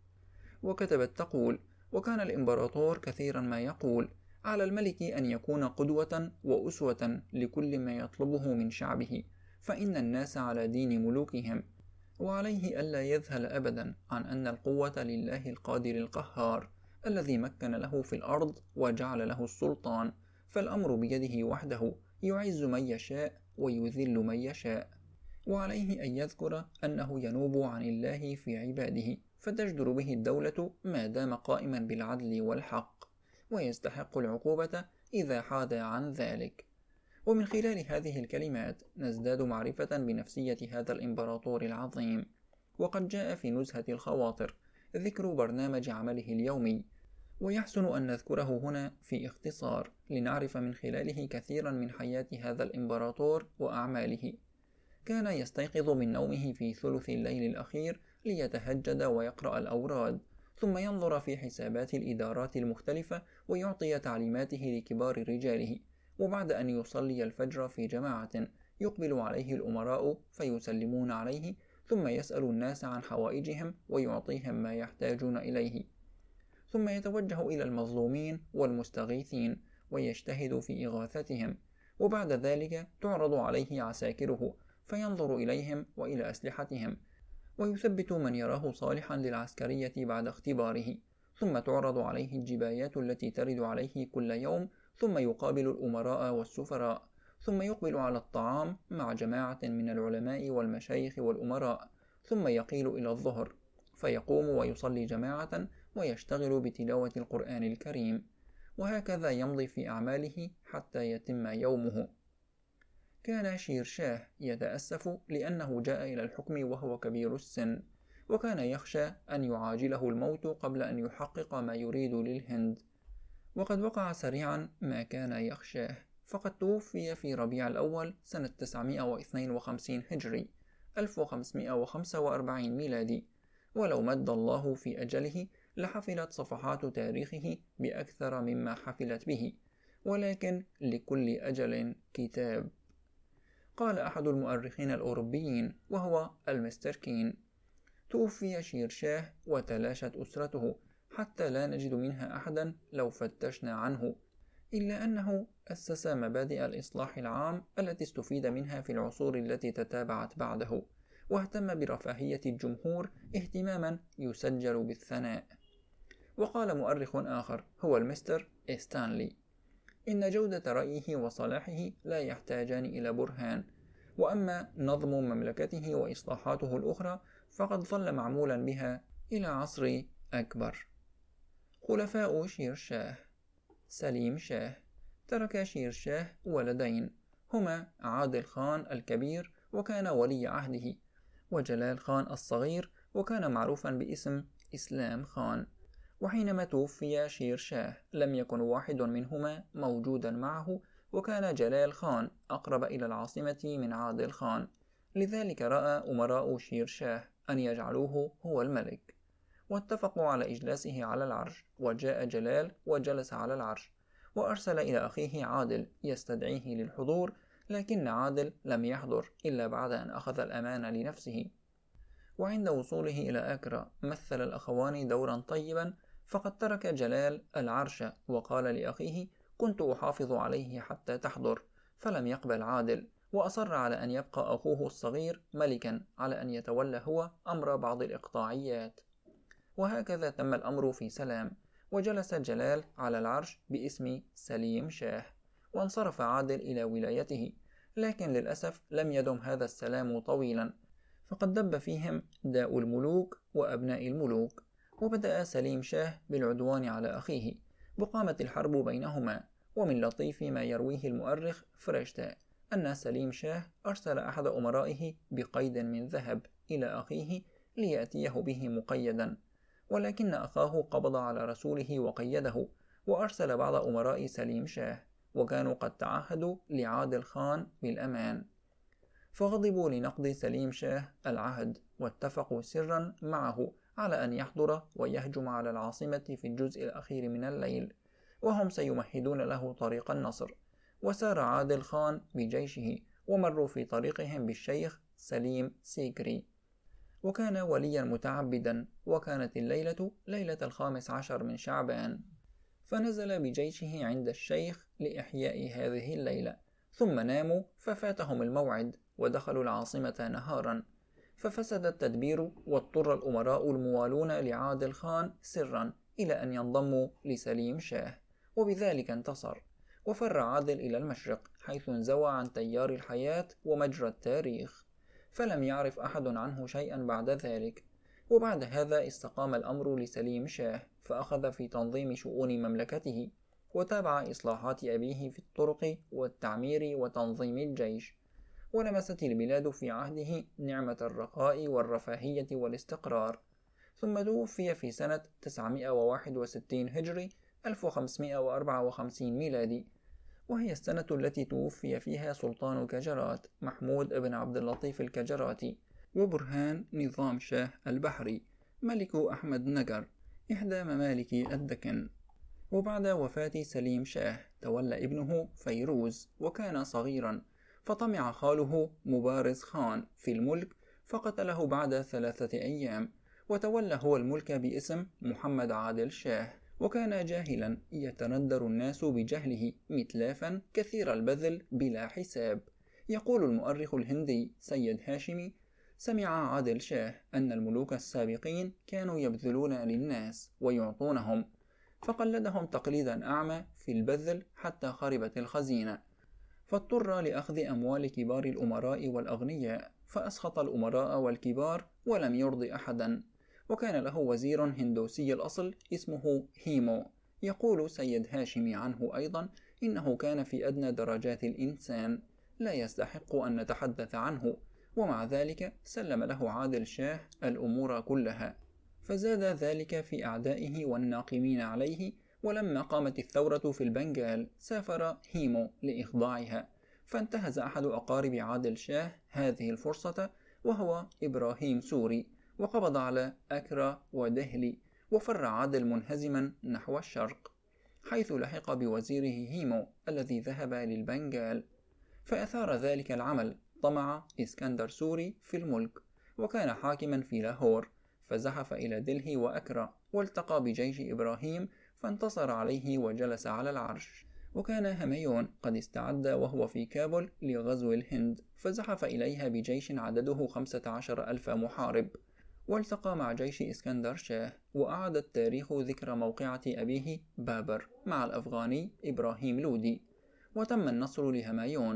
وكتبت تقول: وكان الإمبراطور كثيرا ما يقول: على الملك أن يكون قدوة وأسوة لكل ما يطلبه من شعبه، فإن الناس على دين ملوكهم، وعليه ألا يذهل أبدا عن أن القوة لله القادر القهار الذي مكن له في الأرض وجعل له السلطان، فالأمر بيده وحده، يعز من يشاء ويذل من يشاء، وعليه أن يذكر أنه ينوب عن الله في عباده، فتجدر به الدولة ما دام قائما بالعدل والحق، ويستحق العقوبة إذا حاد عن ذلك. ومن خلال هذه الكلمات نزداد معرفة بنفسية هذا الإمبراطور العظيم. وقد جاء في نزهة الخواطر ذكر برنامج عمله اليومي، ويحسن أن نذكره هنا في اختصار لنعرف من خلاله كثيرا من حياة هذا الإمبراطور وأعماله. كان يستيقظ من نومه في ثلث الليل الأخير ليتهجد ويقرأ الأوراد، ثم ينظر في حسابات الإدارات المختلفة ويعطي تعليماته لكبار رجاله، وبعد أن يصلي الفجر في جماعة يقبل عليه الأمراء فيسلمون عليه، ثم يسأل الناس عن حوائجهم ويعطيهم ما يحتاجون إليه، ثم يتوجه إلى المظلومين والمستغيثين ويجتهد في إغاثتهم، وبعد ذلك تعرض عليه عساكره فينظر إليهم وإلى أسلحتهم، ويثبت من يراه صالحا للعسكرية بعد اختباره، ثم تعرض عليه الجبايات التي ترد عليه كل يوم، ثم يقابل الأمراء والسفراء، ثم يقبل على الطعام مع جماعة من العلماء والمشايخ والأمراء، ثم يقيل إلى الظهر فيقوم ويصلي جماعة ويشتغل بتلاوة القرآن الكريم، وهكذا يمضي في أعماله حتى يتم يومه. كان شير شاه يتأسف لأنه جاء إلى الحكم وهو كبير السن، وكان يخشى أن يعاجله الموت قبل أن يحقق ما يريد للهند، وقد وقع سريعا ما كان يخشاه، فقد توفي في ربيع الأول سنة تسعمائة واثنين وخمسين هجري ألف وخمسمائة وخمسة وأربعين ميلادي. ولو مد الله في أجله لحفلت صفحات تاريخه بأكثر مما حفلت به، ولكن لكل أجل كتاب. قال أحد المؤرخين الأوروبيين وهو المستر كين: توفي شير شاه وتلاشت أسرته، حتى لا نجد منها أحدا لو فتشنا عنه، إلا أنه أسس مبادئ الإصلاح العام التي استفيد منها في العصور التي تتابعت بعده، واهتم برفاهية الجمهور اهتماما يسجل بالثناء. وقال مؤرخ آخر هو المستر ستانلي: إن جودة رأيه وصلاحه لا يحتاجان إلى برهان، وأما نظم مملكته وإصلاحاته الأخرى فقد ظل معمولا بها إلى عصر أكبر. خلفاء شير شاه. سليم شاه. ترك شير شاه ولدين هما عادل خان الكبير وكان ولي عهده، وجلال خان الصغير وكان معروفا باسم إسلام خان. وحينما توفي شير شاه لم يكن واحد منهما موجودا معه، وكان جلال خان أقرب إلى العاصمة من عادل خان، لذلك رأى أمراء شير شاه أن يجعلوه هو الملك، واتفقوا على إجلاسه على العرش. وجاء جلال وجلس على العرش، وأرسل إلى أخيه عادل يستدعيه للحضور، لكن عادل لم يحضر إلا بعد أن أخذ الأمان لنفسه. وعند وصوله إلى أكرا مثل الأخوان دورا طيبا، فقد ترك جلال العرش وقال لأخيه: كنت أحافظ عليه حتى تحضر، فلم يقبل عادل، وأصر على أن يبقى أخوه الصغير ملكا على أن يتولى هو أمر بعض الإقطاعيات. وهكذا تم الأمر في سلام، وجلس جلال على العرش باسم سليم شاه، وانصرف عادل إلى ولايته. لكن للأسف لم يدم هذا السلام طويلا، فقد دب فيهم داء الملوك وأبناء الملوك، وبدأ سليم شاه بالعدوان على أخيه، وقامت الحرب بينهما. ومن لطيف ما يرويه المؤرخ فرشتا أن سليم شاه أرسل أحد أمرائه بقيد من ذهب إلى أخيه ليأتيه به مقيدا، ولكن أخاه قبض على رسوله وقيده، وأرسل بعض أمراء سليم شاه، وكانوا قد تعهدوا لعادل خان بالأمان، فغضبوا لنقض سليم شاه العهد، واتفقوا سرا معه على أن يحضر ويهجم على العاصمة في الجزء الأخير من الليل، وهم سيمهدون له طريق النصر. وسار عادل خان بجيشه، ومروا في طريقهم بالشيخ سليم سيكري، وكان وليا متعبدا. وكانت الليلة ليلة الخامس عشر من شعبان، فنزل بجيشه عند الشيخ لإحياء هذه الليلة، ثم ناموا ففاتهم الموعد ودخلوا العاصمة نهارا، ففسد التدبير، واضطر الأمراء الموالون لعادل خان سرا إلى أن ينضموا لسليم شاه، وبذلك انتصر. وفر عادل إلى المشرق حيث انزوى عن تيار الحياة ومجرى التاريخ، فلم يعرف أحد عنه شيئا بعد ذلك. وبعد هذا استقام الأمر لسليم شاه، فأخذ في تنظيم شؤون مملكته، وتابع إصلاحات أبيه في الطرق والتعمير وتنظيم الجيش، ولمست البلاد في عهده نعمة الرخاء والرفاهية والاستقرار. ثم توفي في سنة تسعمائة وواحد وستين هجري ألف وخمسمائة وأربعة وخمسين ميلادي، وهي السنة التي توفي فيها سلطان كجرات محمود بن عبد اللطيف الكجراتي، وبرهان نظام شاه البحري ملك أحمد نجر إحدى ممالك الدكن. وبعد وفاة سليم شاه تولى ابنه فيروز، وكان صغيرا، فطمع خاله مبارز خان في الملك فقتله بعد ثلاثة أيام، وتولى هو الملك باسم محمد عادل شاه. وكان جاهلا يتندر الناس بجهله متلافا كثير البذل بلا حساب. يقول المؤرخ الهندي سيد هاشمي: سمع عادل شاه أن الملوك السابقين كانوا يبذلون للناس ويعطونهم، فقلدهم تقليدا أعمى في البذل حتى خربت الخزينة، فاضطر لأخذ أموال كبار الأمراء والأغنياء، فأسخط الأمراء والكبار ولم يرضي أحدا. وكان له وزير هندوسي الأصل اسمه هيمو. يقول سيد هاشمي عنه أيضا إنه كان في أدنى درجات الإنسان، لا يستحق أن نتحدث عنه، ومع ذلك سلم له عادل شاه الأمور كلها، فزاد ذلك في أعدائه والناقمين عليه. ولما قامت الثورة في البنغال سافر هيمو لإخضاعها، فانتهز أحد أقارب عادل شاه هذه الفرصة وهو إبراهيم سوري، وقبض على أكرا ودهلي، وفر عادل منهزما نحو الشرق، حيث لحق بوزيره هيمو الذي ذهب للبنغال، فأثار ذلك العمل طمع إسكندر سوري في الملك، وكان حاكما في لاهور، فزحف إلى دلهي وأكرا، والتقى بجيش إبراهيم فانتصر عليه وجلس على العرش. وكان هميون قد استعد وهو في كابل لغزو الهند، فزحف إليها بجيش عدده خمسة عشر ألف محارب، والتقى مع جيش إسكندر شاه. وأعاد التاريخ ذكر موقعة أبيه بابر مع الأفغاني إبراهيم لودي، وتم النصر لهمايون،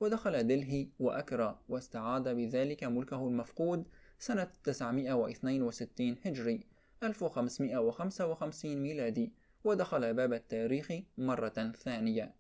ودخل دلهي وأكرا واستعاد بذلك ملكه المفقود سنة تسعمائة واثنين وستين هجري ألف وخمسمائة وخمسة وخمسين ميلادي، ودخل باب التاريخ مرة ثانية.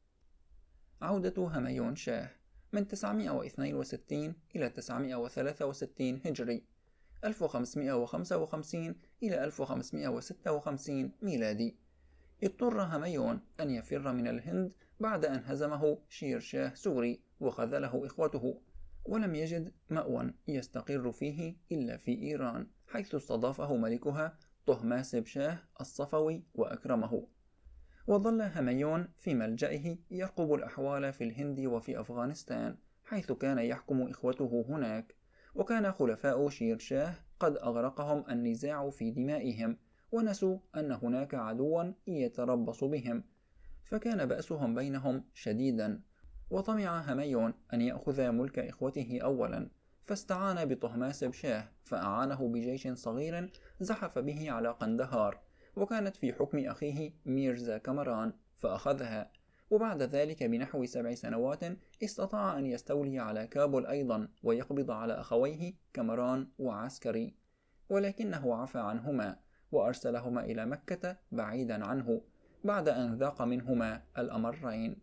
عودة هميون شاه من تسعمائة واثنين وستين إلى تسعمائة وثلاثة وستين هجري ألف وخمسمائة وخمسة وخمسين إلى ألف وخمسمائة وستة وخمسين ميلادي. اضطر هميون أن يفر من الهند بعد أن هزمه شير شاه سوري وخذله إخوته، ولم يجد مأوى يستقر فيه إلا في إيران، حيث استضافه ملكها طهماسب شاه الصفوي وأكرمه. وظل هميون في ملجئه يرقب الأحوال في الهند وفي أفغانستان، حيث كان يحكم إخوته هناك، وكان خلفاء شير شاه قد أغرقهم النزاع في دمائهم، ونسوا أن هناك عدوا يتربص بهم، فكان بأسهم بينهم شديدا. وطمع هميون أن يأخذ ملك إخوته أولا، فاستعان بطهماسب شاه فأعانه بجيش صغير زحف به على قندهار، وكانت في حكم أخيه ميرزا كمران، فأخذها. وبعد ذلك بنحو سبع سنوات استطاع أن يستولي على كابول أيضا ويقبض على أخويه كمران وعسكري، ولكنه عفى عنهما وأرسلهما إلى مكة بعيدا عنه بعد أن ذاق منهما الأمرين،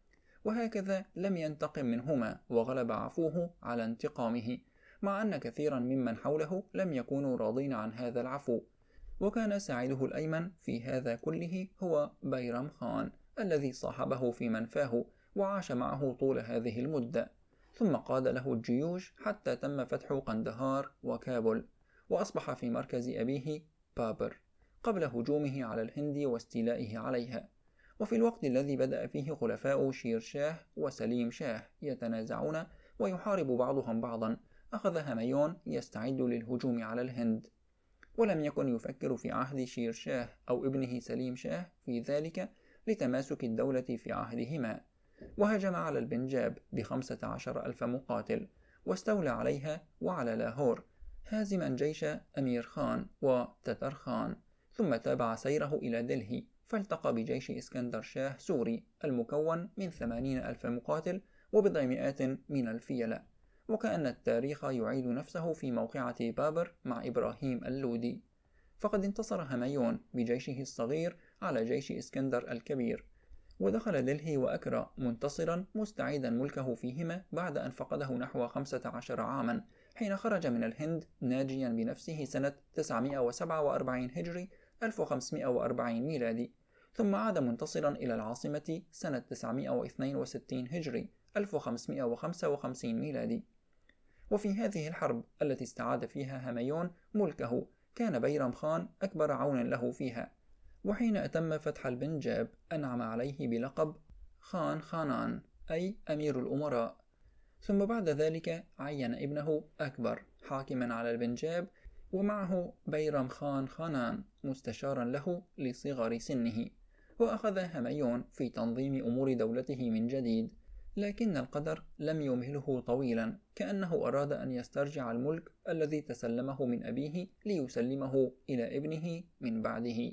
وهكذا لم ينتقم منهما وغلب عفوه على انتقامه، مع أن كثيرا ممن حوله لم يكونوا راضين عن هذا العفو. وكان ساعده الأيمن في هذا كله هو بيرم خان الذي صاحبه في منفاه وعاش معه طول هذه المدة، ثم قاد له الجيوش حتى تم فتح قندهار وكابول، وأصبح في مركز أبيه بابر قبل هجومه على الهند واستيلائه عليها. وفي الوقت الذي بدأ فيه خلفاء شير شاه وسليم شاه يتنازعون ويحارب بعضهم بعضا، أخذ هميون يستعد للهجوم على الهند، ولم يكن يفكر في عهد شير شاه أو ابنه سليم شاه في ذلك لتماسك الدولة في عهدهما، وهجم على البنجاب بخمسة عشر ألف مقاتل واستولى عليها وعلى لاهور، هازما جيش أمير خان وتتر خان، ثم تابع سيره إلى دلهي فالتقى بجيش إسكندر شاه سوري المكون من ثمانين ألف مقاتل وبضعمائة من الفيلة. وكأن التاريخ يعيد نفسه في موقعة بابر مع إبراهيم اللودي، فقد انتصر هميون بجيشه الصغير على جيش إسكندر الكبير، ودخل دلهي وأكرا منتصرا مستعيدا ملكه فيهما بعد أن فقده نحو خمسة عشر عاما، حين خرج من الهند ناجيا بنفسه سنة تسعمائة وسبعة وأربعين هجري ألف وخمسمائة وأربعين ميلادي، ثم عاد منتصرا إلى العاصمة سنة تسعمائة واثنين وستين هجري ألف وخمسمائة وخمسة وخمسين ميلادي. وفي هذه الحرب التي استعاد فيها هميون ملكه كان بيرم خان أكبر عون له فيها، وحين أتم فتح البنجاب أنعم عليه بلقب خان خانان أي أمير الأمراء، ثم بعد ذلك عين ابنه أكبر حاكما على البنجاب، ومعه بيرم خان خانان مستشارا له لصغر سنه، وأخذ هميون في تنظيم أمور دولته من جديد، لكن القدر لم يمهله طويلا، كأنه أراد أن يسترجع الملك الذي تسلمه من أبيه ليسلمه إلى ابنه من بعده.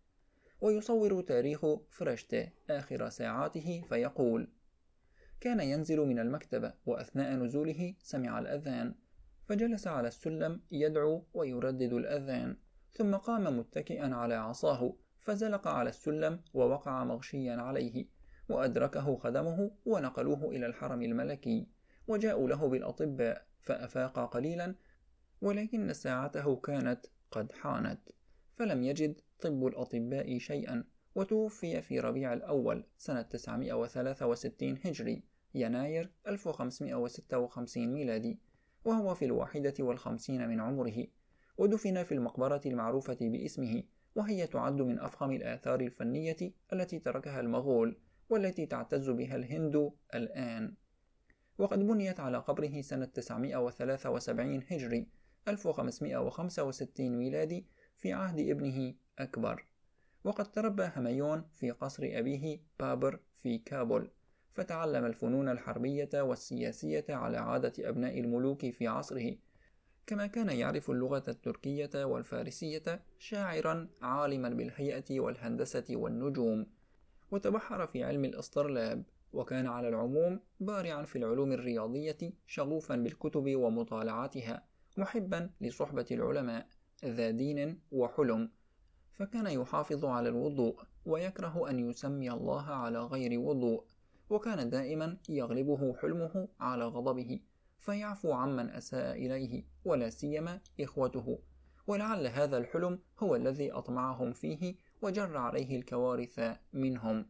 ويصور تاريخ فرشته آخر ساعاته فيقول: كان ينزل من المكتبة وأثناء نزوله سمع الأذان، فجلس على السلم يدعو ويردد الأذان، ثم قام متكئا على عصاه فزلق على السلم ووقع مغشيا عليه، وأدركه خدمه ونقلوه إلى الحرم الملكي، وجاءوا له بالأطباء فأفاق قليلا، ولكن ساعته كانت قد حانت، فلم يجد طب الأطباء شيئا، وتوفي في ربيع الأول سنة تسعمائة وثلاثة وستين هجري يناير ألف وخمسمائة وستة وخمسين ميلادي، وهو في الواحدة والخمسين من عمره، ودفن في المقبرة المعروفة باسمه، وهي تعد من أفخم الآثار الفنية التي تركها المغول والتي تعتز بها الهند الآن. وقد بنيت على قبره سنة تسعمائة وثلاثة وسبعين هجري ألف وخمسمائة وخمسة وستين ميلادي في عهد ابنه أكبر. وقد تربى هميون في قصر أبيه بابر في كابول، فتعلم الفنون الحربية والسياسية على عادة أبناء الملوك في عصره، كما كان يعرف اللغة التركية والفارسية، شاعرا عالما بالهيئة والهندسة والنجوم، وتبحر في علم الأسطرلاب وكان على العموم بارعا في العلوم الرياضية، شغوفا بالكتب ومطالعتها، محبا لصحبة العلماء، ذا دين وحلم، فكان يحافظ على الوضوء ويكره أن يسمي الله على غير وضوء، وكان دائما يغلبه حلمه على غضبه، فيعفو عمن أساء إليه ولا سيما إخوته، ولعل هذا الحلم هو الذي أطمعهم فيه وجر عليه الكوارث منهم.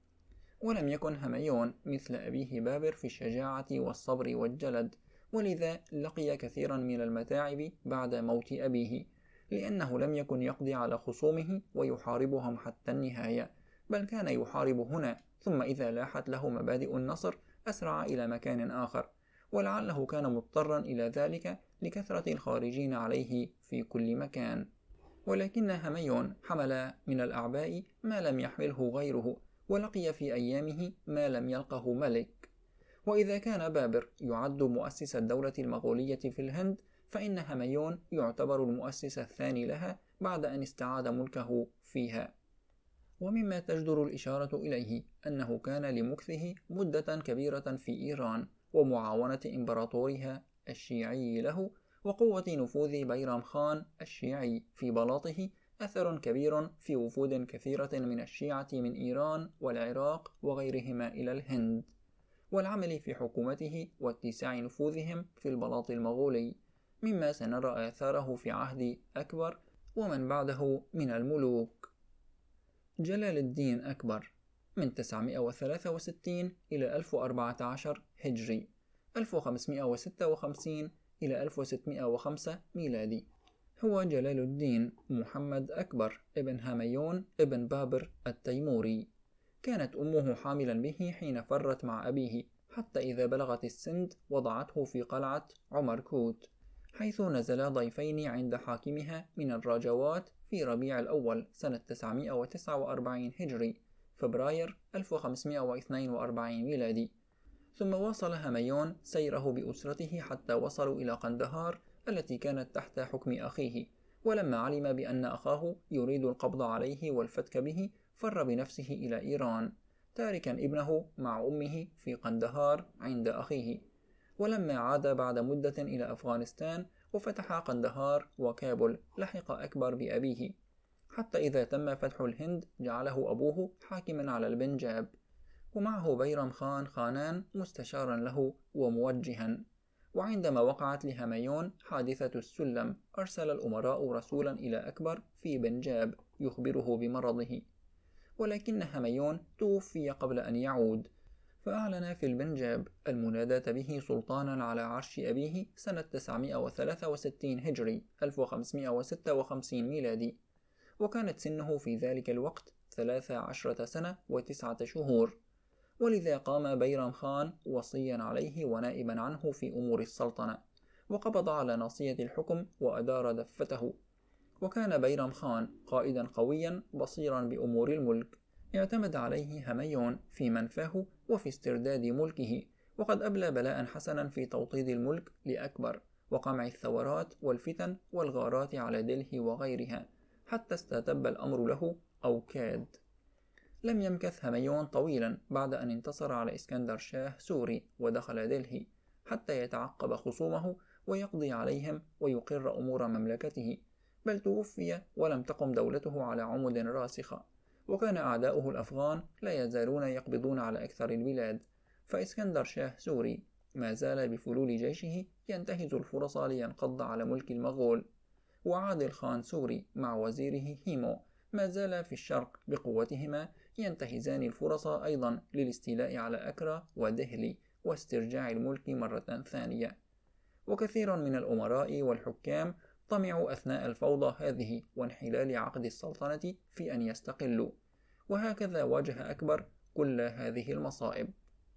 ولم يكن هميون مثل أبيه بابر في الشجاعة والصبر والجلد، ولذا لقي كثيرا من المتاعب بعد موت أبيه، لأنه لم يكن يقضي على خصومه ويحاربهم حتى النهاية، بل كان يحارب هنا، ثم إذا لاحت له مبادئ النصر أسرع إلى مكان آخر، ولعله كان مضطرا إلى ذلك لكثرة الخارجين عليه في كل مكان. ولكن هميون حمل من الأعباء ما لم يحمله غيره، ولقي في أيامه ما لم يلقه ملك. وإذا كان بابر يعد مؤسس الدولة المغولية في الهند، فإن هميون يعتبر المؤسس الثاني لها بعد أن استعاد ملكه فيها. ومما تجدر الإشارة إليه أنه كان لمكثه مدة كبيرة في إيران ومعاونة إمبراطورها الشيعي له، وقوة نفوذ بيرام خان الشيعي في بلاطه أثر كبير في وفود كثيرة من الشيعة من إيران والعراق وغيرهما إلى الهند، والعمل في حكومته واتساع نفوذهم في البلاط المغولي، مما سنرى آثاره في عهد أكبر ومن بعده من الملوك. جلال الدين أكبر من تسعمائة وثلاثة وستين إلى ألف وأربعة عشر هجري، ألف وخمسمائة وستة وخمسين إلى ألف وستمائة وخمسة ميلادي، هو جلال الدين محمد أكبر ابن هميون ابن بابر التيموري. كانت أمه حاملا به حين فرت مع أبيه، حتى إذا بلغت السند وضعته في قلعة عمر كوت، حيث نزلا ضيفين عند حاكمها من الراجوات في ربيع الأول سنة تسعمائة وتسعة وأربعين هجري، فبراير ألف وخمسمائة واثنين وأربعين ميلادي. ثم واصل هميون سيره بأسرته حتى وصلوا إلى قندهار التي كانت تحت حكم أخيه، ولما علم بأن أخاه يريد القبض عليه والفتك به فر بنفسه إلى إيران، تاركا ابنه مع أمه في قندهار عند أخيه. ولما عاد بعد مدة إلى أفغانستان وفتح قندهار وكابل، لحق أكبر بأبيه، حتى إذا تم فتح الهند جعله أبوه حاكما على البنجاب، ومعه بيرام خان خانان مستشارا له وموجها. وعندما وقعت لهميون حادثة السلم أرسل الأمراء رسولا إلى أكبر في بنجاب يخبره بمرضه، ولكن هميون توفي قبل أن يعود، فأعلن في البنجاب المناداة به سلطانا على عرش أبيه سنة تسعمائة وثلاثة وستين هجري، ألف وخمسمائة وستة وخمسين ميلادي، وكانت سنه في ذلك الوقت ثلاث عشرة سنة وتسعة شهور، ولذا قام بيرام خان وصيا عليه ونائبا عنه في أمور السلطنة، وقبض على ناصية الحكم وأدار دفته. وكان بيرام خان قائدا قويا بصيرا بأمور الملك، اعتمد عليه هميون في منفاه وفي استرداد ملكه، وقد أبلى بلاء حسنا في توطيد الملك لأكبر وقمع الثورات والفتن والغارات على دلهي وغيرها، حتى استتب الأمر له أو كاد. لم يمكث هميون طويلا بعد أن انتصر على إسكندر شاه سوري ودخل دلهي، حتى يتعقب خصومه ويقضي عليهم ويقر أمور مملكته، بل توفي ولم تقم دولته على عمد راسخة. وكان أعداؤه الأفغان لا يزالون يقبضون على أكثر البلاد، فإسكندر شاه سوري ما زال بفلول جيشه ينتهز الفرص لينقض على ملك المغول، وعادل خان سوري مع وزيره هيمو ما زال في الشرق بقوتهما ينتهزان الفرص أيضا للاستيلاء على أكرا ودهلي واسترجاع الملك مرة ثانية. وكثير من الأمراء والحكام طمعوا أثناء الفوضى هذه وانحلال عقد السلطنة في أن يستقلوا، وهكذا واجه أكبر كل هذه المصائب.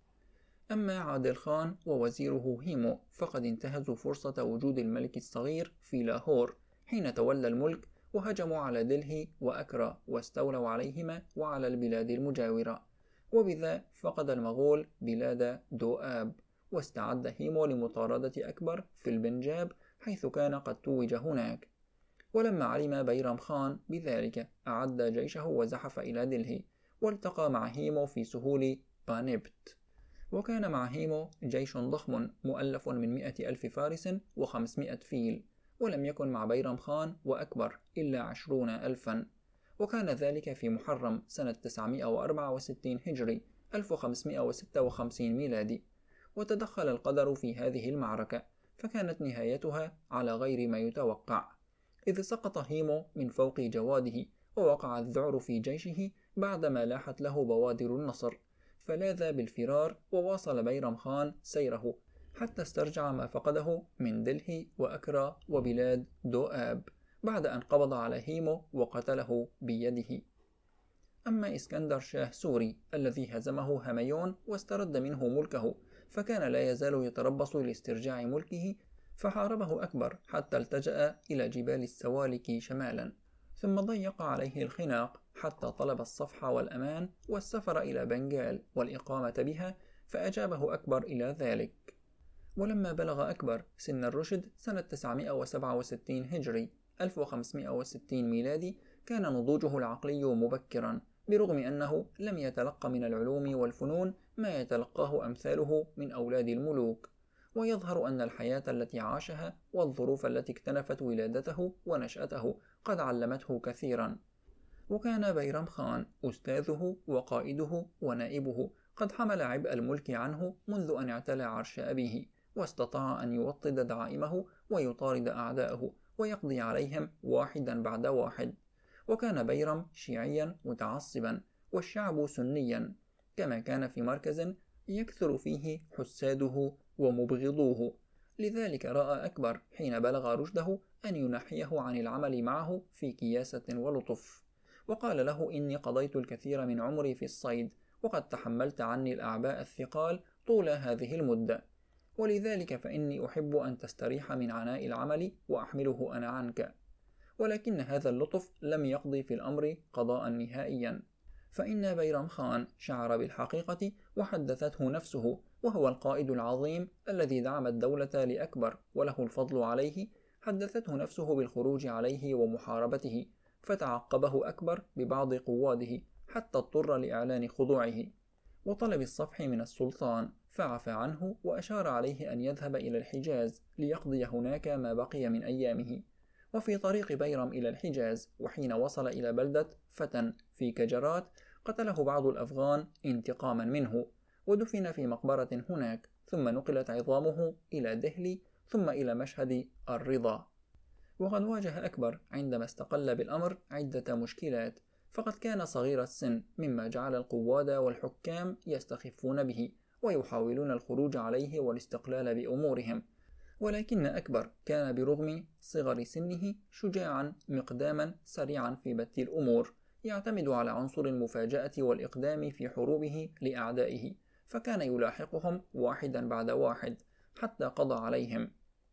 أما عادل خان ووزيره هيمو فقد انتهزوا فرصة وجود الملك الصغير في لاهور حين تولى الملك، وهجموا على دلهي وأكرا واستولوا عليهما وعلى البلاد المجاورة، وبذا فقد المغول بلاد دوآب، واستعد هيمو لمطاردة أكبر في البنجاب حيث كان قد توج هناك. ولما علم بيرام خان بذلك أعد جيشه وزحف إلى دلهي، والتقى مع هيمو في سهول بانيبت. وكان مع هيمو جيش ضخم مؤلف من مئة ألف فارس وخمسمائة فيل، ولم يكن مع بيرم خان وأكبر إلا عشرون ألفا، وكان ذلك في محرم سنة تسعمائة وأربعة وستين هجري ألف وخمسمائة وستة وخمسين ميلادي. وتدخل القدر في هذه المعركة، فكانت نهايتها على غير ما يتوقع، إذ سقط هيمو من فوق جواده، ووقع الذعر في جيشه بعدما لاحت له بوادر النصر، فلاذ بالفرار، وواصل بيرم خان سيره حتى استرجع ما فقده من دلهي وأكرا وبلاد دوآب، بعد أن قبض على هيمو وقتله بيده. أما إسكندر شاه سوري الذي هزمه هميون واسترد منه ملكه، فكان لا يزال يتربص لاسترجاع ملكه، فحاربه أكبر حتى التجأ إلى جبال السوالك شمالا، ثم ضيق عليه الخناق حتى طلب الصفح والأمان والسفر إلى بنغال والإقامة بها، فأجابه أكبر إلى ذلك. ولما بلغ أكبر سن الرشد سنة تسعمائة وسبعة وستين هجري ألف وخمسمائة وستين ميلادي، كان نضوجه العقلي مبكرا، برغم أنه لم يتلقى من العلوم والفنون ما يتلقاه أمثاله من أولاد الملوك، ويظهر أن الحياة التي عاشها والظروف التي اكتنفت ولادته ونشأته قد علمته كثيرا. وكان بيرم خان أستاذه وقائده ونائبه قد حمل عبء الملك عنه منذ أن اعتلى عرش أبيه، واستطاع أن يوطد دعائمه ويطارد أعداءه ويقضي عليهم واحدا بعد واحد. وكان بيرم شيعيا متعصبا والشعب سنيا، كما كان في مركز يكثر فيه حساده ومبغضوه، لذلك رأى أكبر حين بلغ رشده أن ينحيه عن العمل معه في كياسة ولطف، وقال له: إني قضيت الكثير من عمري في الصيد، وقد تحملت عني الأعباء الثقال طول هذه المدة، ولذلك فإني أحب أن تستريح من عناء العمل وأحمله أنا عنك. ولكن هذا اللطف لم يقضي في الأمر قضاء نهائيا، فإن بيرم خان شعر بالحقيقة وحدثته نفسه، وهو القائد العظيم الذي دعم الدولة لأكبر وله الفضل عليه، حدثته نفسه بالخروج عليه ومحاربته، فتعقبه أكبر ببعض قواده حتى اضطر لإعلان خضوعه وطلب الصفح من السلطان، فعفى عنه وأشار عليه أن يذهب إلى الحجاز ليقضي هناك ما بقي من أيامه. وفي طريق بيرم إلى الحجاز، وحين وصل إلى بلدة فتن في كجرات، قتله بعض الأفغان انتقاما منه، ودفن في مقبرة هناك، ثم نقلت عظامه إلى دهلي ثم إلى مشهد الرضا. وقد واجه أكبر عندما استقل بالأمر عدة مشكلات، فقد كان صغير السن، مما جعل القواد والحكام يستخفون به ويحاولون الخروج عليه والاستقلال بأمورهم، ولكن أكبر كان برغم صغر سنه شجاعا مقداما سريعا في بث الأمور، يعتمد على عنصر المفاجأة والإقدام في حروبه لأعدائه، فكان يلاحقهم واحدا بعد واحد حتى قضى عليهم.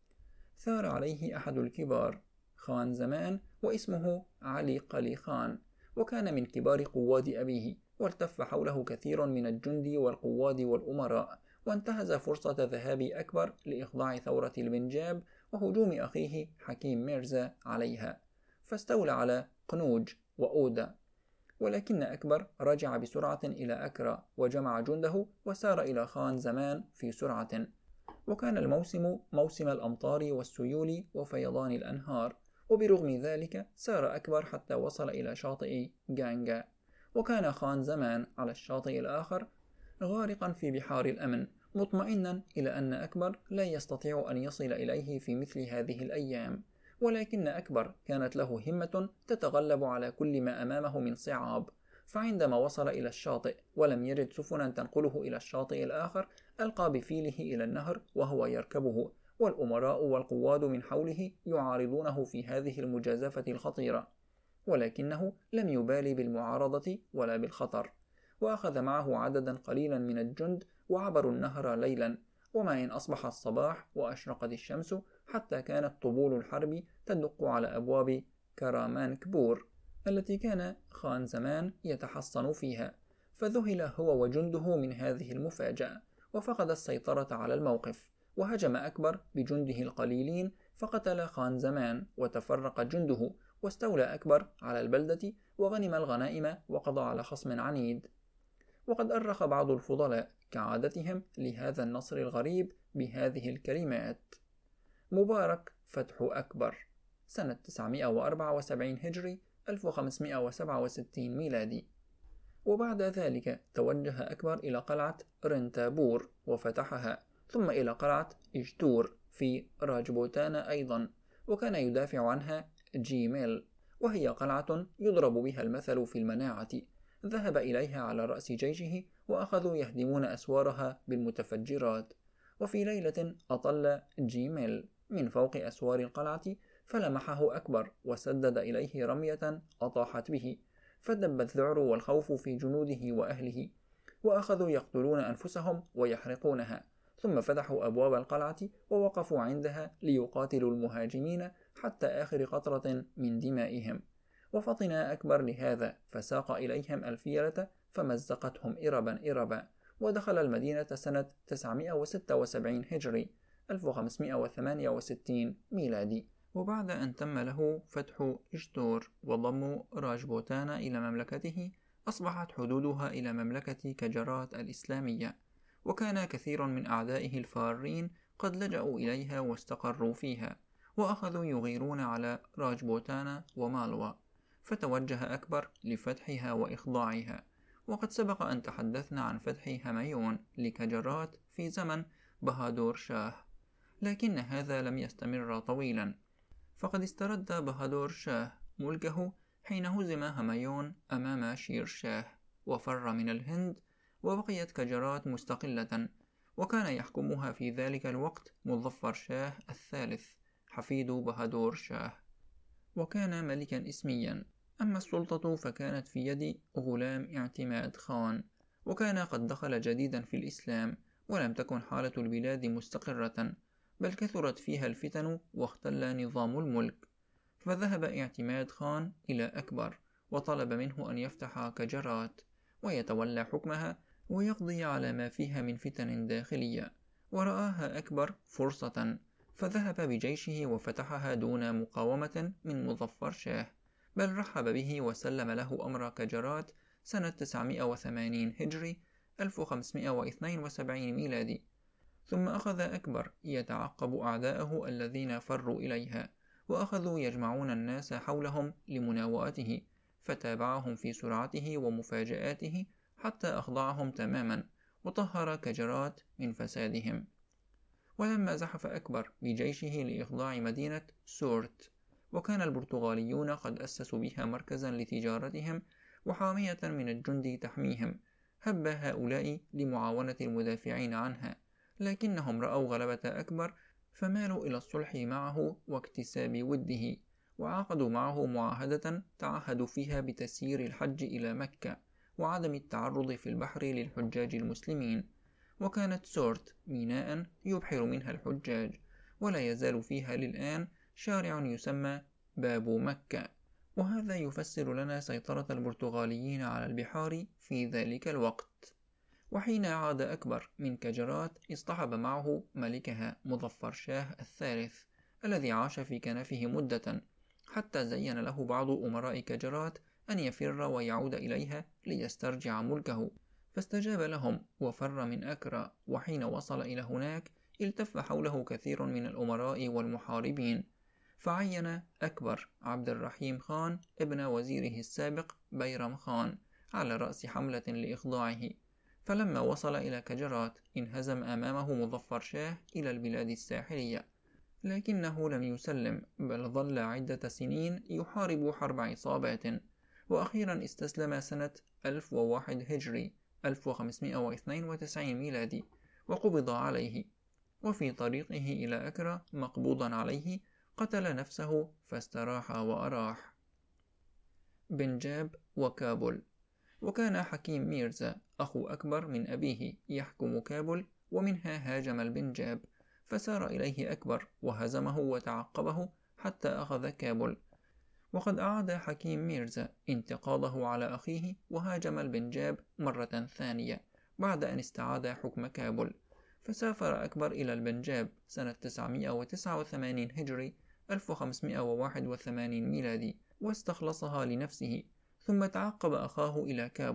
ثار عليه أحد الكبار، خان زمان، واسمه علي قلي خان، وكان من كبار قواد أبيه، والتف حوله كثير من الجند والقواد والأمراء، وانتهز فرصة ذهاب أكبر لإخضاع ثورة البنجاب وهجوم أخيه حكيم ميرزا عليها، فاستولى على قنوج وأودا. ولكن أكبر رجع بسرعة إلى أكرا وجمع جنده وسار إلى خان زمان في سرعة، وكان الموسم موسم الأمطار والسيول وفيضان الأنهار، وبرغم ذلك سار أكبر حتى وصل إلى شاطئ جانجا، وكان خان زمان على الشاطئ الآخر غارقا في بحار الأمن، مطمئنا إلى أن أكبر لا يستطيع أن يصل إليه في مثل هذه الأيام. ولكن أكبر كانت له همة تتغلب على كل ما أمامه من صعاب، فعندما وصل إلى الشاطئ ولم يجد سفنا تنقله إلى الشاطئ الآخر، ألقى بفيله إلى النهر وهو يركبه، والأمراء والقواد من حوله يعارضونه في هذه المجازفة الخطيرة، ولكنه لم يبالي بالمعارضة ولا بالخطر، وأخذ معه عددا قليلا من الجند وعبروا النهر ليلا، وما إن أصبح الصباح وأشرقت الشمس حتى كانت طبول الحرب تدق على أبواب كرامانكبور التي كان خان زمان يتحصن فيها، فذهل هو وجنده من هذه المفاجأة، وفقد السيطرة على الموقف، وهجم أكبر بجنده القليلين فقتل خان زمان وتفرق جنده، واستولى أكبر على البلدة وغنم الغنائم وقضى على خصم عنيد. وقد أرخ بعض الفضلاء كعادتهم لهذا النصر الغريب بهذه الكلمات: مبارك فتح أكبر، سنة تسعمائة وأربعة وسبعين هجري ألف وخمسمائة وسبعة وستين ميلادي. وبعد ذلك توجه أكبر إلى قلعة رنتابور وفتحها، ثم إلى قلعة إجتور في راجبوتانا أيضا، وكان يدافع عنها جيميل، وهي قلعة يضرب بها المثل في المناعة. ذهب إليها على رأس جيشه وأخذوا يهدمون أسوارها بالمتفجرات. وفي ليلة أطل جيميل من فوق أسوار القلعة فلمحه أكبر وسدد إليه رمية أطاحت به، فدب الذعر والخوف في جنوده وأهله، وأخذوا يقتلون أنفسهم ويحرقونها. ثم فتحوا أبواب القلعة ووقفوا عندها ليقاتلوا المهاجمين حتى آخر قطرة من دمائهم. وفطن أكبر لهذا فساق إليهم الفيلة فمزقتهم إربا إربا، ودخل المدينة سنة تسعمائة وستة وسبعين هجري ألف وخمسمائة وثمانية وستين ميلادي. وبعد أن تم له فتح إجتور وضم راجبوتانا إلى مملكته، أصبحت حدودها إلى مملكة كجرات الإسلامية، وكان كثير من أعدائه الفارين قد لجأوا إليها واستقروا فيها، وأخذوا يغيرون على راجبوتانا ومالوا، فتوجه أكبر لفتحها وإخضاعها. وقد سبق أن تحدثنا عن فتح هميون لكجرات في زمن بهادور شاه، لكن هذا لم يستمر طويلا، فقد استرد بهادور شاه ملكه حين هزم هميون أمام شير شاه وفر من الهند، وبقيت كجرات مستقلة، وكان يحكمها في ذلك الوقت مظفر شاه الثالث حفيد بهادور شاه، وكان ملكا اسميا. أما السلطة فكانت في يد غلام اعتماد خان، وكان قد دخل جديدا في الإسلام، ولم تكن حالة البلاد مستقرة، بل كثرت فيها الفتن واختل نظام الملك. فذهب اعتماد خان إلى أكبر وطلب منه أن يفتح كجرات ويتولى حكمها ويقضي على ما فيها من فتن داخلية، ورآها أكبر فرصة، فذهب بجيشه وفتحها دون مقاومة من مظفر شاه، بل رحب به وسلم له أمر كجرات سنة تسعمائة وثمانين هجري ألف وخمسمائة واثنين وسبعين ميلادي. ثم أخذ أكبر يتعقب أعداءه الذين فروا إليها، وأخذوا يجمعون الناس حولهم لمناوئته، فتابعهم في سرعته ومفاجآته حتى أخضعهم تماما وطهر كجرات من فسادهم. ولما زحف أكبر بجيشه لإخضاع مدينة سورت، وكان البرتغاليون قد أسسوا بها مركزا لتجارتهم وحامية من الجند تحميهم، هب هؤلاء لمعاونة المدافعين عنها، لكنهم رأوا غلبة أكبر فمالوا إلى الصلح معه واكتساب وده، وعقدوا معه معاهدة تعهدوا فيها بتسيير الحج إلى مكة وعدم التعرض في البحر للحجاج المسلمين. وكانت سورت ميناء يبحر منها الحجاج، ولا يزال فيها للآن شارع يسمى باب مكة، وهذا يفسر لنا سيطرة البرتغاليين على البحار في ذلك الوقت. وحين عاد أكبر من كجرات اصطحب معه ملكها مظفر شاه الثالث الذي عاش في كنفه مدة، حتى زين له بعض أمراء كجرات أن يفر ويعود إليها ليسترجع ملكه، فاستجاب لهم وفر من أكرا. وحين وصل إلى هناك التف حوله كثير من الأمراء والمحاربين، فعين أكبر عبد الرحيم خان ابن وزيره السابق بيرم خان على رأس حملة لإخضاعه. فلما وصل إلى كجرات انهزم أمامه مظفر شاه إلى البلاد الساحلية، لكنه لم يسلم، بل ظل عدة سنين يحارب حرب عصابات، وأخيرا استسلم سنة ألف وواحد هجري ألف وخمسمائة واثنين وتسعين ميلادي وقبض عليه، وفي طريقه إلى أكرا مقبوضا عليه قتل نفسه فاستراح وأراح. بنجاب وكابل. وكان حكيم ميرزا أخو أكبر من أبيه يحكم كابل، ومنها هاجم البنجاب، فسار إليه أكبر وهزمه وتعقبه حتى أخذ كابل. وقد أعاد حكيم ميرزا انتقاضه على أخيه وهاجم البنجاب مرة ثانية بعد أن استعاد حكم كابل، فسافر أكبر إلى البنجاب سنة تسعمائة وتسعة وثمانين هجري ألف وخمسمائة وواحد وثمانين ميلادي واستخلصها لنفسه، ثم تعقب أخاه إلى كابل،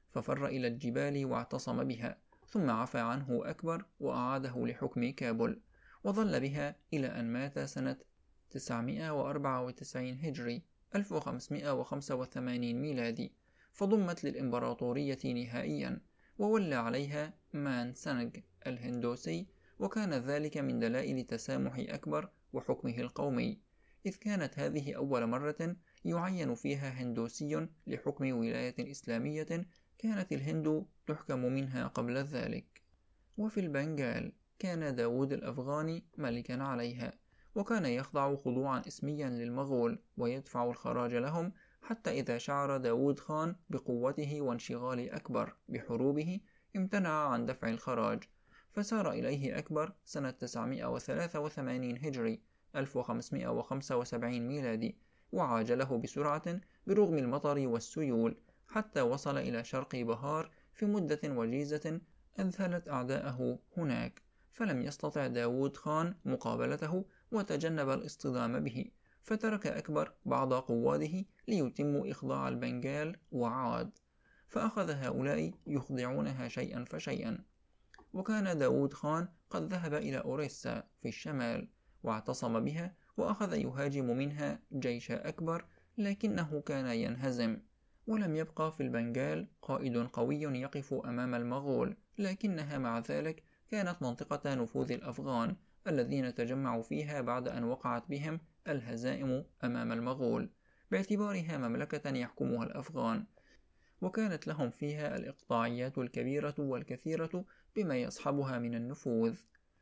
ففر إلى الجبال واعتصم بها، ثم عفى عنه أكبر وأعاده لحكم كابل، وظل بها إلى أن مات سنة تسعمائة وأربعة وتسعين هجري ألف وخمسمائة وخمسة وثمانين ميلادي، فضمت للإمبراطورية نهائيا، وولى عليها مان سنج الهندوسي، وكان ذلك من دلائل تسامح أكبر وحكمه القومي، إذ كانت هذه أول مرة يعين فيها هندوسي لحكم ولاية إسلامية كانت الهند تحكم منها قبل ذلك. وفي البنغال كان داود الأفغاني ملكا عليها، وكان يخضع خضوعا اسميا للمغول ويدفع الخراج لهم، حتى إذا شعر داود خان بقوته وانشغال أكبر بحروبه امتنع عن دفع الخراج، فسار إليه أكبر سنة تسعمائة وثلاثة وثمانين هجري ألف وخمسمائة وخمسة وسبعين ميلادي، وعاجله بسرعة برغم المطر والسيول، حتى وصل إلى شرق بهار في مدة وجيزة أذهلت أعداءه هناك، فلم يستطع داود خان مقابلته وتجنب الاصطدام به، فترك أكبر بعض قواده ليتموا إخضاع البنغال وعاد، فأخذ هؤلاء يخضعونها شيئا فشيئا. وكان داود خان قد ذهب إلى أوريسا في الشمال واعتصم بها، وأخذ يهاجم منها جيش أكبر، لكنه كان ينهزم، ولم يبقى في البنغال قائد قوي يقف أمام المغول، لكنها مع ذلك كانت منطقة نفوذ الأفغان الذين تجمعوا فيها بعد أن وقعت بهم الهزائم أمام المغول، باعتبارها مملكة يحكمها الأفغان، وكانت لهم فيها الإقطاعيات الكبيرة والكثيرة بما يصحبها من النفوذ،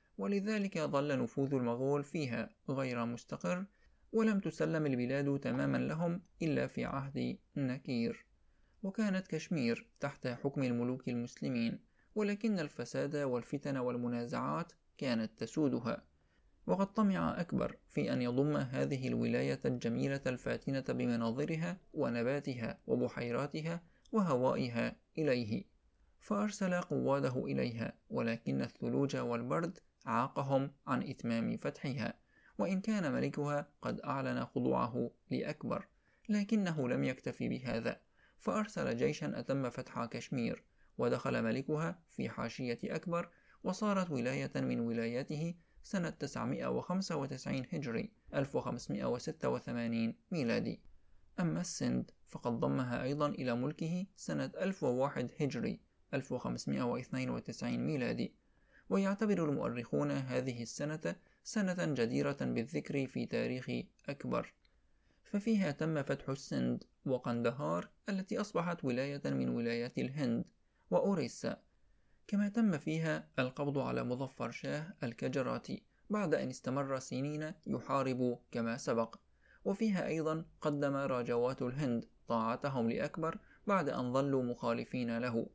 ولذلك ظل نفوذ المغول فيها غير مستقر، ولم تسلم البلاد تماما لهم إلا في عهد نكير. وكانت كشمير تحت حكم الملوك المسلمين، ولكن الفساد والفتن والمنازعات كانت تسودها، وقد طمع أكبر في أن يضم هذه الولاية الجميلة الفاتنة بمناظرها ونباتها وبحيراتها وهوائها إليه، فأرسل قواده إليها، ولكن الثلوج والبرد عاقهم عن إتمام فتحها، وإن كان ملكها قد أعلن خضوعه لأكبر، لكنه لم يكتفي بهذا، فأرسل جيشا أتم فتح كشمير، ودخل ملكها في حاشية أكبر، وصارت ولاية من ولاياته سنة تسعمائة وخمسة وتسعين هجري ألف وخمسمائة وستة وثمانين ميلادي. أما السند فقد ضمها أيضا إلى ملكه سنة ألف وواحد هجري ألف وخمسمائة واثنين وتسعين ميلادي، ويعتبر المؤرخون هذه السنة سنة جديرة بالذكر في تاريخ أكبر، ففيها تم فتح السند وقندهار التي أصبحت ولاية من ولايات الهند وأوريسا، كما تم فيها القبض على مظفر شاه الكجراتي بعد أن استمر سنين يحارب كما سبق، وفيها أيضا قدم راجوات الهند طاعتهم لأكبر بعد أن ظلوا مخالفين له.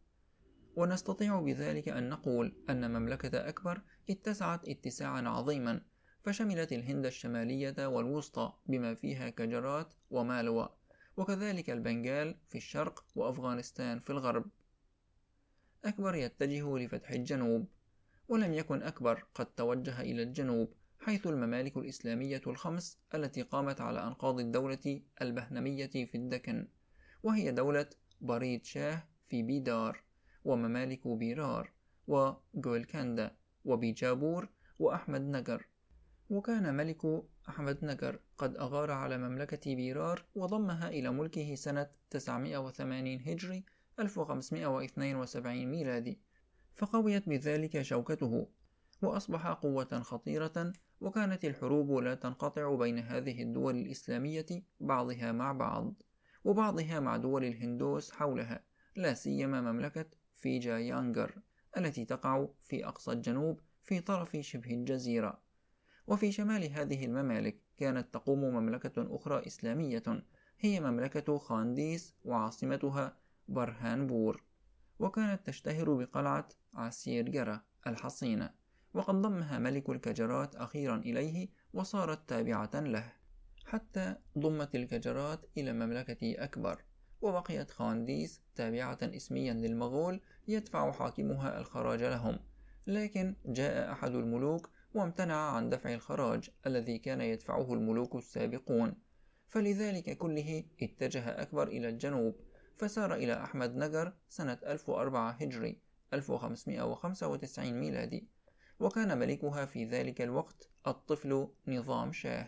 ونستطيع بذلك أن نقول أن مملكة أكبر اتسعت اتساعا عظيما، فشملت الهند الشمالية والوسطى بما فيها كجرات ومالوا، وكذلك البنغال في الشرق وأفغانستان في الغرب. أكبر يتجه لفتح الجنوب، ولم يكن أكبر قد توجه إلى الجنوب، حيث الممالك الإسلامية الخمس التي قامت على أنقاض الدولة البهنمية في الدكن، وهي دولة بريد شاه في بيدار، وممالك بيرار وغولكندا وبيجابور وأحمد نجر. وكان ملك أحمد نجر قد أغار على مملكة بيرار وضمها إلى ملكه سنة تسعمائة وثمانين هجري ألف وخمسمائة واثنين وسبعين ميلادي، فقويت بذلك شوكته وأصبح قوة خطيرة، وكانت الحروب لا تنقطع بين هذه الدول الإسلامية بعضها مع بعض، وبعضها مع دول الهندوس حولها، لا سيما مملكة فيجا يانجر التي تقع في أقصى الجنوب في طرف شبه الجزيرة. وفي شمال هذه الممالك كانت تقوم مملكة أخرى إسلامية هي مملكة خانديس، وعاصمتها برهانبور، وكانت تشتهر بقلعة عسيرجرة الحصينة، وقد ضمها ملك الكجرات أخيرا إليه وصارت تابعة له، حتى ضمت الكجرات إلى مملكة أكبر، وبقيت خانديس تابعة اسميا للمغول يدفع حاكمها الخراج لهم، لكن جاء أحد الملوك وامتنع عن دفع الخراج الذي كان يدفعه الملوك السابقون، فلذلك كله اتجه أكبر إلى الجنوب، فسار إلى أحمد نجر سنة ألف وأربعة هجري ألف وخمسمائة وخمسة وتسعين ميلادي، وكان ملكها في ذلك الوقت الطفل نظام شاه،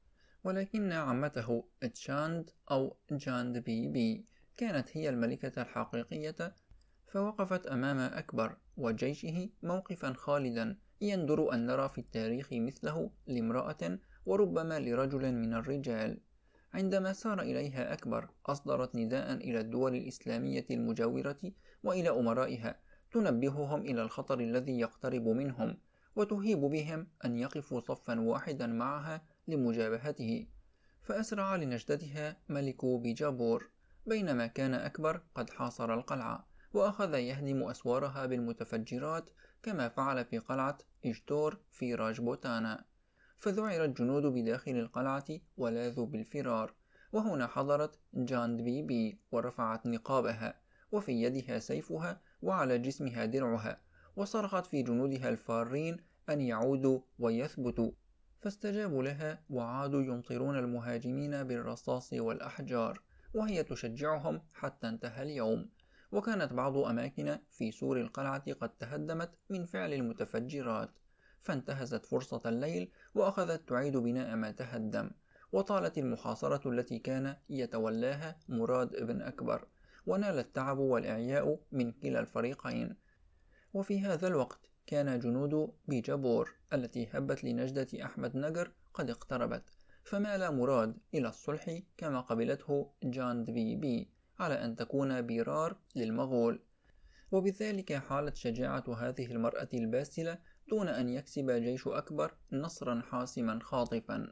ولكن عمته تشاند أو جاند بي بي كانت هي الملكة الحقيقية، فوقفت أمام أكبر وجيشه موقفا خالدا يندر أن نرى في التاريخ مثله لامرأة وربما لرجل من الرجال. عندما سار إليها أكبر أصدرت نداء إلى الدول الإسلامية المجاورة وإلى أمرائها تنبههم إلى الخطر الذي يقترب منهم، وتهيب بهم أن يقفوا صفا واحدا معها لمجابهته. فأسرع لنجدتها ملك بيجابور، بينما كان أكبر قد حاصر القلعة وأخذ يهدم أسوارها بالمتفجرات كما فعل في قلعة إجتور في راجبوتانا. فذعر الجنود بداخل القلعة ولاذوا بالفرار، وهنا حضرت جاند بي بي ورفعت نقابها وفي يدها سيفها وعلى جسمها درعها، وصرخت في جنودها الفارين أن يعودوا ويثبتوا، فاستجابوا لها وعادوا يمطرون المهاجمين بالرصاص والأحجار، وهي تشجعهم حتى انتهى اليوم. وكانت بعض أماكن في سور القلعة قد تهدمت من فعل المتفجرات، فانتهزت فرصة الليل وأخذت تعيد بناء ما تهدم. وطالت المحاصرة التي كان يتولاها مراد ابن أكبر، ونال التعب والإعياء من كلا الفريقين. وفي هذا الوقت كان جنود بيجابور التي هبت لنجدة أحمد نجر قد اقتربت، فمال مراد إلى الصلح كما قبلته جاند بي بي على أن تكون بيرار للمغول، وبذلك حالت شجاعة هذه المرأة الباسلة دون أن يكسب جيش أكبر نصرا حاسما خاطفا.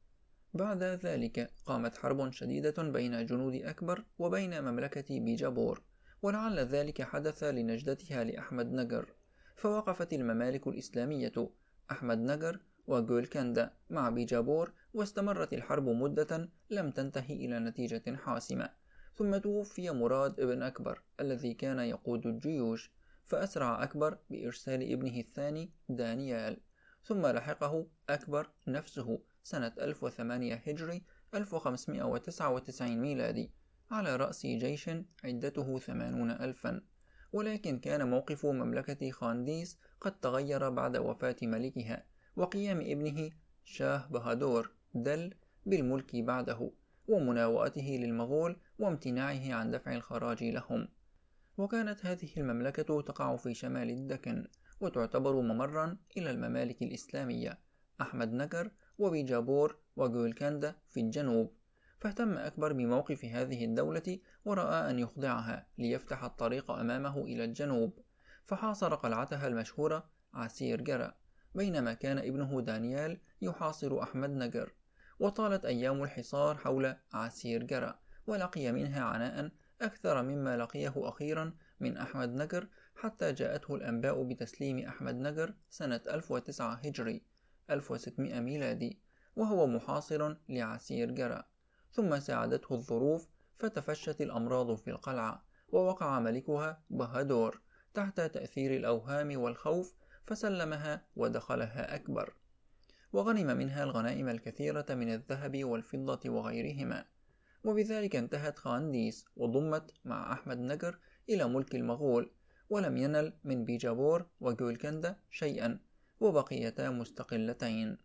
بعد ذلك قامت حرب شديدة بين جنود أكبر وبين مملكة بيجابور، ولعل ذلك حدث لنجدتها لأحمد نجر، فوقفت الممالك الإسلامية أحمد نجر وغولكندا مع بيجابور، واستمرت الحرب مدة لم تنتهي إلى نتيجة حاسمة. ثم توفي مراد ابن أكبر الذي كان يقود الجيوش، فأسرع أكبر بإرسال ابنه الثاني دانيال، ثم لحقه أكبر نفسه سنة ألف وثمانية هجري ألف وخمسمائة وتسعة وتسعين ميلادي على رأس جيش عدته ثمانون ألفا. ولكن كان موقف مملكة خانديس قد تغير بعد وفاة ملكها وقيام ابنه شاه بهادور دل بالملك بعده، ومناوئته للمغول وامتناعه عن دفع الخراج لهم. وكانت هذه المملكة تقع في شمال الدكن، وتعتبر ممرا إلى الممالك الإسلامية أحمد نجر وبيجابور وغولكندا في الجنوب. فاهتم أكبر بموقف هذه الدولة ورأى أن يخضعها ليفتح الطريق أمامه إلى الجنوب، فحاصر قلعتها المشهورة عسير جرى، بينما كان ابنه دانيال يحاصر أحمد نجر. وطالت أيام الحصار حول عسير جرى، ولقي منها عناء أكثر مما لقيه أخيرا من أحمد نجر، حتى جاءته الأنباء بتسليم أحمد نجر سنة ألف وتسعة هجري ألف وستمائة ميلادي وهو محاصر لعسير جرى. ثم ساعدته الظروف فتفشت الأمراض في القلعة، ووقع ملكها بهادور تحت تأثير الأوهام والخوف، فسلمها ودخلها أكبر، وغنم منها الغنائم الكثيرة من الذهب والفضة وغيرهما. وبذلك انتهت خانديس وضمت مع أحمد نجر إلى ملك المغول، ولم ينل من بيجابور وغولكندا شيئا، وبقيتا مستقلتين.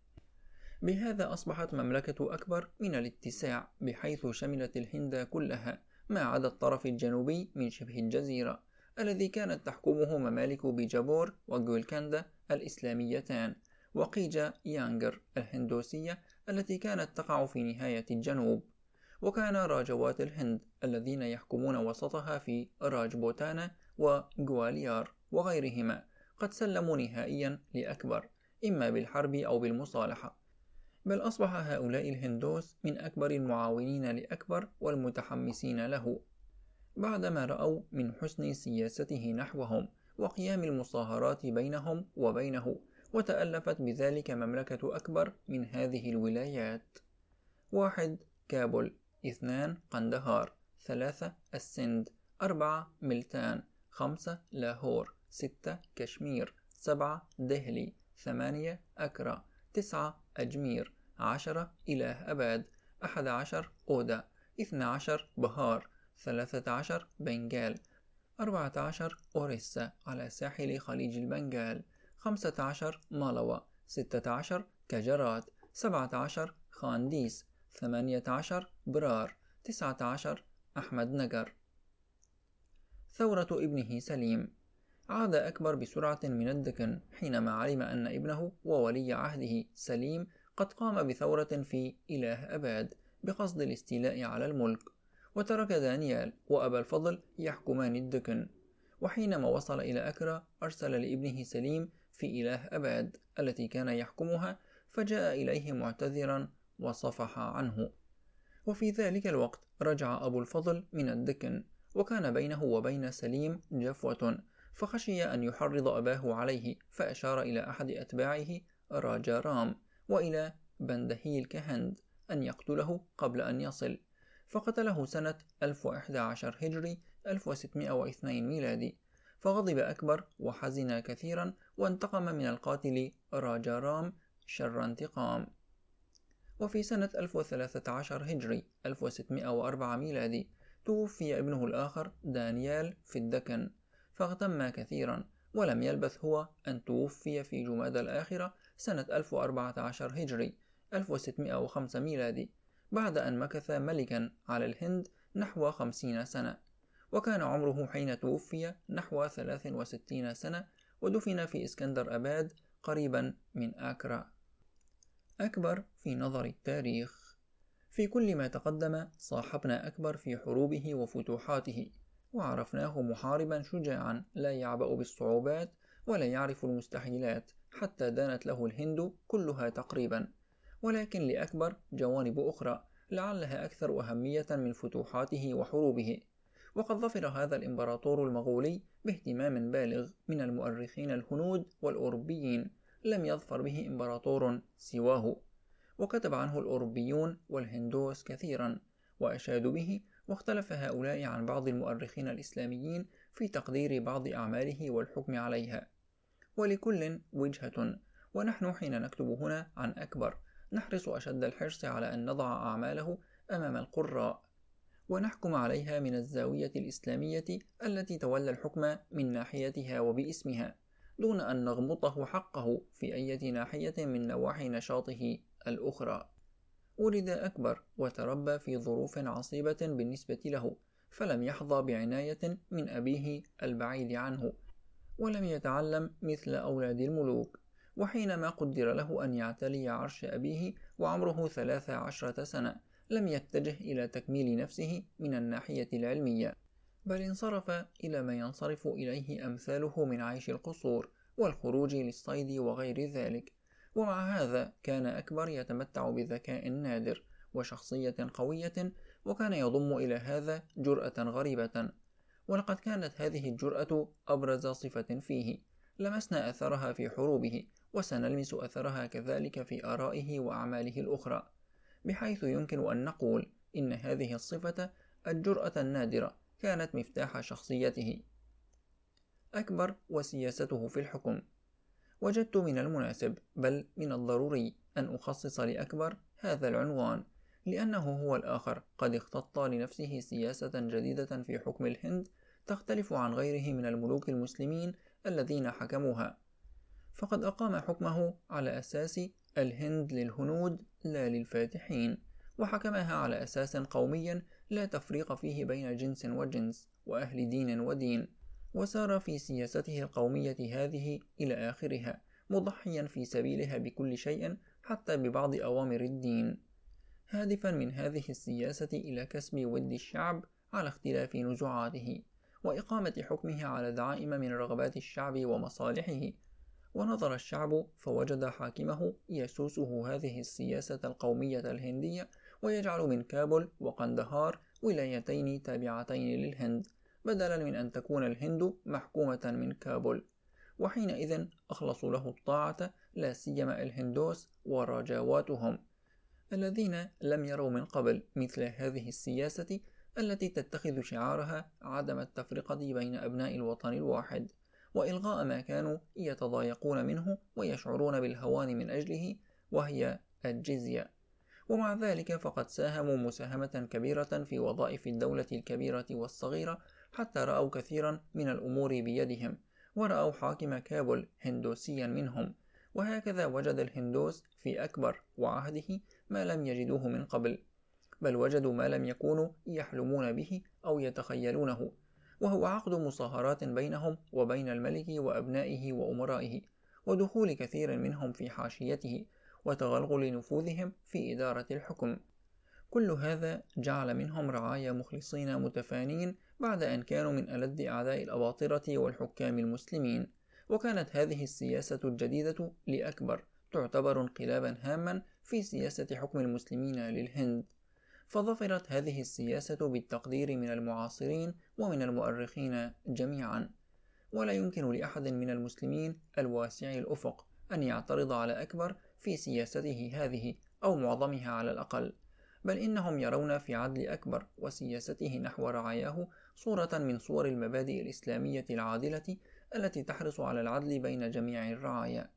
بهذا أصبحت مملكة أكبر من الاتساع، بحيث شملت الهند كلها ما عدا الطرف الجنوبي من شبه الجزيرة الذي كانت تحكمه ممالك بيجابور وغولكندا الإسلاميتان، وقيجا يانجر الهندوسية التي كانت تقع في نهاية الجنوب. وكان راجوات الهند الذين يحكمون وسطها في راجبوتانا وغواليار وغيرهما قد سلموا نهائيا لأكبر، إما بالحرب أو بالمصالحة، بل أصبح هؤلاء الهندوس من أكبر المعاونين لأكبر والمتحمسين له، بعدما رأوا من حسن سياسته نحوهم وقيام المصاهرات بينهم وبينه، وتألفت بذلك مملكة أكبر من هذه الولايات: واحد كابول، اثنان قندهار، ثلاثة السند، أربعة ملتان، خمسة لاهور، ستة كشمير، سبعة دهلي، ثمانية أكرا، تسعة أجمير، عشرة إله أباد، أحد عشر أودا، اثنى عشر بهار، ثلاثة عشر بنغال، أربعة عشر أوريسا على ساحل خليج البنغال، خمسة عشر مالاوا، ستة عشر كجرات، سبعة عشر خانديس، ثمانية عشر برار، تسعة عشر أحمد نجر. ثورة ابنه سليم. عاد أكبر بسرعة من الدكن حينما علم أن ابنه وولي عهده سليم قد قام بثورة في إله أباد بقصد الاستيلاء على الملك، وترك دانيال وأبا الفضل يحكمان الدكن. وحينما وصل إلى أكرا أرسل لابنه سليم في إله أباد التي كان يحكمها، فجاء إليه معتذرا وصفح عنه. وفي ذلك الوقت رجع أبو الفضل من الدكن، وكان بينه وبين سليم جفوة، فخشي أن يحرض أباه عليه، فأشار إلى أحد أتباعه راجا رام وإلى بندهيل كهند أن يقتله قبل أن يصل، فقتله سنة ألف وإحدى عشر هجري ألف وستمائة واثنين ميلادي. فغضب أكبر وحزن كثيرا، وانتقم من القاتل راجا رام شر انتقام. وفي سنة ألف وثلاثة عشر هجري ألف وستمائة وأربعة ميلادي توفي ابنه الآخر دانيال في الدكن، فاغتم كثيرا، ولم يلبث هو أن توفي في جمادى الآخرة سنة ألف وأربعة عشر هجري ألف وستمائة وخمسة ميلادي، بعد أن مكث ملكا على الهند نحو خمسين سنة، وكان عمره حين توفي نحو ثلاث وستين سنة، ودفن في اسكندر أباد قريبا من آكرا. أكبر في نظر التاريخ. في كل ما تقدم صاحبنا أكبر في حروبه وفتوحاته، وعرفناه محاربا شجاعا لا يعبأ بالصعوبات ولا يعرف المستحيلات، حتى دانت له الهند كلها تقريبا. ولكن لأكبر جوانب أخرى لعلها أكثر أهمية من فتوحاته وحروبه. وقد ظفر هذا الإمبراطور المغولي باهتمام بالغ من المؤرخين الهنود والأوروبيين، لم يظفر به إمبراطور سواه، وكتب عنه الأوروبيون والهندوس كثيرا وأشادوا به، واختلف هؤلاء عن بعض المؤرخين الإسلاميين في تقدير بعض أعماله والحكم عليها، ولكل وجهة. ونحن حين نكتب هنا عن أكبر نحرص أشد الحرص على أن نضع أعماله أمام القراء، ونحكم عليها من الزاوية الإسلامية التي تولى الحكم من ناحيتها وباسمها، دون أن نغمطه حقه في أي ناحية من نواحي نشاطه الأخرى. ولد أكبر وتربى في ظروف عصيبة بالنسبة له، فلم يحظى بعناية من أبيه البعيد عنه، ولم يتعلم مثل أولاد الملوك. وحينما قدر له أن يعتلي عرش أبيه وعمره ثلاث عشرة سنة، لم يتجه إلى تكميل نفسه من الناحية العلمية، بل انصرف إلى ما ينصرف إليه أمثاله من عيش القصور والخروج للصيد وغير ذلك. ومع هذا كان أكبر يتمتع بذكاء نادر وشخصية قوية، وكان يضم إلى هذا جرأة غريبة، ولقد كانت هذه الجرأة أبرز صفة فيه، لمسنا أثرها في حروبه، وسنلمس أثرها كذلك في آرائه وأعماله الأخرى، بحيث يمكن أن نقول إن هذه الصفة الجرأة النادرة كانت مفتاح شخصيته. أكبر وسياسته في الحكم. وجدت من المناسب بل من الضروري أن أخصص لأكبر هذا العنوان، لأنه هو الآخر قد اختط لنفسه سياسة جديدة في حكم الهند تختلف عن غيره من الملوك المسلمين الذين حكموها، فقد أقام حكمه على أساس الهند للهنود لا للفاتحين، وحكمها على أساس قومي لا تفريق فيه بين جنس وجنس وأهل دين ودين، وسار في سياسته القومية هذه إلى آخرها، مضحيا في سبيلها بكل شيء حتى ببعض أوامر الدين، هادفا من هذه السياسة إلى كسب ود الشعب على اختلاف نزعاته، وإقامة حكمه على دعائم من رغبات الشعب ومصالحه. ونظر الشعب فوجد حاكمه يسوسه هذه السياسة القومية الهندية، ويجعل من كابل وقندهار ولايتين تابعتين للهند، بدلا من أن تكون الهند محكومة من كابل. وحينئذ أخلصوا له الطاعة، لا سيما الهندوس وراجاواتهم الذين لم يروا من قبل مثل هذه السياسة التي تتخذ شعارها عدم التفرقة بين أبناء الوطن الواحد، وإلغاء ما كانوا يتضايقون منه ويشعرون بالهوان من أجله، وهي الجزية. ومع ذلك فقد ساهموا مساهمة كبيرة في وظائف الدولة الكبيرة والصغيرة، حتى رأوا كثيرا من الأمور بيدهم، ورأوا حاكم كابل هندوسيا منهم. وهكذا وجد الهندوس في أكبر وعهده ما لم يجدوه من قبل، بل وجدوا ما لم يكونوا يحلمون به أو يتخيلونه، وهو عقد مصاهرات بينهم وبين الملك وأبنائه وأمرائه، ودخول كثير منهم في حاشيته، وتغلغل نفوذهم في إدارة الحكم. كل هذا جعل منهم رعايا مخلصين متفانين بعد أن كانوا من ألد أعداء الأباطرة والحكام المسلمين. وكانت هذه السياسة الجديدة لأكبر تعتبر انقلابا هاما في سياسة حكم المسلمين للهند، فظفرت هذه السياسة بالتقدير من المعاصرين ومن المؤرخين جميعا. ولا يمكن لأحد من المسلمين الواسعي الأفق أن يعترض على أكبر في سياسته هذه أو معظمها على الأقل، بل إنهم يرون في عدل أكبر وسياسته نحو رعاياه صورة من صور المبادئ الإسلامية العادلة التي تحرص على العدل بين جميع الرعايا.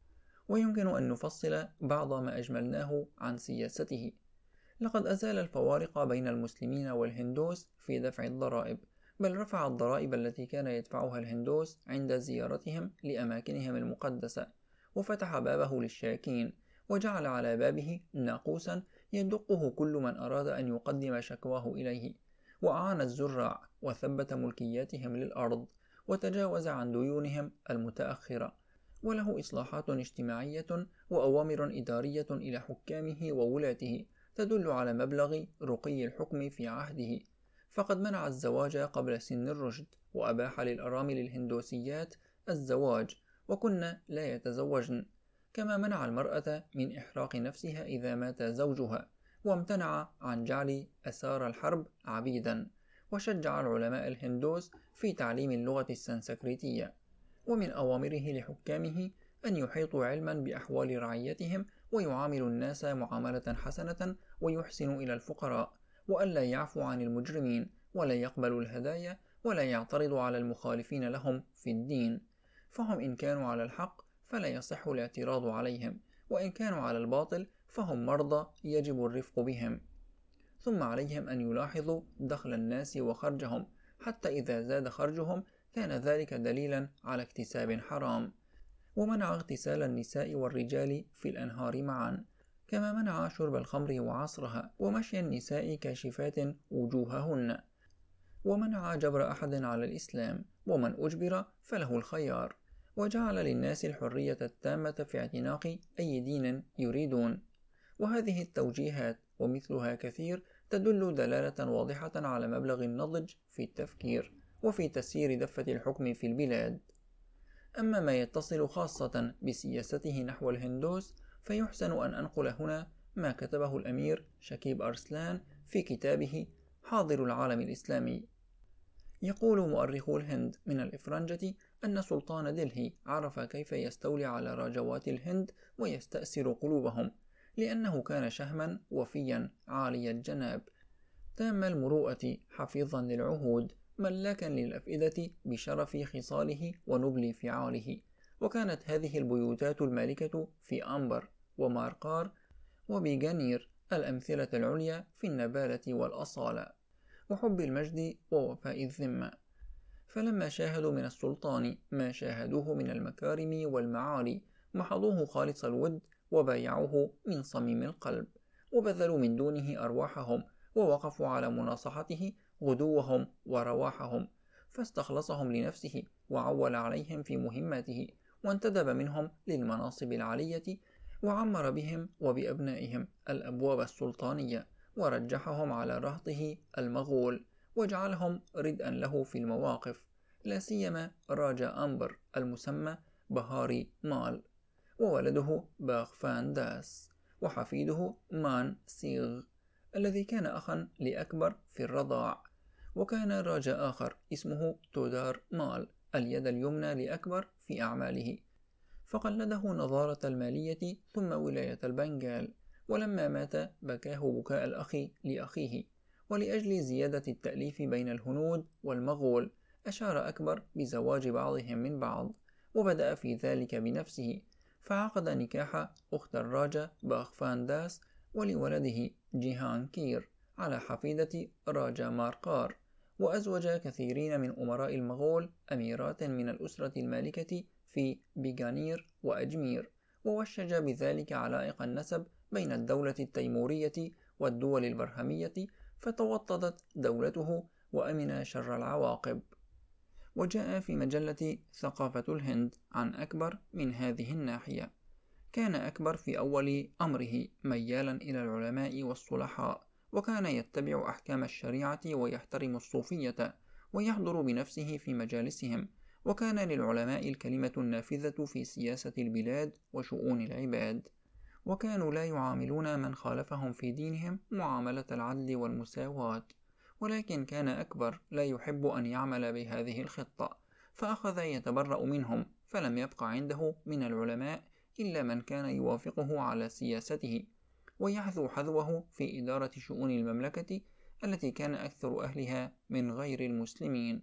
ويمكن أن نفصل بعض ما أجملناه عن سياسته. لقد أزال الفوارق بين المسلمين والهندوس في دفع الضرائب، بل رفع الضرائب التي كان يدفعها الهندوس عند زيارتهم لأماكنهم المقدسة، وفتح بابه للشاكين، وجعل على بابه ناقوسا يدقه كل من أراد أن يقدم شكواه إليه، وأعان الزراع وثبت ملكياتهم للأرض، وتجاوز عن ديونهم المتأخرة. وله إصلاحات اجتماعية وأوامر إدارية إلى حكامه وولاته تدل على مبلغ رقي الحكم في عهده، فقد منع الزواج قبل سن الرشد، وأباح للأرامل الهندوسيات الزواج وكن لا يتزوجن، كما منع المرأة من إحراق نفسها إذا مات زوجها، وامتنع عن جعل أسار الحرب عبيدا، وشجع العلماء الهندوس في تعليم اللغة السنسكريتية. ومن أوامره لحكامه أن يحيطوا علما بأحوال رعيتهم، ويعاملوا الناس معاملة حسنة، ويحسنوا إلى الفقراء، وألا يعفوا عن المجرمين، ولا يقبلوا الهدايا، ولا يعترضوا على المخالفين لهم في الدين، فهم إن كانوا على الحق فلا يصح الاعتراض عليهم، وإن كانوا على الباطل فهم مرضى يجب الرفق بهم. ثم عليهم أن يلاحظوا دخل الناس وخرجهم، حتى إذا زاد خرجهم كان ذلك دليلا على اكتساب حرام. ومنع اغتسال النساء والرجال في الأنهار معا، كما منع شرب الخمر وعصرها، ومشي النساء كاشفات وجوههن، ومنع جبر أحد على الإسلام، ومن أجبر فله الخيار، وجعل للناس الحرية التامة في اعتناق أي دين يريدون. وهذه التوجيهات ومثلها كثير تدل دلالة واضحة على مبلغ النضج في التفكير وفي تسيير دفة الحكم في البلاد. أما ما يتصل خاصة بسياسته نحو الهندوس، فيحسن أن أنقل هنا ما كتبه الأمير شكيب أرسلان في كتابه حاضر العالم الإسلامي. يقول مؤرخو الهند من الإفرنجة أن سلطان دلهي عرف كيف يستولي على راجوات الهند ويستأسر قلوبهم، لأنه كان شهما وفيا عالي الجناب، تام المروءة حفيظا للعهود، ملاكا للأفئدة بشرف خصاله ونبل فعاله. وكانت هذه البيوتات المالكة في أمبر ومارقار وبيجانير الأمثلة العليا في النبالة والأصالة وحب المجد ووفاء الذمة. فلما شاهدوا من السلطان ما شاهدوه من المكارم والمعالي، محضوه خالص الود وبايعوه من صميم القلب، وبذلوا من دونه أرواحهم، ووقفوا على مناصحته غدوهم ورواحهم، فاستخلصهم لنفسه وعول عليهم في مهماته، وانتدب منهم للمناصب العالية، وعمر بهم وبأبنائهم الأبواب السلطانية، ورجحهم على رهطه المغول، وجعلهم ردءا له في المواقف، لا سيما راجا أمبر المسمى بهاري مال، وولده باغفان داس، وحفيده مان سيغ الذي كان أخا لأكبر في الرضاع. وكان راجا آخر اسمه تودار مال اليد اليمنى لأكبر في أعماله، فقلده نظارة المالية ثم ولاية البنغال. ولما مات بكاه بكاء الأخ لأخيه، ولأجل زيادة التأليف بين الهنود والمغول أشار أكبر بزواج بعضهم من بعض، وبدأ في ذلك بنفسه، فعقد نكاح أخت الراجا باغفان داس ولولده جيهانكير على حفيدة راجا مارقار، وأزوج كثيرين من أمراء المغول أميرات من الأسرة المالكة في بيغانير وأجمير، ووشج بذلك علائق النسب بين الدولة التيمورية والدول البرهمية، فتوطدت دولته وأمن شر العواقب. وجاء في مجلة ثقافة الهند عن أكبر من هذه الناحية: كان أكبر في أول أمره ميالا إلى العلماء والصلحاء، وكان يتبع أحكام الشريعة ويحترم الصوفية، ويحضر بنفسه في مجالسهم، وكان للعلماء الكلمة النافذة في سياسة البلاد وشؤون العباد، وكانوا لا يعاملون من خالفهم في دينهم معاملة العدل والمساواة. ولكن كان أكبر لا يحب أن يعمل بهذه الخطة، فأخذ يتبرأ منهم، فلم يبق عنده من العلماء إلا من كان يوافقه على سياسته، ويحذو حذوه في إدارة شؤون المملكة التي كان أكثر أهلها من غير المسلمين.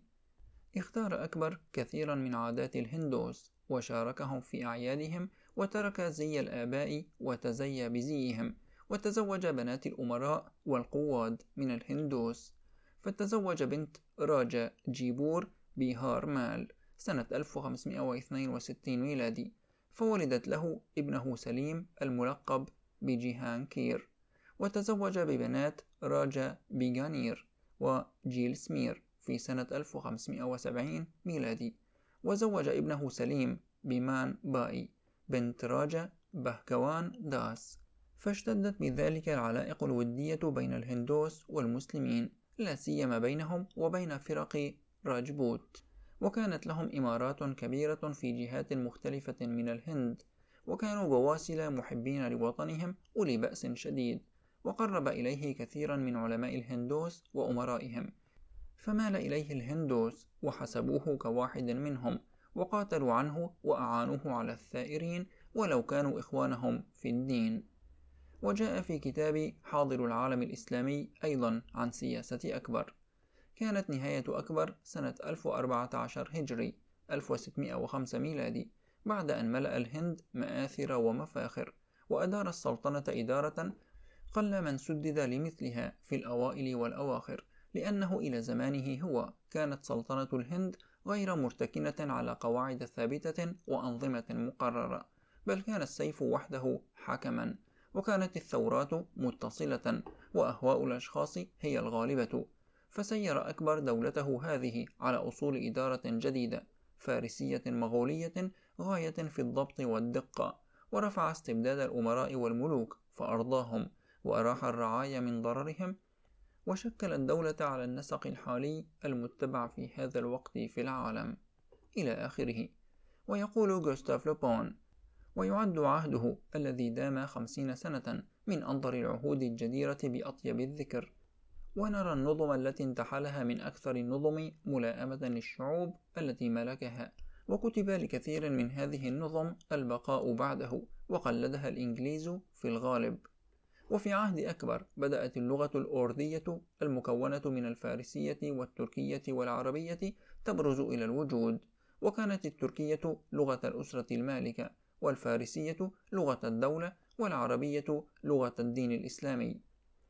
اختار أكبر كثيرا من عادات الهندوس، وشاركهم في أعيادهم، وترك زي الآباء وتزي بزيهم، وتزوج بنات الأمراء والقواد من الهندوس، فتزوج بنت راجا جيبور بيهار مال سنة ألف وخمسمائة واثنين وستين ميلادي، فولدت له ابنه سليم الملقب بجيهانكير، وتزوج ببنات راجا بيغانير وجيل سمير في سنة ألف وخمسمائة وسبعين ميلادي، وزوج ابنه سليم بمان باي بنت راجا بهكوان داس، فاشتدت بذلك العلائق الودية بين الهندوس والمسلمين، لا سيما بينهم وبين فرق راجبوت، وكانت لهم إمارات كبيرة في جهات مختلفة من الهند، وكانوا بواسل محبين لوطنهم أولي بأس شديد، وقرب إليه كثيرا من علماء الهندوس وأمرائهم، فمال إليه الهندوس وحسبوه كواحد منهم، وقاتلوا عنه وأعانوه على الثائرين ولو كانوا إخوانهم في الدين. وجاء في كتاب حاضر العالم الإسلامي أيضا عن سياسة أكبر. كانت نهاية أكبر سنة ألف وأربعة عشر هجري ألف وستمائة وخمسة ميلادي، بعد أن ملأ الهند مآثر ومفاخر، وأدار السلطنة إدارة قل من سدد لمثلها في الأوائل والأواخر، لأنه إلى زمانه هو كانت سلطنة الهند غير مرتكنة على قواعد ثابتة وأنظمة مقررة، بل كان السيف وحده حكما، وكانت الثورات متصلة وأهواء الأشخاص هي الغالبة، فسير أكبر دولته هذه على أصول إدارة جديدة فارسية مغولية غاية في الضبط والدقة، ورفع استبداد الأمراء والملوك فأرضاهم، وأراح الرعايا من ضررهم، وشكل الدولة على النسق الحالي المتبع في هذا الوقت في العالم إلى آخره. ويقول غوستاف لوبون: ويعد عهده الذي دام خمسين سنة من أنظر العهود الجديرة بأطيب الذكر، ونرى النظم التي انتحلها من أكثر النظم ملائمة للشعوب التي ملكها، وكتب لكثير من هذه النظم البقاء بعده، وقلدها الإنجليز في الغالب. وفي عهد أكبر بدأت اللغة الأوردية المكونة من الفارسية والتركية والعربية تبرز إلى الوجود، وكانت التركية لغة الأسرة المالكة، والفارسية لغة الدولة، والعربية لغة الدين الإسلامي.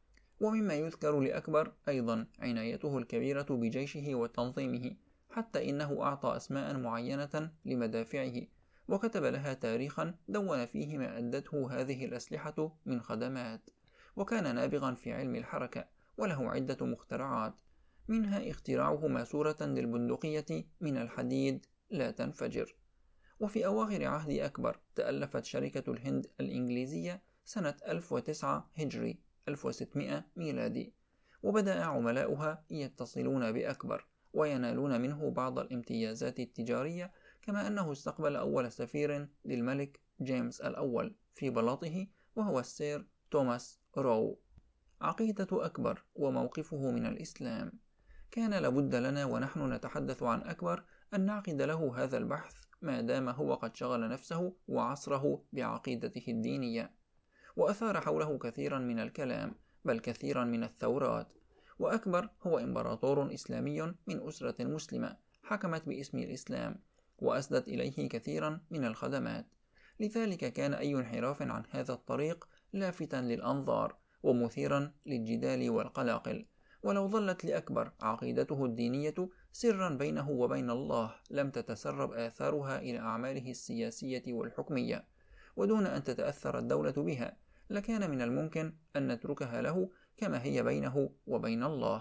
ومما يذكر لأكبر أيضا عنايته الكبيرة بجيشه وتنظيمه، حتى إنه أعطى أسماء معينة لمدافعه، وكتب لها تاريخا دون فيه ما أدته هذه الأسلحة من خدمات، وكان نابغا في علم الحركة، وله عدة مخترعات، منها اختراعه ماسورة للبندقية من الحديد لا تنفجر. وفي أواخر عهد أكبر تألفت شركة الهند الإنجليزية سنة ألف وتسعة هجري ألف وستمائة ميلادي، وبدأ عملاؤها يتصلون بأكبر وينالون منه بعض الامتيازات التجارية، كما أنه استقبل أول سفير للملك جيمس الأول في بلاطه، وهو السير توماس رو. عقيدة أكبر وموقفه من الإسلام. كان لابد لنا ونحن نتحدث عن أكبر أن نعقد له هذا البحث ما دام هو قد شغل نفسه وعصره بعقيدته الدينية، وأثار حوله كثيرا من الكلام، بل كثيرا من الثورات. وأكبر هو إمبراطور إسلامي من أسرة مسلمة حكمت باسم الإسلام، وأسدت إليه كثيرا من الخدمات، لذلك كان أي انحراف عن هذا الطريق لافتا للأنظار ومثيرا للجدال والقلاقل. ولو ظلت لأكبر عقيدته الدينية سرا بينه وبين الله لم تتسرب آثارها إلى أعماله السياسية والحكمية، ودون أن تتأثر الدولة بها لكان من الممكن أن نتركها له كما هي بينه وبين الله.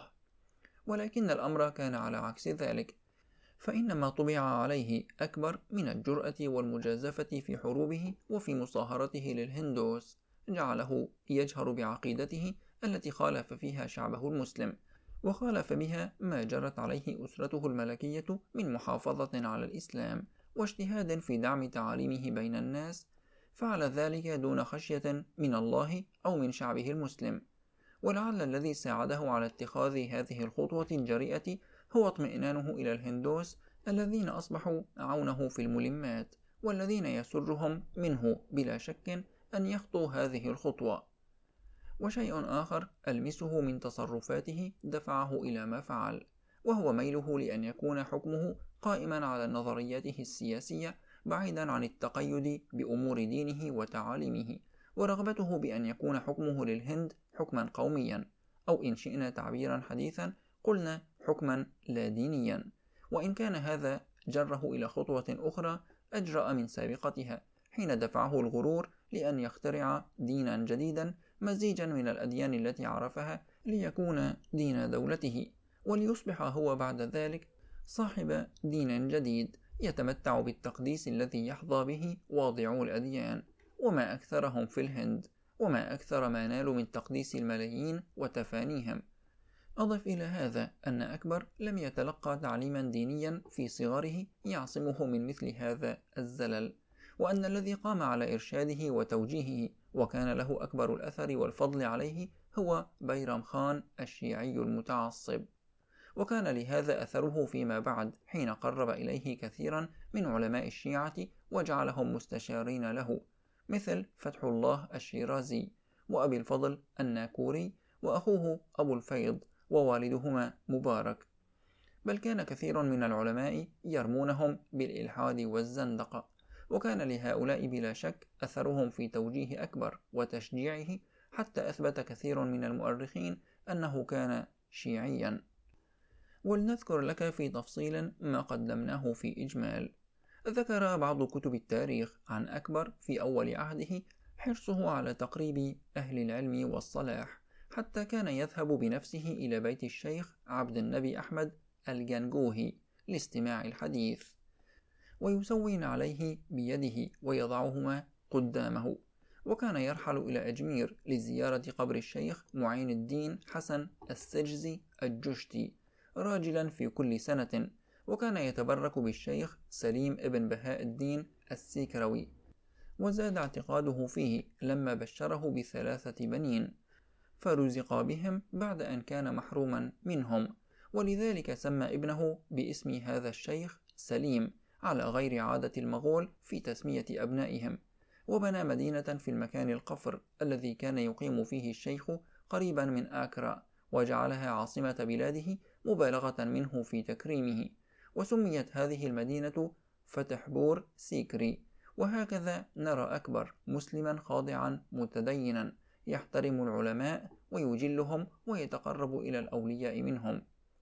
ولكن الأمر كان على عكس ذلك، فإن ما طبع عليه أكبر من الجرأة والمجازفة في حروبه وفي مصاهرته للهندوس جعله يجهر بعقيدته التي خالف فيها شعبه المسلم، وخالف بها ما جرت عليه أسرته الملكية من محافظة على الإسلام واجتهاد في دعم تعاليمه بين الناس، فعل ذلك دون خشية من الله أو من شعبه المسلم. ولعل الذي ساعده على اتخاذ هذه الخطوة الجريئة هو اطمئنانه إلى الهندوس الذين أصبحوا عونه في الملمات، والذين يسرهم منه بلا شك أن يخطوا هذه الخطوة. وشيء آخر ألمسه من تصرفاته دفعه إلى ما فعل، وهو ميله لأن يكون حكمه قائما على نظرياته السياسية بعيدا عن التقيد بأمور دينه وتعاليمه، ورغبته بأن يكون حكمه للهند حكما قوميا، أو إن شئنا تعبيرا حديثا قلنا حكما لا دينيا. وإن كان هذا جره إلى خطوة أخرى أجرأ من سابقتها حين دفعه الغرور لأن يخترع دينا جديدا مزيجا من الأديان التي عرفها ليكون دين دولته، وليصبح هو بعد ذلك صاحب دين جديد يتمتع بالتقديس الذي يحظى به واضعو الأديان. وما أكثرهم في الهند، وما أكثر ما نالوا من تقديس الملايين وتفانيهم. أضف إلى هذا أن أكبر لم يتلقى تعليما دينيا في صغره يعصمه من مثل هذا الزلل، وأن الذي قام على إرشاده وتوجيهه وكان له أكبر الأثر والفضل عليه هو بيرم خان الشيعي المتعصب. وكان لهذا أثره فيما بعد حين قرب إليه كثيرا من علماء الشيعة وجعلهم مستشارين له، مثل فتح الله الشيرازي وأبي الفضل الناكوري وأخوه أبو الفيض ووالدهما مبارك. بل كان كثير من العلماء يرمونهم بالإلحاد والزندقة، وكان لهؤلاء بلا شك أثرهم في توجيه أكبر وتشجيعه، حتى أثبت كثير من المؤرخين أنه كان شيعيا. ولنذكر لك في تفصيل ما قدمناه في إجمال. ذكر بعض كتب التاريخ عن أكبر في أول عهده حرصه على تقريب أهل العلم والصلاح، حتى كان يذهب بنفسه إلى بيت الشيخ عبد النبي أحمد الجنجوهي لاستماع الحديث، ويسوين عليه بيده ويضعهما قدامه. وكان يرحل إلى أجمير لزيارة قبر الشيخ معين الدين حسن السجزي الجشتي راجلا في كل سنة، وكان يتبرك بالشيخ سليم ابن بهاء الدين السيكروي. وزاد اعتقاده فيه لما بشره بثلاثة بنين فرزق بهم بعد أن كان محروما منهم، ولذلك سمى ابنه باسم هذا الشيخ سليم على غير عادة المغول في تسمية أبنائهم. وبنى مدينة في المكان القفر الذي كان يقيم فيه الشيخ قريبا من آكرا، وجعلها عاصمة بلاده مبالغة منه في تكريمه، وسميت هذه المدينة فتحبور سيكري. وهكذا نرى أكبر مسلما خاضعا متدينا يحترم العلماء ويجلهم ويتقرب إلى الأولياء منهم.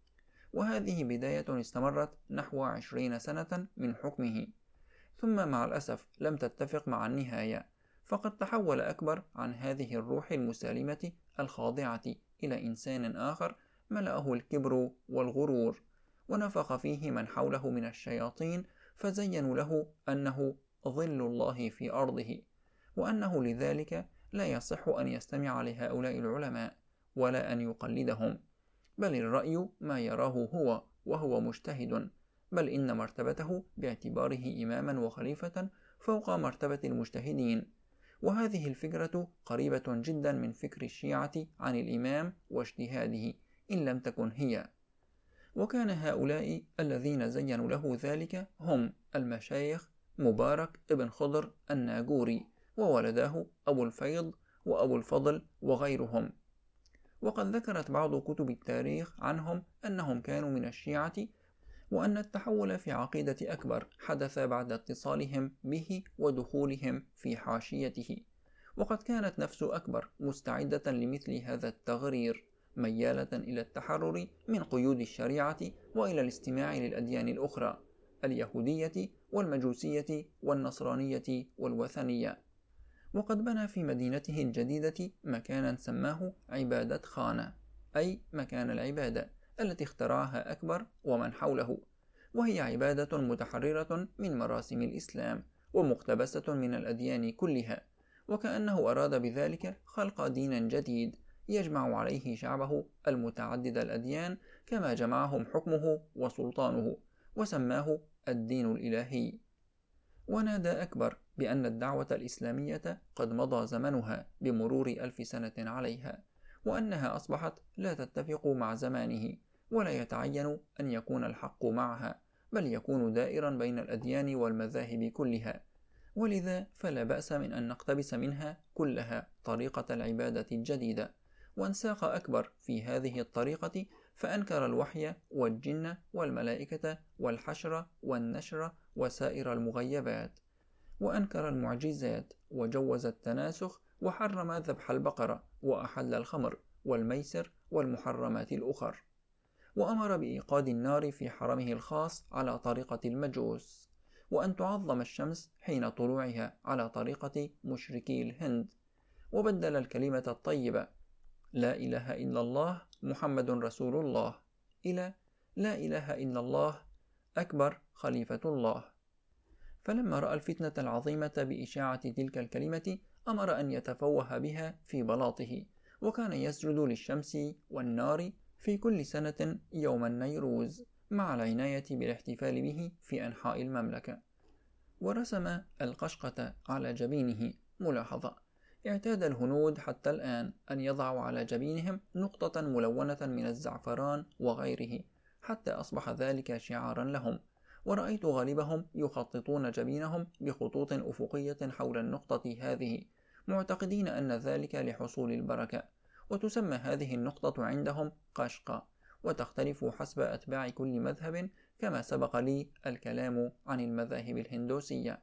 وهذه بداية استمرت نحو عشرين سنة من حكمه، ثم مع الأسف لم تتفق مع النهاية، فقد تحول أكبر عن هذه الروح المسالمة الخاضعة إلى إنسان آخر ملأه الكبر والغرور، ونفخ فيه من حوله من الشياطين فزينوا له أنه ظل الله في أرضه، وأنه لذلك لا يصح أن يستمع لهؤلاء العلماء ولا أن يقلدهم، بل الرأي ما يراه هو وهو مجتهد، بل إن مرتبته باعتباره إماما وخليفة فوق مرتبة المجتهدين. وهذه الفكرة قريبة جدا من فكر الشيعة عن الإمام واجتهاده إن لم تكن هي. وكان هؤلاء الذين زينوا له ذلك هم المشايخ مبارك ابن خضر الناجوري وولداه أبو الفيض وأبو الفضل وغيرهم. وقد ذكرت بعض كتب التاريخ عنهم أنهم كانوا من الشيعة، وأن التحول في عقيدة أكبر حدث بعد اتصالهم به ودخولهم في حاشيته. وقد كانت نفس أكبر مستعدة لمثل هذا التغرير، ميالة إلى التحرر من قيود الشريعة وإلى الاستماع للأديان الأخرى، اليهودية والمجوسية والنصرانية والوثنية. وقد بنى في مدينته الجديدة مكانا سماه عبادة خانة، أي مكان العبادة التي اخترعها أكبر ومن حوله، وهي عبادة متحررة من مراسم الإسلام ومقتبسة من الأديان كلها، وكأنه أراد بذلك خلق دين جديد يجمع عليه شعبه المتعدد الأديان كما جمعهم حكمه وسلطانه، وسماه الدين الإلهي. ونادى أكبر بأن الدعوة الإسلامية قد مضى زمنها بمرور ألف سنة عليها، وأنها أصبحت لا تتفق مع زمانه، ولا يتعين أن يكون الحق معها، بل يكون دائرا بين الأديان والمذاهب كلها، ولذا فلا بأس من أن نقتبس منها كلها طريقة العبادة الجديدة. وانساق أكبر في هذه الطريقة، فأنكر الوحي والجن والملائكة والحشر والنشر وسائر المغيبات، وأنكر المعجزات، وجوز التناسخ، وحرم ذبح البقرة، وأحل الخمر والميسر والمحرمات الأخر، وأمر بإيقاد النار في حرمه الخاص على طريقة المجوس، وأن تعظم الشمس حين طلوعها على طريقة مشركي الهند، وبدل الكلمة الطيبة لا إله إلا الله محمد رسول الله إلى لا إله إلا الله أكبر خليفة الله. فلما رأى الفتنة العظيمة بإشاعة تلك الكلمة أمر أن يتفوه بها في بلاطه، وكان يسجد للشمس والنار في كل سنة يوم النيروز مع العناية بالاحتفال به في أنحاء المملكة. ورسم القشقة على جبينه. ملاحظة: اعتاد الهنود حتى الآن أن يضعوا على جبينهم نقطة ملونة من الزعفران وغيره، حتى أصبح ذلك شعارا لهم، ورأيت غالبهم يخططون جبينهم بخطوط أفقية حول النقطة هذه، معتقدين أن ذلك لحصول البركة. وتسمى هذه النقطة عندهم قشقة، وتختلف حسب أتباع كل مذهب، كما سبق لي الكلام عن المذاهب الهندوسية.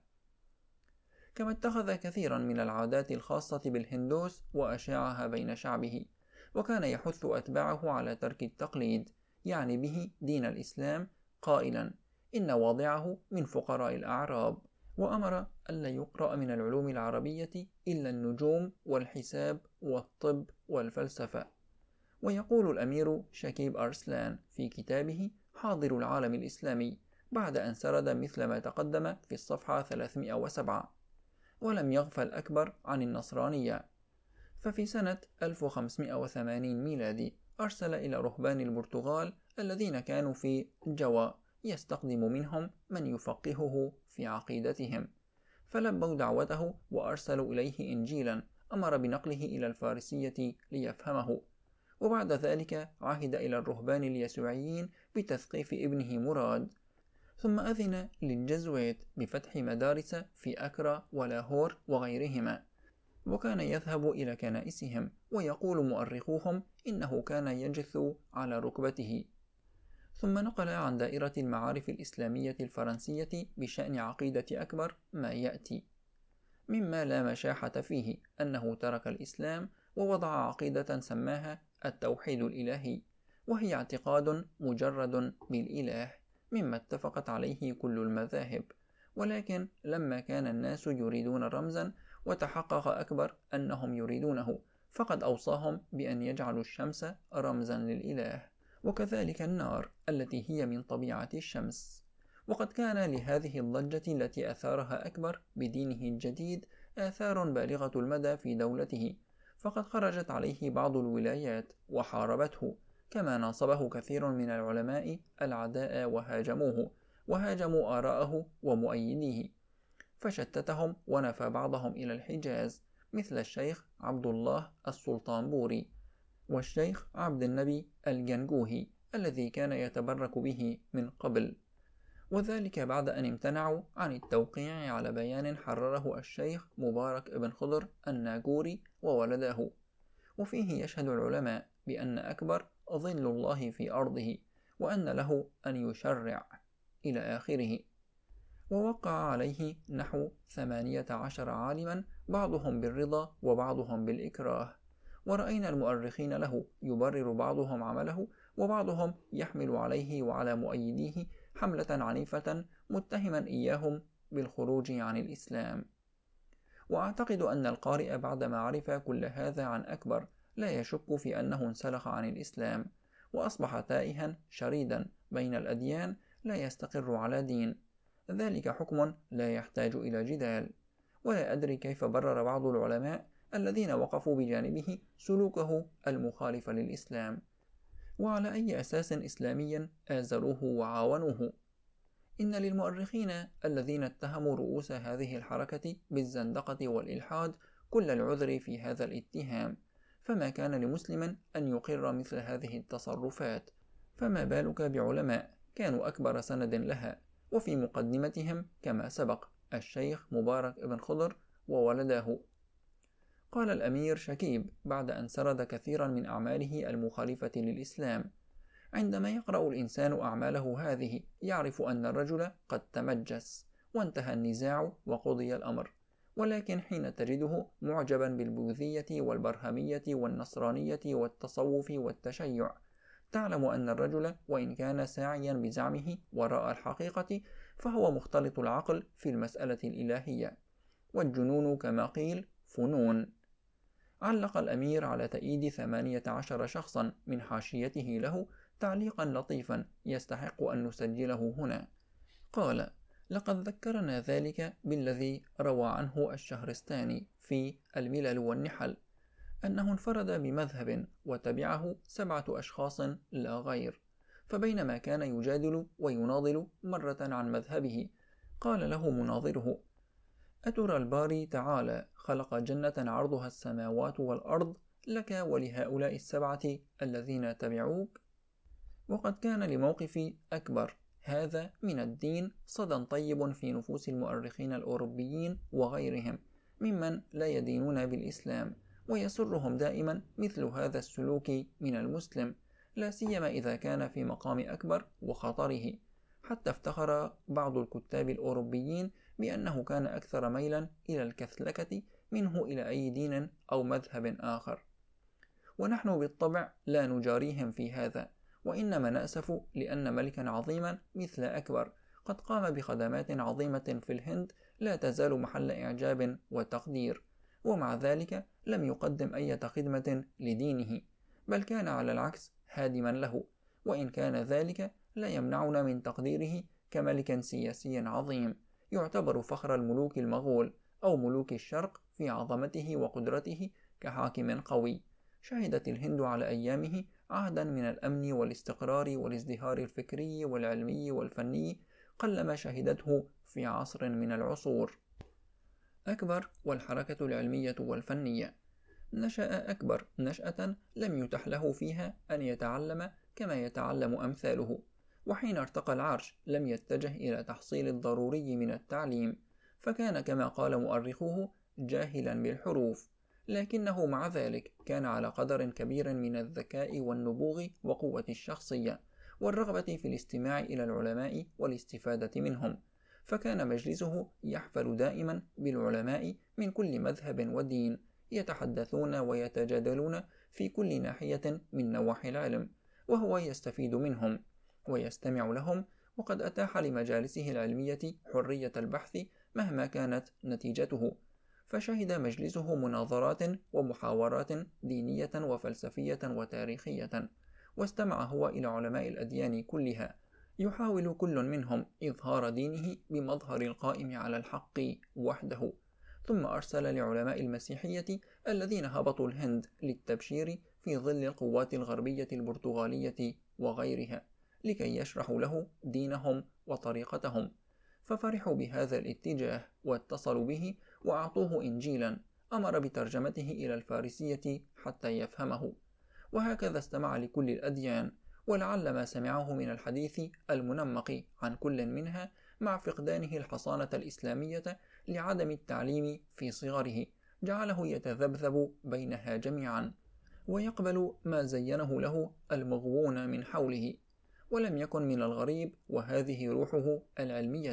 كما اتخذ كثيرا من العادات الخاصة بالهندوس وأشاعها بين شعبه، وكان يحث أتباعه على ترك التقليد، يعني به دين الإسلام، قائلا إن واضعه من فقراء الأعراب، وأمر ألا يقرأ من العلوم العربية إلا النجوم والحساب والطب والفلسفة. ويقول الأمير شكيب أرسلان في كتابه حاضر العالم الإسلامي بعد أن سرد مثل ما تقدم في الصفحة ثلاثمائة وسبعة: ولم يغفل أكبر عن النصرانية، ففي سنة ألف وخمسمائة وثمانين ميلادي أرسل إلى رهبان البرتغال الذين كانوا في جوا يستقدم منهم من يفقهه في عقيدتهم، فلبوا دعوته وأرسلوا إليه إنجيلا أمر بنقله إلى الفارسية ليفهمه. وبعد ذلك عهد إلى الرهبان اليسوعيين بتثقيف ابنه مراد، ثم أذن للجزويت بفتح مدارس في أكرا ولاهور وغيرهما، وكان يذهب إلى كنائسهم، ويقول مؤرخوهم إنه كان يجث على ركبته. ثم نقل عن دائرة المعارف الإسلامية الفرنسية بشأن عقيدة أكبر ما يأتي: مما لا مشاحة فيه أنه ترك الإسلام ووضع عقيدة سماها التوحيد الإلهي، وهي اعتقاد مجرد بالإله مما اتفقت عليه كل المذاهب، ولكن لما كان الناس يريدون رمزا وتحقق أكبر أنهم يريدونه، فقد أوصاهم بأن يجعلوا الشمس رمزا للإله، وكذلك النار التي هي من طبيعة الشمس. وقد كان لهذه الضجة التي أثارها أكبر بدينه الجديد آثار بالغة المدى في دولته، فقد خرجت عليه بعض الولايات وحاربته، كما ناصبه كثير من العلماء العداء وهاجموه وهاجموا آراءه ومؤيديه، فشتتهم ونفى بعضهم إلى الحجاز، مثل الشيخ عبد الله السلطانبوري والشيخ عبد النبي الجنجوهي الذي كان يتبرك به من قبل، وذلك بعد أن امتنعوا عن التوقيع على بيان حرره الشيخ مبارك ابن خضر الناجوري وولده، وفيه يشهد العلماء بأن أكبر ظل الله في أرضه، وأن له أن يشرع إلى آخره. ووقع عليه نحو ثمانية عشر عالما، بعضهم بالرضا وبعضهم بالإكراه. ورأينا المؤرخين له يبرر بعضهم عمله، وبعضهم يحمل عليه وعلى مؤيديه حملة عنيفة متهما إياهم بالخروج عن الإسلام. وأعتقد أن القارئ بعدما عرف كل هذا عن أكبر لا يشك في أنه انسلخ عن الإسلام، وأصبح تائها شريدا بين الأديان لا يستقر على دين. ذلك حكم لا يحتاج إلى جدال. ولا أدري كيف برر بعض العلماء الذين وقفوا بجانبه سلوكه المخالف للإسلام، وعلى أي أساس إسلامي آزروه وعاونوه. إن للمؤرخين الذين اتهموا رؤوس هذه الحركة بالزندقة والإلحاد كل العذر في هذا الاتهام، فما كان لمسلم أن يقر مثل هذه التصرفات، فما بالك بعلماء كانوا أكبر سند لها، وفي مقدمتهم كما سبق الشيخ مبارك ابن خضر وولده. قال الأمير شكيب بعد أن سرد كثيرا من أعماله المخالفة للإسلام: عندما يقرأ الإنسان أعماله هذه يعرف أن الرجل قد تمجس وانتهى النزاع وقضي الأمر، ولكن حين تجده معجبا بالبوذية والبرهمية والنصرانية والتصوف والتشيع تعلم أن الرجل وإن كان ساعيا بزعمه وراء الحقيقة فهو مختلط العقل في المسألة الإلهية، والجنون كما قيل فنون. علق الأمير على تأييد ثمانية عشر شخصا من حاشيته له تعليقا لطيفا يستحق أن نسجله هنا. قال: لقد ذكرنا ذلك بالذي روى عنه الشهرستاني في الملل والنحل أنه انفرد بمذهب وتبعه سبعة أشخاص لا غير، فبينما كان يجادل ويناضل مرة عن مذهبه قال له مناظره: أترى الباري تعالى خلق جنة عرضها السماوات والأرض لك ولهؤلاء السبعة الذين تبعوك؟ وقد كان لموقف أكبر هذا من الدين صدى طيب في نفوس المؤرخين الأوروبيين وغيرهم ممن لا يدينون بالإسلام، ويسرهم دائما مثل هذا السلوك من المسلم، لا سيما إذا كان في مقام أكبر وخطره، حتى افتخر بعض الكتاب الأوروبيين بأنه كان أكثر ميلا إلى الكثلكة منه إلى أي دين أو مذهب آخر. ونحن بالطبع لا نجاريهم في هذا، وإنما نأسف لأن ملكا عظيما مثل أكبر قد قام بخدمات عظيمة في الهند لا تزال محل إعجاب وتقدير، ومع ذلك لم يقدم أي خدمة لدينه، بل كان على العكس هادما له، وإن كان ذلك لا يمنعنا من تقديره كملك سياسي عظيم يعتبر فخر الملوك المغول أو ملوك الشرق في عظمته وقدرته كحاكم قوي. شهدت الهند على أيامه عهدا من الأمن والاستقرار والازدهار الفكري والعلمي والفني قلما شهدته في عصر من العصور. أكبر والحركة العلمية والفنية. نشأ أكبر نشأة لم يتح له فيها أن يتعلم كما يتعلم أمثاله، وحين ارتقى العرش لم يتجه إلى تحصيل الضروري من التعليم، فكان كما قال مؤرخوه جاهلا بالحروف، لكنه مع ذلك كان على قدر كبير من الذكاء والنبوغ وقوة الشخصية والرغبة في الاستماع إلى العلماء والاستفادة منهم، فكان مجلسه يحفل دائما بالعلماء من كل مذهب ودين يتحدثون ويتجادلون في كل ناحية من نواحي العلم، وهو يستفيد منهم ويستمع لهم، وقد أتاح لمجالسه العلمية حرية البحث مهما كانت نتيجته، فشهد مجلسه مناظرات ومحاورات دينية وفلسفية وتاريخية، واستمع هو إلى علماء الأديان كلها، يحاول كل منهم إظهار دينه بمظهر القائم على الحق وحده. ثم أرسل لعلماء المسيحية الذين هبطوا الهند للتبشير في ظل القوات الغربية البرتغالية وغيرها لكي يشرحوا له دينهم وطريقتهم، ففرحوا بهذا الاتجاه واتصلوا به وأعطوه إنجيلا أمر بترجمته إلى الفارسية حتى يفهمه، وهكذا استمع لكل الأديان، ولعل ما سمعه من الحديث المنمق عن كل منها مع فقدانه الحصانة الإسلامية لعدم التعليم في صغره جعله يتذبذب بينها جميعا، ويقبل ما زينه له المغوون من حوله. ولم يكن من الغريب، وهذه روحه العلمية،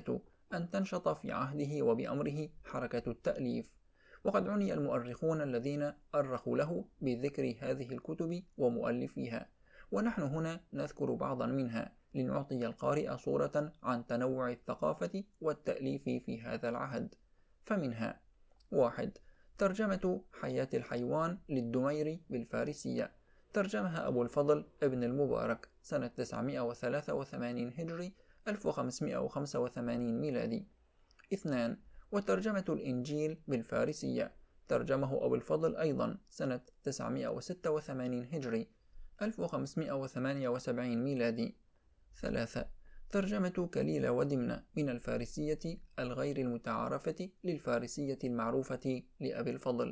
أن تنشط في عهده وبأمره حركة التأليف، وقد عني المؤرخون الذين أرخوا له بذكر هذه الكتب ومؤلفيها، ونحن هنا نذكر بعضا منها لنعطي القارئ صورة عن تنوع الثقافة والتأليف في هذا العهد. فمنها: واحد. ترجمة حياة الحيوان للدميري بالفارسية، ترجمها أبو الفضل ابن المبارك سنة تسعمائة وثلاثة وثمانين هجري ألف وخمسمائة وخمسة وثمانين ميلادي. اثنان. وترجمة الإنجيل بالفارسية، ترجمه أبو الفضل أيضا سنة تسعمائة وستة وثمانين هجري ألف وخمسمائة وثمانية وسبعين ميلادي. ثلاثة. ترجمة كليل ودمنة من الفارسية الغير المتعارفة للفارسية المعروفة لأبي الفضل.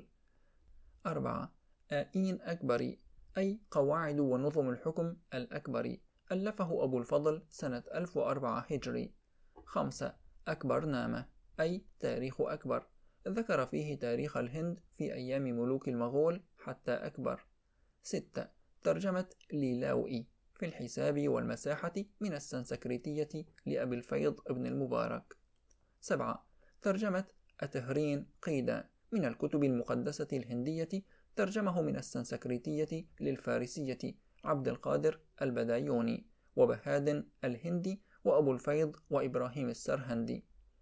أربعة. آئين أكبري، أي قواعد ونظم الحكم الأكبري، ألفه أبو الفضل سنة ألف وأربعة هجري. خمسة. أكبرنامة، أي تاريخ أكبر، ذكر فيه تاريخ الهند في أيام ملوك المغول حتى أكبر. ستة. ترجمة ليلاوئي في الحساب والمساحة من السنسكريتية لأبي الفيض ابن المبارك. سبعة. ترجمة أتهرين قيدا من الكتب المقدسة الهندية، ترجمه من السنسكريتية للفارسية عبد القادر البدايوني وبهاد الهندي وأبو الفيض وإبراهيم السرهندي.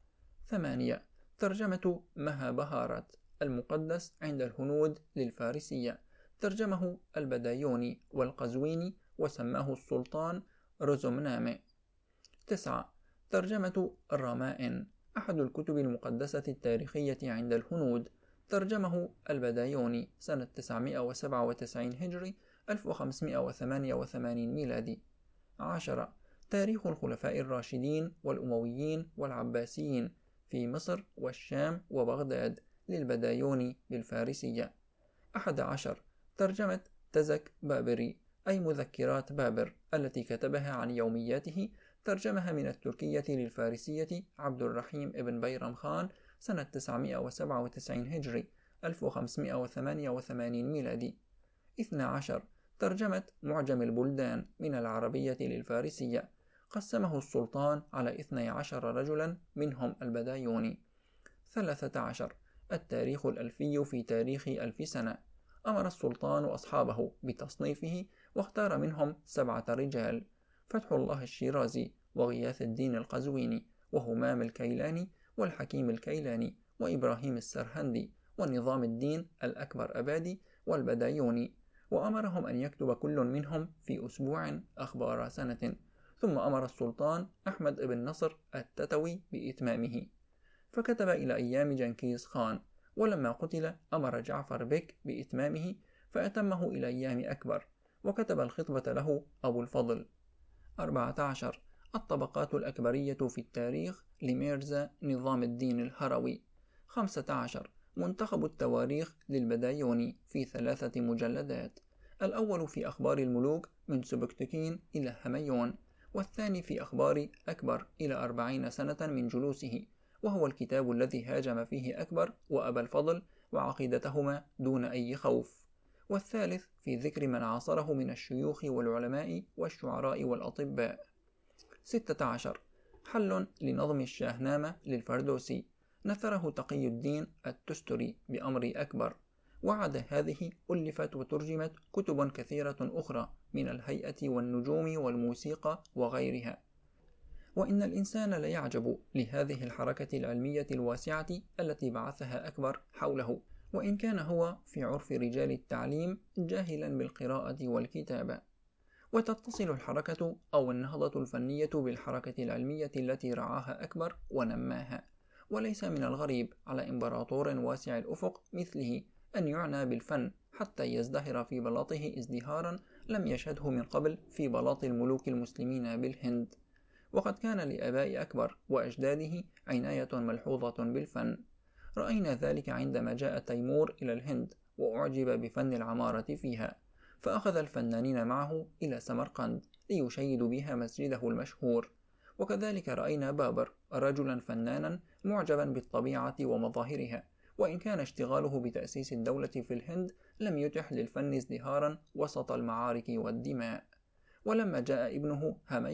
ثمانية. ترجمة مهابهارات المقدس عند الهنود للفارسية، ترجمه البدايوني والقزويني وسماه السلطان رزمنامه. تسعة. ترجمة الرمائن، أحد الكتب المقدسة التاريخية عند الهنود، ترجمه البدايوني سنة تسعمائة وسبعة وتسعين هجري ألف وخمسمائة وثمانية وثمانين ميلادي. عشرة. تاريخ الخلفاء الراشدين والأمويين والعباسيين في مصر والشام وبغداد للبدايوني بالفارسية. أحد عشر. ترجمة تزك بابري، أي مذكرات بابر التي كتبها عن يومياته، ترجمها من التركية للفارسية عبد الرحيم ابن بيرم خان سنة تسعمائة وسبعة وتسعين هجري ألف وخمسمائة وثمانية وثمانين ميلادي. اثني عشر. ترجمة معجم البلدان من العربية للفارسية، قسمه السلطان على اثني عشر رجلا منهم البدايوني. ثلاثة عشر. التاريخ الألفي في تاريخ ألف سنة، أمر السلطان أصحابه بتصنيفه واختار منهم سبعة رجال: فتح الله الشيرازي وغياث الدين القزويني وهمام الكيلاني والحكيم الكيلاني وإبراهيم السرهندي ونظام الدين الأكبر أبادي والبدايوني، وأمرهم أن يكتب كل منهم في أسبوع أخبار سنة، ثم أمر السلطان أحمد بن نصر التتوي بإتمامه، فكتب إلى أيام جنكيز خان، ولما قتل أمر جعفر بك بإتمامه فأتمه إلى أيام أكبر، وكتب الخطبة له أبو الفضل. أربعة عشر. الطبقات الأكبرية في التاريخ لميرزا نظام الدين الهروي. خمسة عشر. منتخب التواريخ للبدايوني في ثلاثة مجلدات، الأول في أخبار الملوك من سبكتكين إلى هميون، والثاني في أخبار أكبر إلى أربعين سنة من جلوسه، وهو الكتاب الذي هاجم فيه أكبر وأبا الفضل وعقيدتهما دون أي خوف، والثالث في ذكر من عاصره من الشيوخ والعلماء والشعراء والأطباء. ستة عشر. حل لنظم الشاهنامة للفردوسي، نثره تقي الدين التستري بأمر أكبر، وعد هذه ألفت وترجمت كتب كثيرة أخرى من الهيئة والنجوم والموسيقى وغيرها. وإن الإنسان ليعجب لهذه الحركة العلمية الواسعة التي بعثها أكبر حوله، وإن كان هو في عرف رجال التعليم جاهلا بالقراءة والكتابة. وتتصل الحركة أو النهضة الفنية بالحركة العلمية التي رعاها أكبر ونماها، وليس من الغريب على إمبراطور واسع الأفق مثله أن يعنى بالفن حتى يزدهر في بلاطه ازدهارا لم يشهده من قبل في بلاط الملوك المسلمين بالهند. وقد كان لآباء أكبر وأجداده عناية ملحوظة بالفن، رأينا ذلك عندما جاء تيمور إلى الهند وأعجب بفن العمارة فيها، فأخذ الفنانين معه إلى سمرقند ليشيدوا بها مسجده المشهور. وكذلك رأينا بابر رجلا فنانا معجبا بالطبيعة ومظاهرها، وإن كان اشتغاله بتأسيس الدولة في الهند لم يتح للفن ازدهارا وسط المعارك والدماء. ولما جاء ابنه هميون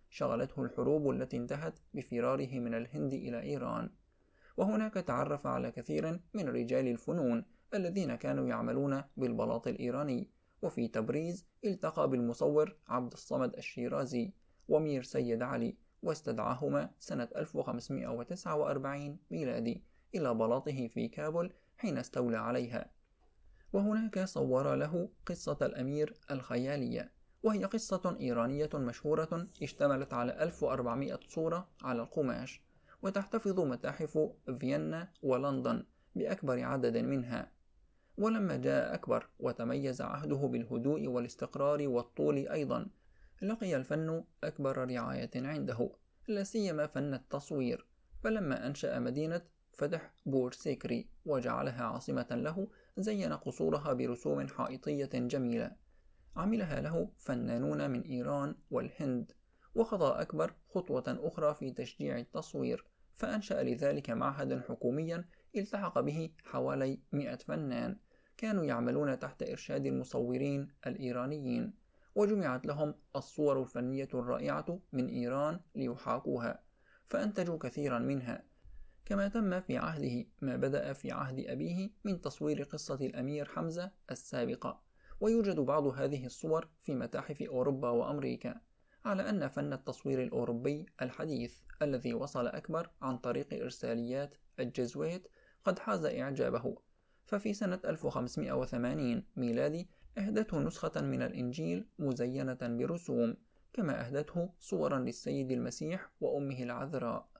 شغلته الحروب التي انتهت بفراره من الهند إلى إيران. وهناك تعرف على كثير من رجال الفنون الذين كانوا يعملون بالبلاط الإيراني. وفي تبريز التقى بالمصور عبد الصمد الشيرازي ومير سيد علي، واستدعاهما سنة ألف وخمسمائة وتسعة وأربعين ميلادي إلى بلاطه في كابول حين استولى عليها. وهناك صور له قصة الأمير الخيالية، وهي قصة إيرانية مشهورة اشتملت على ألف وأربعمائة صورة على القماش، وتحتفظ متاحف فيينا ولندن بأكبر عدد منها. ولما جاء أكبر وتميز عهده بالهدوء والاستقرار والطول أيضا، لقي الفن أكبر رعاية عنده، لا سيما فن التصوير. فلما أنشأ مدينة فتح بورسيكري وجعلها عاصمة له، زين قصورها برسوم حائطية جميلة عملها له فنانون من إيران والهند. وخطى أكبر خطوة أخرى في تشجيع التصوير، فأنشأ لذلك معهدا حكوميا التحق به حوالي مئة فنان كانوا يعملون تحت إرشاد المصورين الإيرانيين، وجمعت لهم الصور الفنية الرائعة من إيران ليحاكوها، فأنتجوا كثيرا منها. كما تم في عهده ما بدأ في عهد أبيه من تصوير قصة الأمير حمزة السابقة، ويوجد بعض هذه الصور في متاحف أوروبا وأمريكا. على أن فن التصوير الأوروبي الحديث الذي وصل أكبر عن طريق إرساليات الجزويت قد حاز إعجابه، ففي سنة ألف وخمسمائة وثمانين ميلادي أهدته نسخة من الإنجيل مزينة برسوم، كما أهدته صورا للسيد المسيح وأمه العذراء.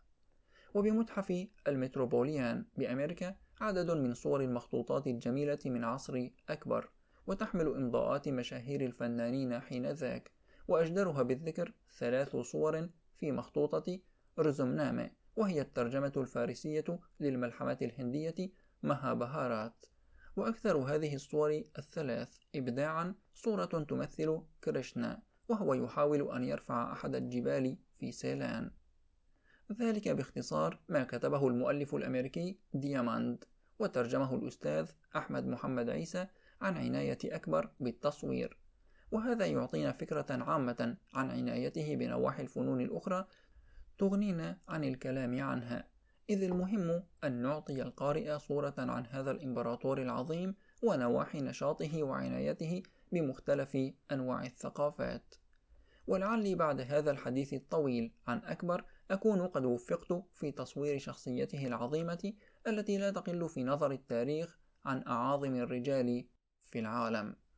وبمتحف المتروبوليان بأمريكا عدد من صور المخطوطات الجميلة من عصر أكبر، وتحمل إمضاءات مشاهير الفنانين حينذاك، وأجدرها بالذكر ثلاث صور في مخطوطة رزمنامة، وهي الترجمة الفارسية للملحمة الهندية مهابهارات. وأكثر هذه الصور الثلاث إبداعا صورة تمثل كريشنا وهو يحاول أن يرفع أحد الجبال في سيلان. ذلك باختصار ما كتبه المؤلف الأمريكي دياماند، وترجمه الأستاذ أحمد محمد عيسى عن عناية أكبر بالتصوير. وهذا يعطينا فكرة عامة عن عنايته بنواحي الفنون الأخرى تغنينا عن الكلام عنها، إذ المهم أن نعطي القارئ صورة عن هذا الإمبراطور العظيم ونواحي نشاطه وعنايته بمختلف أنواع الثقافات. ولعلي بعد هذا الحديث الطويل عن أكبر أكون قد وفقت في تصوير شخصيته العظيمة التي لا تقل في نظر التاريخ عن أعاظم الرجال في العالم.